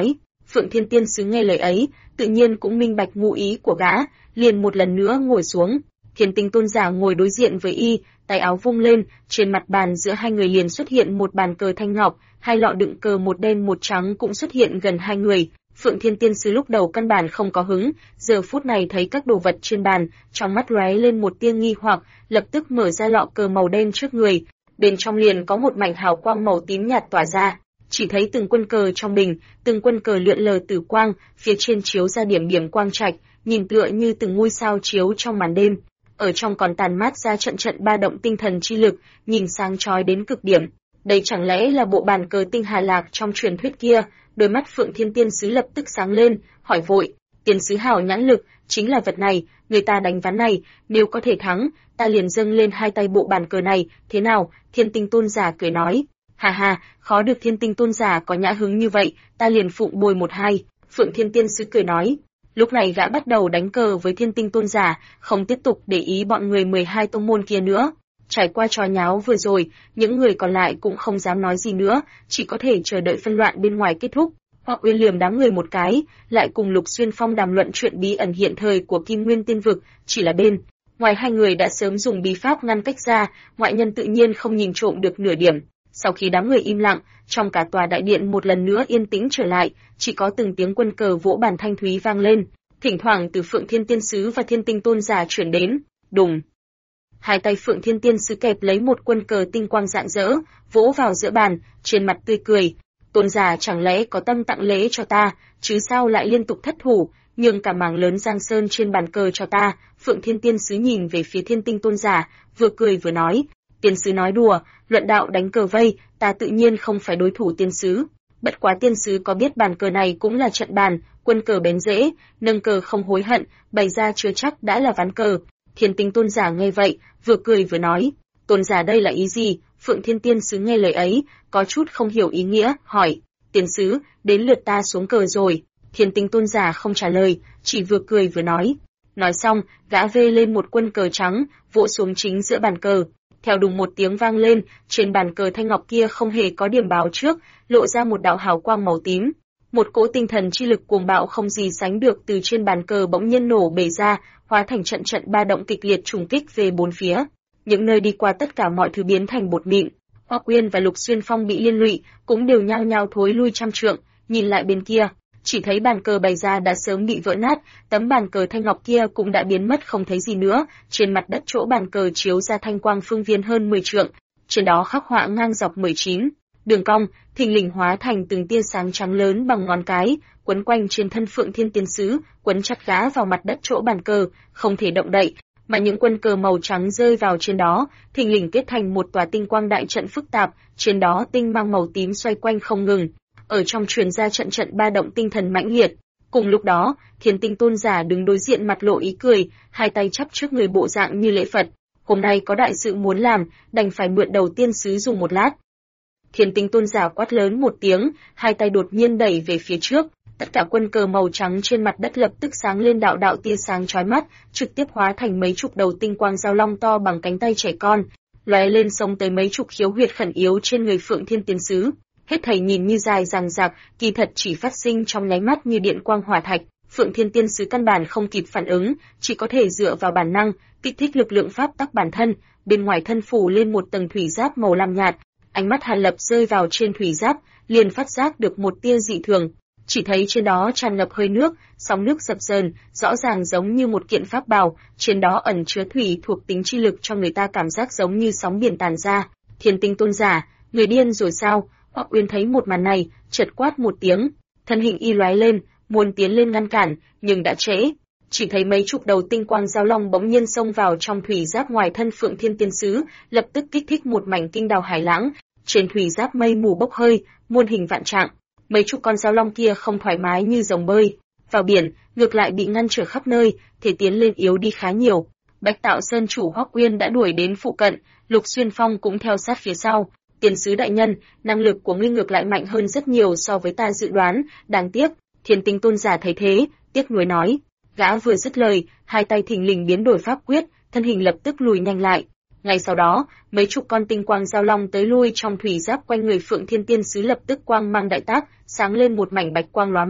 Phượng Thiên Tiên Sứ nghe lời ấy, tự nhiên cũng minh bạch ngụ ý của gã, liền một lần nữa ngồi xuống. Thiên Tinh Tôn giả ngồi đối diện với y, tay áo vung lên, trên mặt bàn giữa hai người liền xuất hiện một bàn cờ thanh ngọc, hai lọ đựng cờ một đen một trắng cũng xuất hiện gần hai người. Phượng Thiên Tiên Sứ lúc đầu căn bản không có hứng, giờ phút này thấy các đồ vật trên bàn, trong mắt lóe lên một tia nghi hoặc, lập tức mở ra lọ cờ màu đen trước người. Bên trong liền có một mảnh hào quang màu tím nhạt tỏa ra, chỉ thấy từng quân cờ trong bình, từng quân cờ lượn lờ tử quang, phía trên chiếu ra điểm điểm quang trạch, nhìn tựa như từng ngôi sao chiếu trong màn đêm. Ở trong còn tàn mát ra trận trận ba động tinh thần chi lực, nhìn sáng chói đến cực điểm. Đây chẳng lẽ là bộ bàn cờ tinh Hà Lạc trong truyền thuyết kia? Đôi mắt Phượng Thiên Tiên Sứ lập tức sáng lên, hỏi vội: "Tiên sứ hảo nhãn lực, chính là vật này, người ta đánh ván này, nếu có thể thắng, ta liền dâng lên hai tay bộ bàn cờ này, thế nào?" Thiên Tinh Tôn giả cười nói: "Hà hà, khó được Thiên Tinh Tôn giả có nhã hứng như vậy, ta liền phụng bồi một hai." Phượng Thiên Tiên Sứ cười nói. Lúc này gã bắt đầu đánh cờ với Thiên Tinh Tôn giả, không tiếp tục để ý bọn người 12 tông môn kia nữa. Trải qua trò nháo vừa rồi, những người còn lại cũng không dám nói gì nữa, chỉ có thể chờ đợi phân loạn bên ngoài kết thúc. Hoặc Uyên liềm đám người một cái, lại cùng Lục Xuyên Phong đàm luận chuyện bí ẩn hiện thời của Kim Nguyên Tiên Vực, chỉ là bên ngoài hai người đã sớm dùng bí pháp ngăn cách ra, ngoại nhân tự nhiên không nhìn trộm được nửa điểm. Sau khi đám người im lặng, trong cả tòa đại điện một lần nữa yên tĩnh trở lại, chỉ có từng tiếng quân cờ vỗ bàn thanh thúy vang lên, thỉnh thoảng từ Phượng Thiên Tiên Sứ và Thiên Tinh Tôn giả chuyển đến. Đùng. Hai tay Phượng Thiên Tiên Sứ kẹp lấy một quân cờ tinh quang rạng rỡ, vỗ vào giữa bàn, trên mặt tươi cười. Tôn giả chẳng lẽ có tâm tặng lễ cho ta, chứ sao lại liên tục thất thủ, nhường cả mảng lớn giang sơn trên bàn cờ cho ta? Phượng Thiên Tiên Sứ nhìn về phía Thiên Tinh Tôn giả, vừa cười vừa nói: Tiên sứ nói đùa, luận đạo đánh cờ vây, ta tự nhiên không phải đối thủ tiên sứ. Bất quá tiên sứ có biết bàn cờ này cũng là trận bàn, quân cờ bén rễ, nâng cờ không hối hận, bày ra chưa chắc đã là ván cờ. Thiên Tinh Tôn giả nghe vậy, vừa cười vừa nói: Tôn giả đây là ý gì? Phượng Thiên Tiên sứ nghe lời ấy, có chút không hiểu ý nghĩa, hỏi: Tiên sứ, đến lượt ta xuống cờ rồi. Thiên Tinh Tôn giả không trả lời, chỉ vừa cười vừa nói. Nói xong, gã vê lên một quân cờ trắng, vỗ xuống chính giữa bàn cờ. Theo đùng một tiếng vang lên, trên bàn cờ thanh ngọc kia không hề có điểm báo trước, lộ ra một đạo hào quang màu tím. Một cỗ tinh thần chi lực cuồng bạo không gì sánh được từ trên bàn cờ bỗng nhiên nổ bể ra, hóa thành trận trận ba động kịch liệt trùng kích về bốn phía. Những nơi đi qua tất cả mọi thứ biến thành bột mịn. Hoắc Uyên và Lục Xuyên Phong bị liên lụy, cũng đều nhao nhao thối lui trăm trượng, nhìn lại bên kia, chỉ thấy bàn cờ bày ra đã sớm bị vỡ nát, tấm bàn cờ thanh ngọc kia cũng đã biến mất không thấy gì nữa, trên mặt đất chỗ bàn cờ chiếu ra thanh quang phương viên hơn 10 trượng, trên đó khắc họa ngang dọc 19 đường cong, thình lình hóa thành từng tia sáng trắng lớn bằng ngón cái, quấn quanh trên thân Phượng Thiên Tiên sứ, quấn chặt gã vào mặt đất chỗ bàn cờ, không thể động đậy, mà những quân cờ màu trắng rơi vào trên đó, thình lình kết thành một tòa tinh quang đại trận phức tạp, trên đó tinh mang màu tím xoay quanh không ngừng. Ở trong truyền ra trận trận ba động tinh thần mãnh liệt. Cùng lúc đó, Thiên Tinh Tôn giả đứng đối diện mặt lộ ý cười, hai tay chắp trước người bộ dạng như lễ Phật. Hôm nay có đại sự muốn làm, đành phải mượn đầu tiên sứ dùng một lát. Thiên Tinh Tôn giả quát lớn một tiếng, hai tay đột nhiên đẩy về phía trước, tất cả quân cờ màu trắng trên mặt đất lập tức sáng lên đạo đạo tia sáng chói mắt, trực tiếp hóa thành mấy chục đầu tinh quang giao long to bằng cánh tay trẻ con, lóe lên xông tới mấy chục khiếu huyệt khẩn yếu trên người Phượng Thiên Tiên sứ. Hết thảy nhìn như dài dằng dặc, kỳ thật chỉ phát sinh trong nháy mắt như điện quang hỏa thạch. Phượng Thiên Tiên sứ căn bản không kịp phản ứng, chỉ có thể dựa vào bản năng kích thích lực lượng pháp tắc bản thân. Bên ngoài thân phủ lên một tầng thủy giáp màu lam nhạt, ánh mắt Hàn Lập rơi vào trên thủy giáp, liền phát giác được một tia dị thường. Chỉ thấy trên đó tràn ngập hơi nước, sóng nước dập dờn, rõ ràng giống như một kiện pháp bảo, trên đó ẩn chứa thủy thuộc tính chi lực cho người ta cảm giác giống như sóng biển tàn ra. Thiên Tinh Tôn giả, người điên rồi sao? Hoắc Uyên thấy một màn này, chợt quát một tiếng, thân hình y lóe lên, muốn tiến lên ngăn cản, nhưng đã trễ. Chỉ thấy mấy chục đầu tinh quang giao long bỗng nhiên xông vào trong thủy giáp ngoài thân Phượng Thiên Tiên sứ, lập tức kích thích một mảnh kinh đào hải lãng, trên thủy giáp mây mù bốc hơi, muôn hình vạn trạng. Mấy chục con giao long kia không thoải mái như rồng bơi vào biển, ngược lại bị ngăn trở khắp nơi, thể tiến lên yếu đi khá nhiều. Bạch Tạo Sơn chủ Hoắc Uyên đã đuổi đến phụ cận, Lục Xuyên Phong cũng theo sát phía sau. Tiên sứ đại nhân, năng lực của ngươi ngược lại mạnh hơn rất nhiều so với ta dự đoán, đáng tiếc. Thiên Tinh Tôn giả thấy thế, tiếc nuối nói. Gã vừa dứt lời, hai tay thình lình biến đổi pháp quyết, thân hình lập tức lùi nhanh lại. Ngay sau đó, mấy chục con tinh quang giao long tới lui trong thủy giáp quanh người Phượng Thiên Tiên sứ lập tức quang mang đại tác, sáng lên một mảnh bạch quang lóa mắt,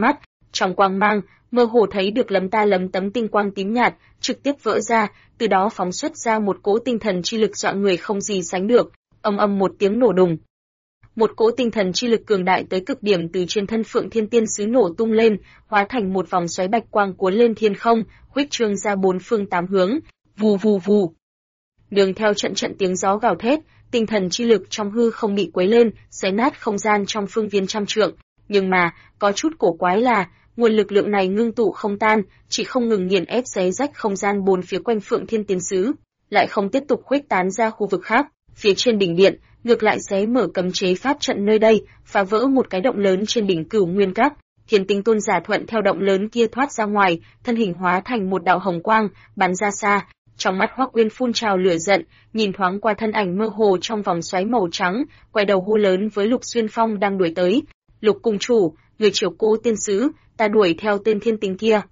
Trong quang mang, mơ hồ thấy được lấm tấm tinh quang tím nhạt, trực tiếp vỡ ra, từ đó phóng xuất ra một cỗ tinh thần chi lực dọa người không gì sánh được, ầm ầm một tiếng nổ đùng. Một cỗ tinh thần chi lực cường đại tới cực điểm từ trên thân Phượng Thiên Tiên Sứ nổ tung lên, hóa thành một vòng xoáy bạch quang cuốn lên thiên không, khuếch trương ra bốn phương tám hướng, vù vù vù. Đường theo trận tiếng gió gào thét, tinh thần chi lực trong hư không bị quấy lên, xé nát không gian trong phương viên trăm trượng, nhưng mà, có chút cổ quái là, nguồn lực lượng này ngưng tụ không tan, chỉ không ngừng nghiền ép xé rách không gian bốn phía quanh Phượng Thiên Tiên Sứ, lại không tiếp tục khuếch tán ra khu vực khác, phía trên đỉnh điện, ngược lại xé mở cấm chế pháp trận nơi đây, phá vỡ một cái động lớn trên đỉnh Cửu Nguyên Các. Thiên Tinh Tôn giả thuận theo động lớn kia thoát ra ngoài, thân hình hóa thành một đạo hồng quang, bắn ra xa. Trong mắt Hoắc Uyên phun trào lửa giận, nhìn thoáng qua thân ảnh mơ hồ trong vòng xoáy màu trắng, quay đầu hô lớn với Lục Xuyên Phong đang đuổi tới. Lục cung chủ, người chiều cố tiên sứ, ta đuổi theo tên thiên tinh kia.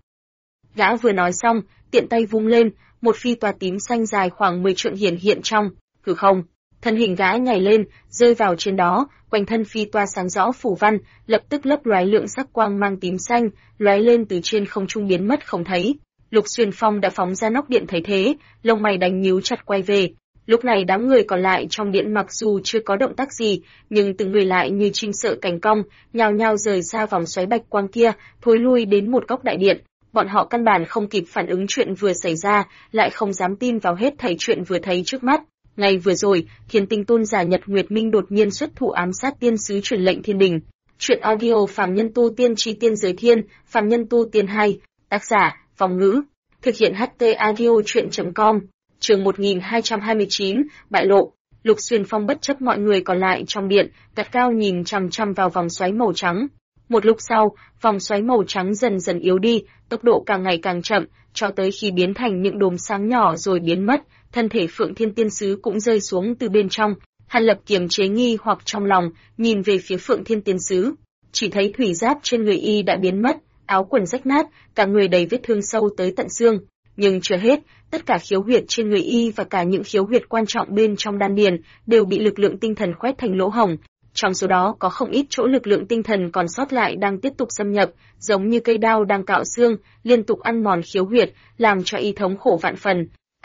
Gã vừa nói xong, tiện tay vung lên, một phi toa tím xanh dài khoảng 10 trượng hiện trong hư không. Thân hình gã nhảy lên, rơi vào trên đó, quanh thân phi toa sáng rõ phủ văn, lập tức lấp lóe lượng sắc quang mang tím xanh, lóe lên từ trên không trung biến mất không thấy. Lục Xuyên Phong đã phóng ra nóc điện thấy thế, lông mày đánh nhíu chặt quay về. Lúc này đám người còn lại trong điện mặc dù chưa có động tác gì, nhưng từng người lại như chim sợ cành cong, nhao nhao rời xa vòng xoáy bạch quang kia, thối lui đến một góc đại điện. Bọn họ căn bản không kịp phản ứng chuyện vừa xảy ra, lại không dám tin vào hết thảy chuyện vừa thấy trước mắt. Ngày vừa rồi, Thiên Tinh Tôn giả Nhật Nguyệt Minh đột nhiên xuất thủ ám sát tiên sứ truyền lệnh thiên đình. Chuyện audio phàm nhân tu tiên chi tiên giới thiên, phàm nhân tu tiên 2, tác giả, Phong Ngữ. Thực hiện HT audio chuyện.com, chương 1229, bại lộ. Lục Xuyên Phong bất chấp mọi người còn lại trong điện, gắt cao nhìn chằm chằm vào vòng xoáy màu trắng. Một lúc sau, vòng xoáy màu trắng dần dần yếu đi, tốc độ càng ngày càng chậm, cho tới khi biến thành những đốm sáng nhỏ rồi biến mất, thân thể Phượng Thiên Tiên Sứ cũng rơi xuống từ bên trong. Hàn Lập kiềm chế nghi hoặc trong lòng, nhìn về phía Phượng Thiên Tiên Sứ, chỉ thấy thủy giáp trên người y đã biến mất, áo quần rách nát, cả người đầy vết thương sâu tới tận xương. Nhưng chưa hết, tất cả khiếu huyệt trên người y và cả những khiếu huyệt quan trọng bên trong đan điền đều bị lực lượng tinh thần khoét thành lỗ hổng. Trong số đó có không ít chỗ lực lượng tinh thần còn sót lại đang tiếp tục xâm nhập, giống như cây đao đang cạo xương, liên tục ăn mòn khiếu huyệt, làm cho y thống khổ vạn phần.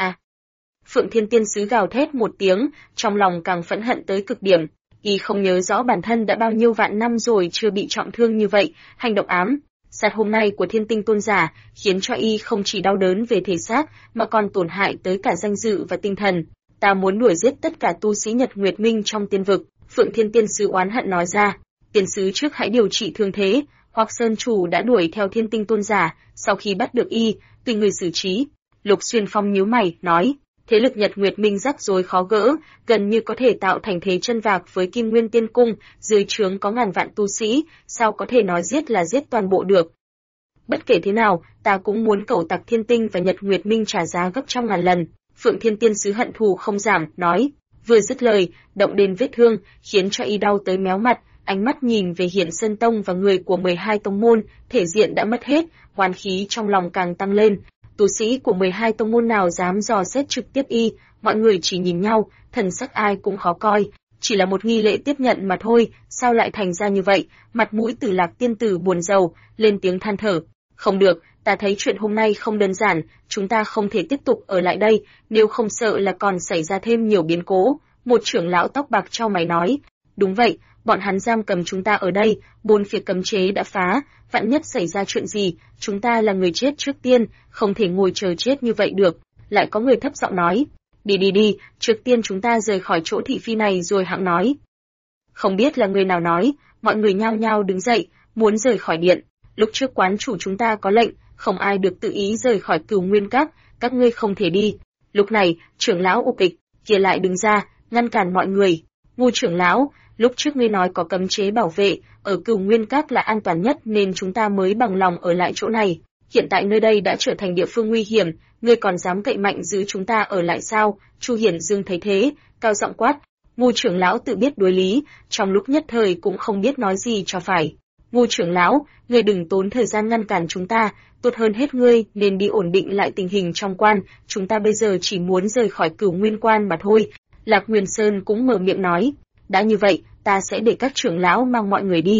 Phượng Thiên Tiên Sứ gào thét một tiếng, trong lòng càng phẫn hận tới cực điểm. Y không nhớ rõ bản thân đã bao nhiêu vạn năm rồi chưa bị trọng thương như vậy, hành động ám sát hôm nay của Thiên Tinh Tôn giả khiến cho y không chỉ đau đớn về thể xác mà còn tổn hại tới cả danh dự và tinh thần. Ta muốn đuổi giết tất cả tu sĩ Nhật Nguyệt Minh trong tiên vực, Phượng Thiên Tiên Sứ oán hận nói ra. Tiên sứ trước hãy điều trị thương thế, Hoặc Sơn chủ đã đuổi theo Thiên Tinh Tôn giả, sau khi bắt được y, tùy người xử trí. Lục Xuyên Phong nhíu mày, nói. Thế lực Nhật Nguyệt Minh rắc rối khó gỡ, gần như có thể tạo thành thế chân vạc với Kim Nguyên Tiên Cung, dưới trướng có ngàn vạn tu sĩ, sao có thể nói giết là giết toàn bộ được. Bất kể thế nào, ta cũng muốn cẩu tặc Thiên Tinh và Nhật Nguyệt Minh trả giá gấp trăm ngàn lần. Phượng Thiên Tiên Sứ hận thù không giảm, nói. Vừa dứt lời, động đến vết thương, khiến cho y đau tới méo mặt, ánh mắt nhìn về Hiển Sơn Tông và người của 12 tông môn, thể diện đã mất hết, oán khí trong lòng càng tăng lên. Tu sĩ của 12 tông môn nào dám dò xét trực tiếp y, mọi người chỉ nhìn nhau, thần sắc ai cũng khó coi, chỉ là một nghi lễ tiếp nhận mà thôi, sao lại thành ra như vậy? Mặt mũi Tử Lạc tiên tử buồn rầu, lên tiếng than thở. Không được, ta thấy chuyện hôm nay không đơn giản, chúng ta không thể tiếp tục ở lại đây, nếu không sợ là còn xảy ra thêm nhiều biến cố. Một trưởng lão tóc bạc chau mày nói. Đúng vậy, bọn hắn giam cầm chúng ta ở đây, bốn phía cấm chế đã phá, vạn nhất xảy ra chuyện gì, chúng ta là người chết trước tiên, không thể ngồi chờ chết như vậy được. Lại có người thấp giọng nói. Đi, trước tiên chúng ta rời khỏi chỗ thị phi này rồi hẵng nói. Không biết là người nào nói, mọi người nhao nhao đứng dậy, muốn rời khỏi điện. Lúc trước quán chủ chúng ta có lệnh, không ai được tự ý rời khỏi Cửu Nguyên các ngươi không thể đi. Lúc này, trưởng lão Ục Ịch kia lại đứng ra, ngăn cản mọi người. Ngu trưởng lão, lúc trước ngươi nói có cấm chế bảo vệ, ở Cửu Nguyên Các là an toàn nhất nên chúng ta mới bằng lòng ở lại chỗ này. Hiện tại nơi đây đã trở thành địa phương nguy hiểm, ngươi còn dám cậy mạnh giữ chúng ta ở lại sao? Chu Hiển Dương thấy thế, cao giọng quát. Ngu trưởng lão tự biết đối lý, trong lúc nhất thời cũng không biết nói gì cho phải. Ngu trưởng lão, ngươi đừng tốn thời gian ngăn cản chúng ta, tốt hơn hết ngươi nên đi ổn định lại tình hình trong quan, chúng ta bây giờ chỉ muốn rời khỏi Cửu Nguyên Quan mà thôi. Lạc Nguyên Sơn cũng mở miệng nói, đã như vậy, ta sẽ để các trưởng lão mang mọi người đi.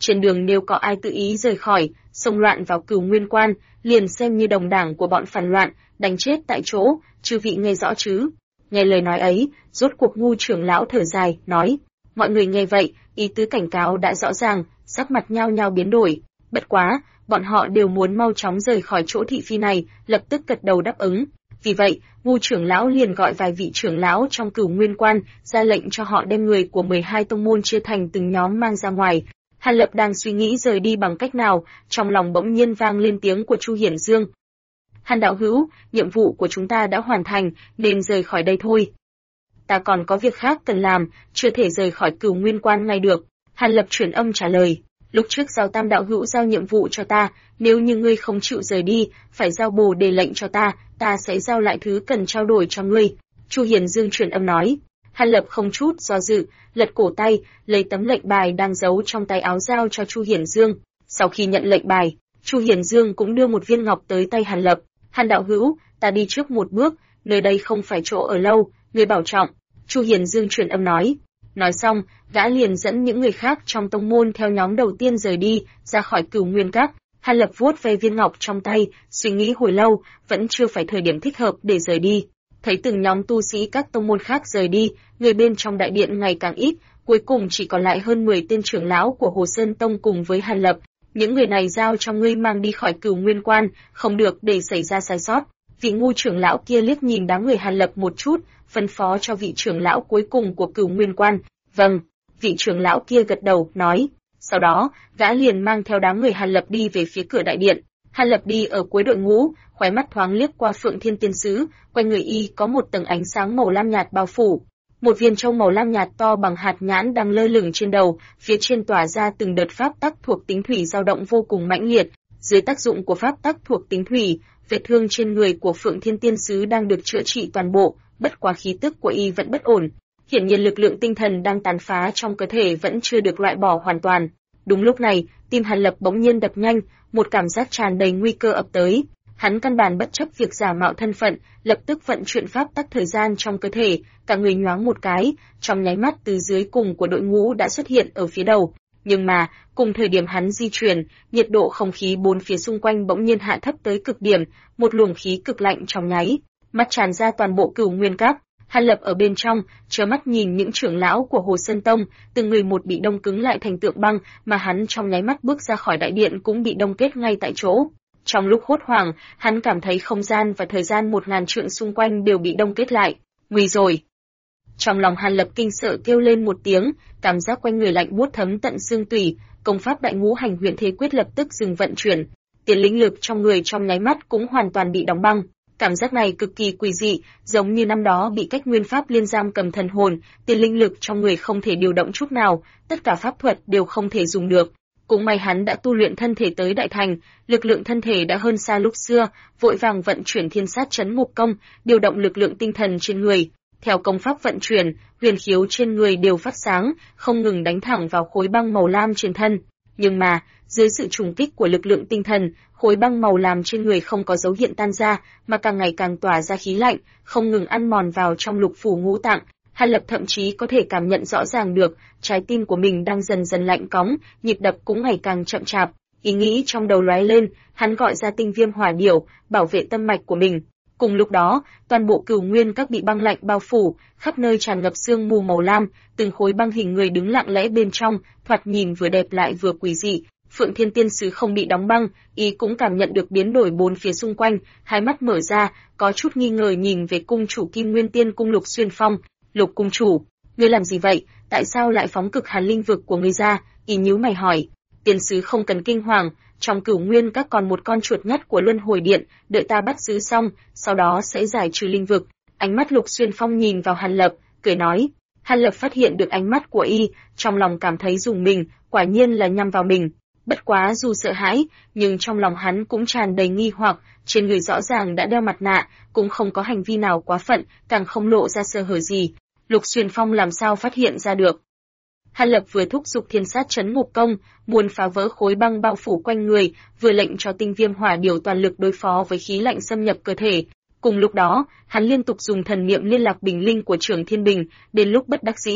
Trên đường nếu có ai tự ý rời khỏi, xông loạn vào Cửu Nguyên Quan, liền xem như đồng đảng của bọn phản loạn, đánh chết tại chỗ, chư vị nghe rõ chứ? Nghe lời nói ấy, rốt cuộc Ngu trưởng lão thở dài, nói. Mọi người nghe vậy, ý tứ cảnh cáo đã rõ ràng, sắc mặt nhao nhao biến đổi. Bất quá, bọn họ đều muốn mau chóng rời khỏi chỗ thị phi này, lập tức gật đầu đáp ứng. Vì vậy, Ngu trưởng lão liền gọi vài vị trưởng lão trong Cửu Nguyên Quan, ra lệnh cho họ đem người của 12 tông môn chia thành từng nhóm mang ra ngoài. Hàn Lập đang suy nghĩ rời đi bằng cách nào, trong lòng bỗng nhiên vang lên tiếng của Chu Hiển Dương. Hàn đạo hữu, nhiệm vụ của chúng ta đã hoàn thành, nên rời khỏi đây thôi. Ta còn có việc khác cần làm, chưa thể rời khỏi Cửu Nguyên Quan ngay được. Hàn Lập truyền âm trả lời. Lúc trước giao Tam đạo hữu giao nhiệm vụ cho ta, nếu như ngươi không chịu rời đi, phải giao bồ đề lệnh cho ta, ta sẽ giao lại thứ cần trao đổi cho ngươi. Chu Hiển Dương truyền âm nói. Hàn Lập không chút do dự, lật cổ tay, lấy tấm lệnh bài đang giấu trong tay áo giao cho Chu Hiển Dương. Sau khi nhận lệnh bài, Chu Hiển Dương cũng đưa một viên ngọc tới tay Hàn Lập. Hàn đạo hữu, ta đi trước một bước, nơi đây không phải chỗ ở lâu, ngươi bảo trọng. Chu Hiển Dương truyền âm nói. Nói xong, gã liền dẫn những người khác trong tông môn theo nhóm đầu tiên rời đi, ra khỏi Cửu Nguyên Các. Hàn Lập vuốt ve viên ngọc trong tay, suy nghĩ hồi lâu, vẫn chưa phải thời điểm thích hợp để rời đi. Thấy từng nhóm tu sĩ các tông môn khác rời đi, người bên trong đại điện ngày càng ít, cuối cùng chỉ còn lại hơn 10 tên trưởng lão của Hồ Sơn Tông cùng với Hàn Lập. Những người này giao cho ngươi mang đi khỏi Cửu Nguyên Quan, không được để xảy ra sai sót. Vị Ngu trưởng lão kia liếc nhìn đám người Hàn Lập một chút, phân phó cho vị trưởng lão cuối cùng của Cửu Nguyên Quan. Vâng, vị trưởng lão kia gật đầu, nói. Sau đó, gã liền mang theo đám người Hàn Lập đi về phía cửa đại điện. Hàn Lập đi ở cuối đội ngũ, khóe mắt thoáng liếc qua Phượng Thiên Tiên Sứ, quanh người y có một tầng ánh sáng màu lam nhạt bao phủ. Một viên châu màu lam nhạt to bằng hạt nhãn đang lơ lửng trên đầu, phía trên tỏa ra từng đợt pháp tắc thuộc tính thủy dao động vô cùng mãnh liệt. Dưới tác dụng của pháp tắc thuộc tính thủy, vết thương trên người của Phượng Thiên Tiên Sứ đang được chữa trị toàn bộ, bất quá khí tức của y vẫn bất ổn. Hiển nhiên lực lượng tinh thần đang tàn phá trong cơ thể vẫn chưa được loại bỏ hoàn toàn. Đúng lúc này, tim Hàn Lập bỗng nhiên đập nhanh, một cảm giác tràn đầy nguy cơ ập tới. Hắn căn bản bất chấp việc giả mạo thân phận, lập tức vận chuyển pháp tắc thời gian trong cơ thể, cả người nhoáng một cái, trong nháy mắt từ dưới cùng của đội ngũ đã xuất hiện ở phía đầu. Nhưng mà, cùng thời điểm hắn di chuyển, nhiệt độ không khí bốn phía xung quanh bỗng nhiên hạ thấp tới cực điểm, một luồng khí cực lạnh trong nháy mắt tràn ra toàn bộ Cửu Nguyên Các. Hàn Lập ở bên trong, trơ mắt nhìn những trưởng lão của Hồ Sơn Tông, từng người một bị đông cứng lại thành tượng băng, mà hắn trong nháy mắt bước ra khỏi đại điện cũng bị đông kết ngay tại chỗ. Trong lúc hốt hoảng, hắn cảm thấy không gian và thời gian 1000 trượng xung quanh đều bị đông kết lại. Nguy rồi! Trong lòng Hàn Lập kinh sợ kêu lên một tiếng, cảm giác quanh người lạnh buốt thấm tận xương tủy, công pháp Đại Ngũ Hành Huyền Thế Quyết lập tức dừng vận chuyển, tiền linh lực trong người trong nháy mắt cũng hoàn toàn bị đóng băng. Cảm giác này cực kỳ quỷ dị, giống như năm đó bị cách nguyên pháp liên giam cầm thần hồn, tiền linh lực trong người không thể điều động chút nào, tất cả pháp thuật đều không thể dùng được. Cũng may hắn đã tu luyện thân thể tới đại thành, lực lượng thân thể đã hơn xa lúc xưa, vội vàng vận chuyển thiên sát chấn ngục công, điều động lực lượng tinh thần trên người. Theo công pháp vận chuyển, huyền khiếu trên người đều phát sáng, không ngừng đánh thẳng vào khối băng màu lam trên thân. Nhưng mà, dưới sự trùng kích của lực lượng tinh thần, khối băng màu lam trên người không có dấu hiện tan ra, mà càng ngày càng tỏa ra khí lạnh, không ngừng ăn mòn vào trong lục phủ ngũ tạng. Hàn Lập thậm chí có thể cảm nhận rõ ràng được, trái tim của mình đang dần dần lạnh cóng, nhịp đập cũng ngày càng chậm chạp. Ý nghĩ trong đầu lóe lên, hắn gọi ra tinh viêm hỏa điểu, bảo vệ tâm mạch của mình. Cùng lúc đó, toàn bộ Cửu Nguyên Các bị băng lạnh bao phủ, khắp nơi tràn ngập sương mù màu lam, từng khối băng hình người đứng lặng lẽ bên trong, thoạt nhìn vừa đẹp lại vừa quỷ dị. Phượng Thiên Tiên Sứ không bị đóng băng, y cũng cảm nhận được biến đổi bốn phía xung quanh, hai mắt mở ra, có chút nghi ngờ nhìn về cung chủ Kim Nguyên Tiên Cung Lục Xuyên Phong. Lục cung chủ, ngươi làm gì vậy? Tại sao lại phóng cực hàn linh vực của ngươi ra? Y nhíu mày hỏi. Tiên sứ không cần kinh hoàng, trong Cửu Nguyên Các còn một con chuột nhắt của Luân Hồi Điện, đợi ta bắt giữ xong, sau đó sẽ giải trừ linh vực. Ánh mắt Lục Xuyên Phong nhìn vào Hàn Lập, cười nói. Hàn Lập phát hiện được ánh mắt của y, trong lòng cảm thấy rùng mình, quả nhiên là nhắm vào mình. Bất quá dù sợ hãi, nhưng trong lòng hắn cũng tràn đầy nghi hoặc, trên người rõ ràng đã đeo mặt nạ, cũng không có hành vi nào quá phận, càng không lộ ra sơ hở gì. Lục Xuyên Phong làm sao phát hiện ra được? Hàn Lập vừa thúc giục thiên sát chấn ngục công, muốn phá vỡ khối băng bao phủ quanh người, vừa lệnh cho tinh viêm hỏa điểu toàn lực đối phó với khí lạnh xâm nhập cơ thể. Cùng lúc đó, hắn liên tục dùng thần niệm liên lạc bình linh của Trưởng Thiên Bình, đến lúc bất đắc dĩ,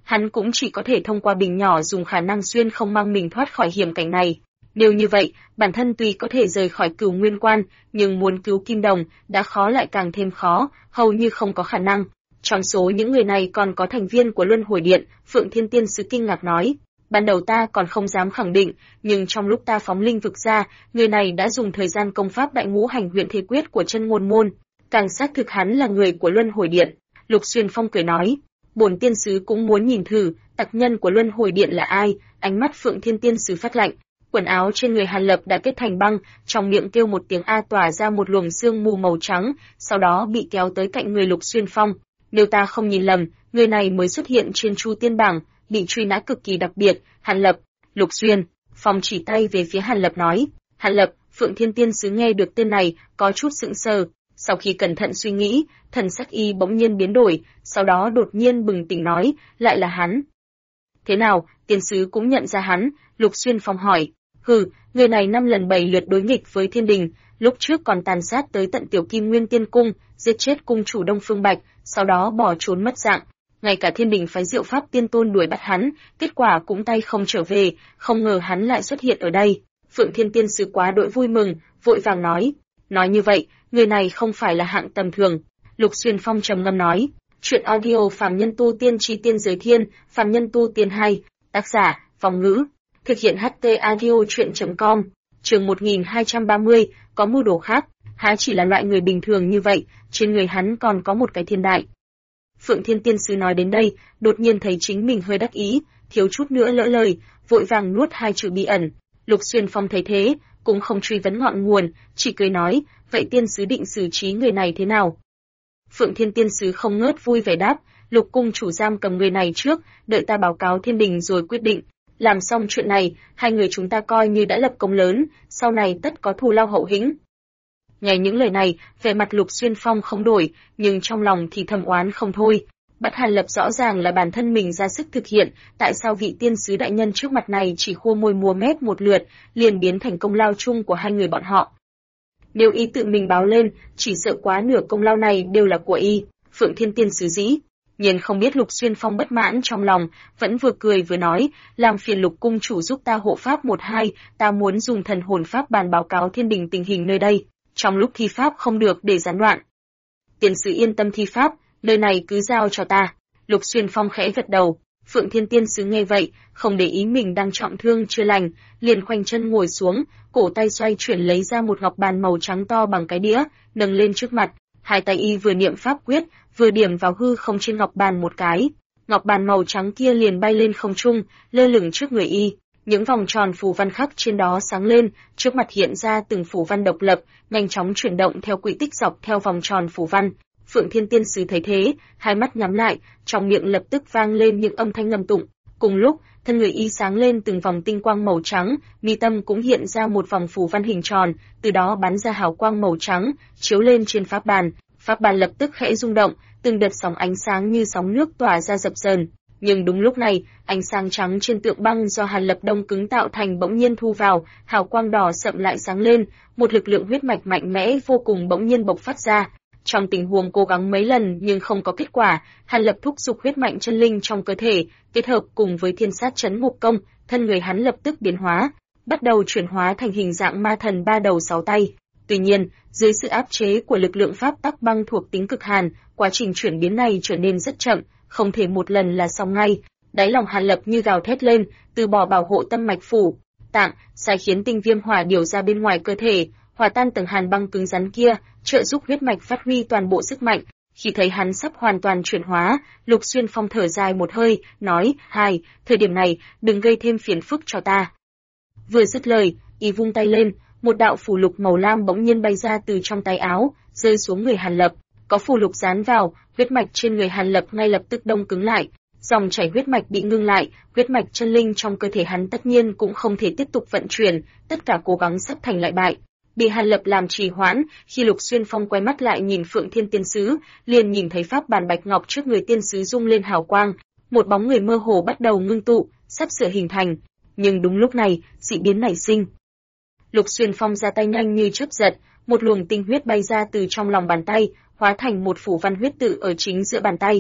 hắn cũng chỉ có thể thông qua bình nhỏ dùng khả năng xuyên không mang mình thoát khỏi hiểm cảnh này. Nếu như vậy, bản thân tuy có thể rời khỏi Cửu Nguyên Quan, nhưng muốn cứu Kim Đồng đã khó lại càng thêm khó, hầu như không có khả năng. Trong số những người này còn có thành viên của Luân Hồi Điện, Phượng Thiên Tiên Sứ kinh ngạc nói. Ban đầu ta còn không dám khẳng định, nhưng trong lúc ta phóng linh vực ra, người này đã dùng thời gian công pháp Đại Ngũ Hành Huyền Thế Quyết của Chân Ngôn Môn, càng xác thực hắn là người của Luân Hồi Điện. Lục Xuyên Phong cười nói, bổn tiên sứ cũng muốn nhìn thử, tặc nhân của Luân Hồi Điện là ai. Ánh mắt Phượng Thiên Tiên Sứ phát lạnh, quần áo trên người Hàn Lập đã kết thành băng, trong miệng kêu một tiếng a tỏa ra một luồng sương mù màu trắng, sau đó bị kéo tới cạnh người Lục Xuyên Phong. Nếu ta không nhìn lầm, người này mới xuất hiện trên Chu Tiên bảng, bị truy nã cực kỳ đặc biệt. Hàn Lập. Lục Xuyên Phong chỉ tay về phía Hàn Lập nói. Hàn Lập. Phượng Thiên Tiên Sứ nghe được tên này, có chút sững sờ. Sau khi cẩn thận suy nghĩ, thần sắc y bỗng nhiên biến đổi, sau đó đột nhiên bừng tỉnh nói, lại là hắn. Thế nào, tiên sứ cũng nhận ra hắn? Lục Xuyên Phong hỏi. Hừ, người này 5 lần 7 lượt đối nghịch với thiên đình, lúc trước còn tàn sát tới tận Tiểu Kim Nguyên Tiên Cung, giết chết cung chủ Đông Phương Bạch, sau đó bỏ trốn mất dạng. Ngay cả thiên đình phái Diệu Pháp Tiên Tôn đuổi bắt hắn, kết quả cũng tay không trở về, không ngờ hắn lại xuất hiện ở đây. Phượng Thiên Tiên Sứ quá đội vui mừng, vội vàng nói. Nói như vậy, người này không phải là hạng tầm thường. Lục Xuyên Phong trầm ngâm nói. Chuyện audio Phàm Nhân Tu Tiên Chi Tiên Giới Thiên, Phàm Nhân Tu Tiên 2, tác giả, Vong Ngữ. Thực hiện HT Audio Chuyện.com. Chương 1230, có mưu đồ khác, há chỉ là loại người bình thường như vậy, trên người hắn còn có một cái thiên đại. Phượng Thiên Tiên Sứ nói đến đây, đột nhiên thấy chính mình hơi đắc ý, thiếu chút nữa lỡ lời, vội vàng nuốt 2 chữ bí ẩn. Lục Xuyên Phong thấy thế, cũng không truy vấn ngọn nguồn, chỉ cười nói, vậy tiên sứ định xử trí người này thế nào? Phượng Thiên Tiên Sứ không ngớt vui vẻ đáp, Lục cung chủ giam cầm người này trước, đợi ta báo cáo thiên đình rồi quyết định. Làm xong chuyện này, hai người chúng ta coi như đã lập công lớn, sau này tất có thù lao hậu hĩnh. Nghe những lời này, vẻ mặt Lục Xuyên Phong không đổi, nhưng trong lòng thì thầm oán không thôi. Bắt Hàn Lập rõ ràng là bản thân mình ra sức thực hiện, tại sao vị tiên sứ đại nhân trước mặt này chỉ khua môi múa mép một lượt, liền biến thành công lao chung của hai người bọn họ. Nếu y tự mình báo lên, chỉ sợ quá nửa công lao này đều là của y. Phượng Thiên Tiên Sứ dĩ nhiên không biết Lục Xuyên Phong bất mãn trong lòng, vẫn vừa cười vừa nói, làm phiền Lục cung chủ giúp ta hộ pháp 1-2, ta muốn dùng thần hồn pháp bàn báo cáo thiên đình tình hình nơi đây, trong lúc thi pháp không được để gián đoạn. Tiên sứ yên tâm thi pháp, nơi này cứ giao cho ta. Lục Xuyên Phong khẽ gật đầu. Phượng Thiên Tiên Sứ nghe vậy, không để ý mình đang trọng thương chưa lành, liền khoanh chân ngồi xuống, cổ tay xoay chuyển lấy ra một ngọc bàn màu trắng to bằng cái đĩa, nâng lên trước mặt. Hai tay y vừa niệm pháp quyết, vừa điểm vào hư không trên ngọc bàn một cái. Ngọc bàn màu trắng kia liền bay lên không trung, lơ lửng trước người y. Những vòng tròn phù văn khắc trên đó sáng lên, trước mặt hiện ra từng phù văn độc lập, nhanh chóng chuyển động theo quỹ tích dọc theo vòng tròn phù văn. Phượng Thiên Tiên Sứ thấy thế, hai mắt nhắm lại, trong miệng lập tức vang lên những âm thanh ngâm tụng. Cùng lúc, thân người y sáng lên từng vòng tinh quang màu trắng, mi tâm cũng hiện ra một vòng phù văn hình tròn, từ đó bắn ra hào quang màu trắng, chiếu lên trên pháp bàn. Pháp bàn lập tức khẽ rung động, từng đợt sóng ánh sáng như sóng nước tỏa ra dập dờn. Nhưng đúng lúc này, ánh sáng trắng trên tượng băng do Hàn Lập đông cứng tạo thành bỗng nhiên thu vào, hào quang đỏ sậm lại sáng lên, một lực lượng huyết mạch mạnh mẽ vô cùng bỗng nhiên bộc phát ra. Trong tình huống cố gắng mấy lần nhưng không có kết quả, Hàn Lập thúc giục huyết mạnh chân linh trong cơ thể, kết hợp cùng với thiên sát chấn ngục công, thân người hắn lập tức biến hóa, bắt đầu chuyển hóa thành hình dạng ma thần 3 đầu 6 tay. Tuy nhiên, dưới sự áp chế của lực lượng pháp tắc băng thuộc tính cực hàn, quá trình chuyển biến này trở nên rất chậm, không thể một lần là xong ngay. Đáy lòng Hàn Lập như gào thét lên, từ bỏ bảo hộ tâm mạch phủ tạng, sai khiến tinh viêm hỏa điều ra bên ngoài cơ thể, hòa tan tầng hàn băng cứng rắn kia, trợ giúp huyết mạch phát huy toàn bộ sức mạnh. Khi thấy hắn sắp hoàn toàn chuyển hóa, Lục Xuyên Phong thở dài một hơi, nói, thời điểm này, đừng gây thêm phiền phức cho ta. Vừa dứt lời, y vung tay lên, một đạo phù lục màu lam bỗng nhiên bay ra từ trong tay áo, rơi xuống người Hàn Lập. Có phù lục dán vào, huyết mạch trên người Hàn Lập ngay lập tức đông cứng lại. Dòng chảy huyết mạch bị ngưng lại, huyết mạch chân linh trong cơ thể hắn tất nhiên cũng không thể tiếp tục vận chuyển, tất cả cố gắng sắp thành lại bại. Bị Hàn Lập làm trì hoãn, khi Lục Xuyên Phong quay mắt lại nhìn Phượng Thiên Tiên Sứ, liền nhìn thấy pháp bàn bạch ngọc trước người tiên sứ rung lên hào quang, một bóng người mơ hồ bắt đầu ngưng tụ, sắp sửa hình thành. Nhưng đúng lúc này, dị biến nảy sinh. Lục Xuyên Phong ra tay nhanh như chớp giật, một luồng tinh huyết bay ra từ trong lòng bàn tay, hóa thành một phủ văn huyết tự ở chính giữa bàn tay.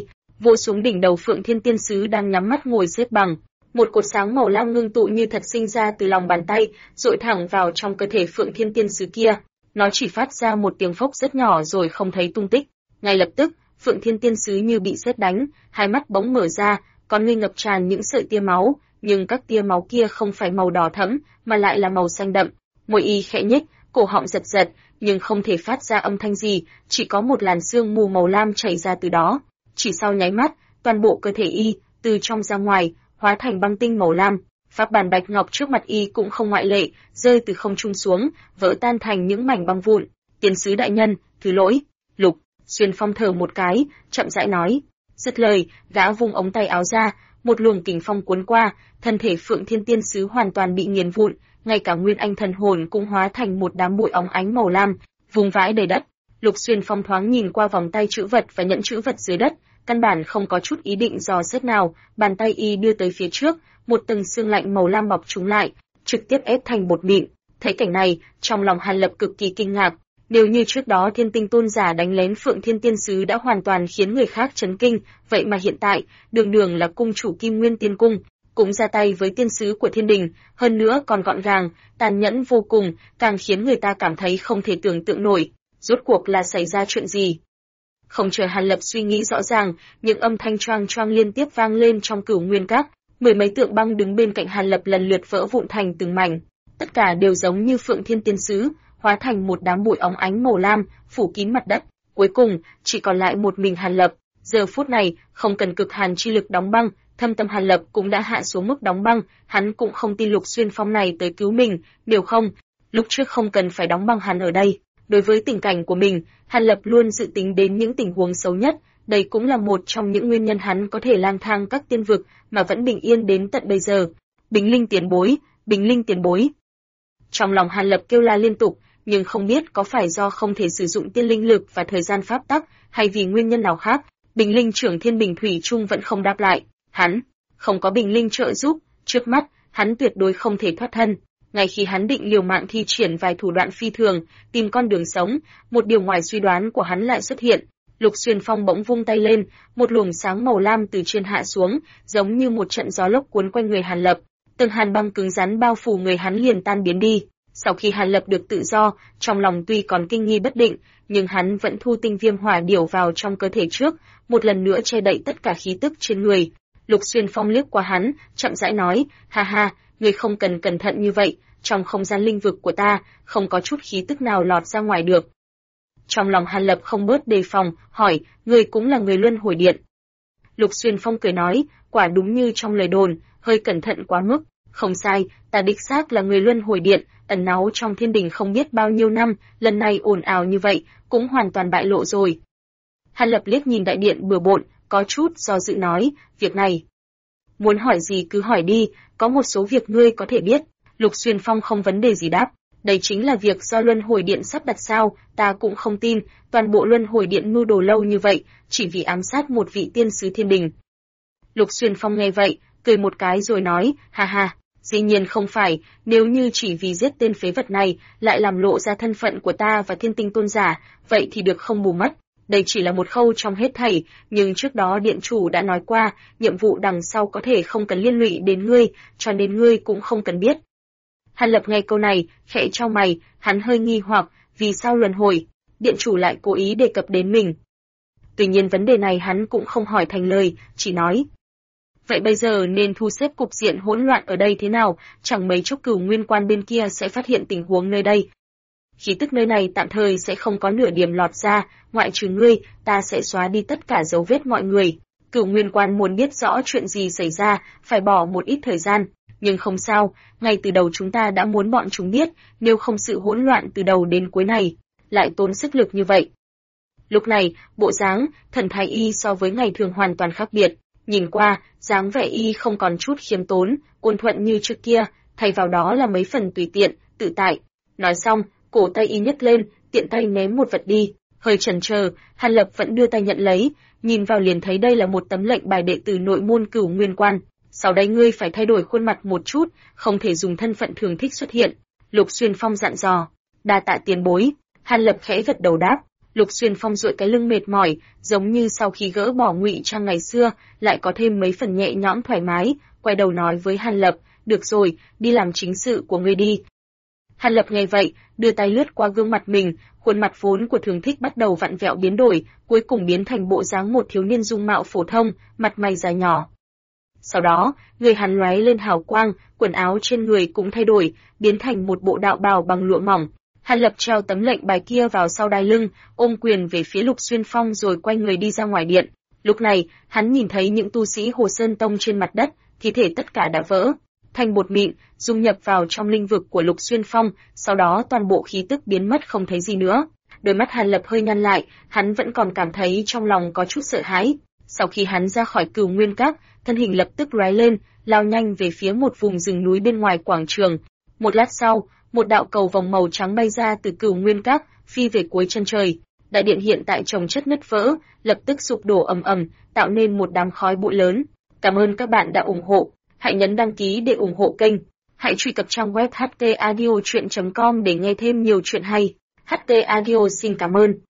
vỗ xuống đỉnh đầu Phượng Thiên Tiên Sứ đang nhắm mắt ngồi xếp bằng. Một cột sáng màu lam ngưng tụ như thật sinh ra từ lòng bàn tay, dội thẳng vào trong cơ thể Phượng Thiên Tiên Sứ kia. Nó chỉ phát ra một tiếng phốc rất nhỏ rồi không thấy tung tích. Ngay lập tức, Phượng Thiên Tiên Sứ như bị sét đánh, hai mắt bỗng mở ra, con ngươi ngập tràn những sợi tia máu, nhưng các tia máu kia không phải màu đỏ thẫm, mà lại là màu xanh đậm. Môi y khẽ nhếch, cổ họng giật giật, nhưng không thể phát ra âm thanh gì, chỉ có một làn sương mù màu lam chảy ra từ đó. Chỉ sau nháy mắt, toàn bộ cơ thể y, từ trong ra ngoài, hóa thành băng tinh màu lam. Pháp bàn bạch ngọc trước mặt y cũng không ngoại lệ, rơi từ không trung xuống, vỡ tan thành những mảnh băng vụn. Tiên sứ đại nhân, thứ lỗi. Lục Xuyên Phong thở một cái, chậm rãi nói. Dứt lời, gã vung ống tay áo ra, một luồng kình phong cuốn qua, thân thể Phượng Thiên Tiên Sứ hoàn toàn bị nghiền vụn, ngay cả nguyên anh thần hồn cũng hóa thành một đám bụi óng ánh màu lam, vùng vãi đầy đất. Lục Xuyên Phong thoáng nhìn qua vòng tay trữ vật và nhẫn trữ vật dưới đất, căn bản không có chút ý định dò xét nào, bàn tay y đưa tới phía trước, một tầng xương lạnh màu lam bọc chúng lại, trực tiếp ép thành bột mịn. Thấy cảnh này, trong lòng Hàn Lập cực kỳ kinh ngạc. Nếu như trước đó Thiên Tinh Tôn giả đánh lén Phượng Thiên Tiên Sứ đã hoàn toàn khiến người khác chấn kinh, vậy mà hiện tại, đường đường là cung chủ Kim Nguyên Tiên Cung, cũng ra tay với tiên sứ của Thiên Đình, hơn nữa còn gọn gàng, tàn nhẫn vô cùng, càng khiến người ta cảm thấy không thể tưởng tượng nổi. Rốt cuộc là xảy ra chuyện gì? Không chờ Hàn Lập suy nghĩ rõ ràng, những âm thanh choang choang liên tiếp vang lên trong Cửu Nguyên Các, mười mấy tượng băng đứng bên cạnh Hàn Lập lần lượt vỡ vụn thành từng mảnh, tất cả đều giống như Phượng Thiên Tiên Sứ, hóa thành một đám bụi óng ánh màu lam, phủ kín mặt đất. Cuối cùng, chỉ còn lại một mình Hàn Lập. Giờ phút này, không cần cực hàn chi lực đóng băng, thâm tâm Hàn Lập cũng đã hạ xuống mức đóng băng, hắn cũng không tin Lục Xuyên Phong này tới cứu mình, nếu không, lúc trước không cần phải đóng băng hắn ở đây. Đối với tình cảnh của mình, Hàn Lập luôn dự tính đến những tình huống xấu nhất, đây cũng là một trong những nguyên nhân hắn có thể lang thang các tiên vực mà vẫn bình yên đến tận bây giờ. Bình Linh tiền bối, Bình Linh tiền bối. Trong lòng Hàn Lập kêu la liên tục, nhưng không biết có phải do không thể sử dụng tiên linh lực và thời gian pháp tắc, hay vì nguyên nhân nào khác, Bình Linh trưởng Thiên Bình Thủy Trung vẫn không đáp lại. Hắn không có Bình Linh trợ giúp, trước mắt hắn tuyệt đối không thể thoát thân. Ngay khi hắn định liều mạng thi triển vài thủ đoạn phi thường, tìm con đường sống, một điều ngoài suy đoán của hắn lại xuất hiện. Lục Xuyên Phong bỗng vung tay lên, một luồng sáng màu lam từ trên hạ xuống, giống như một trận gió lốc cuốn quanh người Hàn Lập. Từng hàn băng cứng rắn bao phủ người hắn liền tan biến đi. Sau khi Hàn Lập được tự do, trong lòng tuy còn kinh nghi bất định, nhưng hắn vẫn thu tinh viêm hỏa điểu vào trong cơ thể trước, một lần nữa che đậy tất cả khí tức trên người. Lục Xuyên Phong liếc qua hắn, chậm rãi nói, ha ha, ngươi không cần cẩn thận như vậy, trong không gian linh vực của ta, không có chút khí tức nào lọt ra ngoài được. Trong lòng Hàn Lập không bớt đề phòng, hỏi, ngươi cũng là người luân hồi điện. Lục Xuyên Phong cười nói, quả đúng như trong lời đồn, hơi cẩn thận quá mức, không sai, ta đích xác là người luân hồi điện, ẩn náu trong thiên đình không biết bao nhiêu năm, lần này ồn ào như vậy, cũng hoàn toàn bại lộ rồi. Hàn Lập liếc nhìn đại điện bừa bộn, có chút do dự nói, việc này. Muốn hỏi gì cứ hỏi đi, có một số việc ngươi có thể biết. Lục Xuyên Phong không vấn đề gì đáp, đây chính là việc do luân hồi điện sắp đặt sao, ta cũng không tin, toàn bộ luân hồi điện mưu đồ lâu như vậy, chỉ vì ám sát một vị tiên sứ thiên đình. Lục Xuyên Phong nghe vậy, cười một cái rồi nói, ha ha, dĩ nhiên không phải, nếu như chỉ vì giết tên phế vật này, lại làm lộ ra thân phận của ta và Thiên Tinh Tôn giả, vậy thì được không bù mất. Đây chỉ là một khâu trong hết thảy, nhưng trước đó điện chủ đã nói qua, nhiệm vụ đằng sau có thể không cần liên lụy đến ngươi, cho nên ngươi cũng không cần biết. Hàn Lập nghe câu này, khẽ chau mày, hắn hơi nghi hoặc, vì sao luân hồi, điện chủ lại cố ý đề cập đến mình. Tuy nhiên vấn đề này hắn cũng không hỏi thành lời, chỉ nói. Vậy bây giờ nên thu xếp cục diện hỗn loạn ở đây thế nào, chẳng mấy chốc Cửu Nguyên Quan bên kia sẽ phát hiện tình huống nơi đây. Khí tức nơi này tạm thời sẽ không có nửa điểm lọt ra, ngoại trừ ngươi, ta sẽ xóa đi tất cả dấu vết mọi người. Cửu Nguyên Quan muốn biết rõ chuyện gì xảy ra, phải bỏ một ít thời gian, nhưng không sao, ngay từ đầu chúng ta đã muốn bọn chúng biết, nếu không sự hỗn loạn từ đầu đến cuối này, lại tốn sức lực như vậy. Lúc này, bộ dáng, thần thái y so với ngày thường hoàn toàn khác biệt, nhìn qua, dáng vẻ y không còn chút khiêm tốn, ôn thuận như trước kia, thay vào đó là mấy phần tùy tiện, tự tại. Nói xong, cổ tay y nhấc lên, tiện tay ném một vật đi, hơi chần chờ, Hàn Lập vẫn đưa tay nhận lấy, nhìn vào liền thấy đây là một tấm lệnh bài đệ tử nội môn Cửu Nguyên Quan. Sau đây ngươi phải thay đổi khuôn mặt một chút, không thể dùng thân phận thường thích xuất hiện. Lục Xuyên Phong dặn dò. Đa tạ tiền bối. Hàn Lập khẽ gật đầu đáp. Lục Xuyên Phong duỗi cái lưng mệt mỏi, giống như sau khi gỡ bỏ ngụy trang ngày xưa, lại có thêm mấy phần nhẹ nhõm thoải mái, quay đầu nói với Hàn Lập, được rồi, đi làm chính sự của ngươi đi. Hàn Lập nghe vậy, đưa tay lướt qua gương mặt mình, khuôn mặt vốn của Thường Thích bắt đầu vặn vẹo biến đổi, cuối cùng biến thành bộ dáng một thiếu niên dung mạo phổ thông, mặt mày dài nhỏ. Sau đó, người hắn lóe lên hào quang, quần áo trên người cũng thay đổi, biến thành một bộ đạo bào bằng lụa mỏng. Hàn Lập treo tấm lệnh bài kia vào sau đai lưng, ôm quyền về phía Lục Xuyên Phong rồi quay người đi ra ngoài điện. Lúc này, hắn nhìn thấy những tu sĩ Hồ Sơn Tông trên mặt đất, thi thể tất cả đã vỡ thành bột mịn, dung nhập vào trong linh vực của Lục Xuyên Phong, sau đó toàn bộ khí tức biến mất không thấy gì nữa. Đôi mắt Hàn Lập hơi nhăn lại, hắn vẫn còn cảm thấy trong lòng có chút sợ hãi. Sau khi hắn ra khỏi Cửu Nguyên Các, thân hình lập tức lóe lên, lao nhanh về phía một vùng rừng núi bên ngoài quảng trường. Một lát sau, một đạo cầu vòng màu trắng bay ra từ Cửu Nguyên Các, phi về cuối chân trời. Đại điện hiện tại chồng chất nứt vỡ, lập tức sụp đổ ầm ầm, tạo nên một đám khói bụi lớn. Cảm ơn các bạn đã ủng hộ. Hãy nhấn đăng ký để ủng hộ kênh. Hãy truy cập trang web htaudio.com để nghe thêm nhiều chuyện hay. HT Audio xin cảm ơn.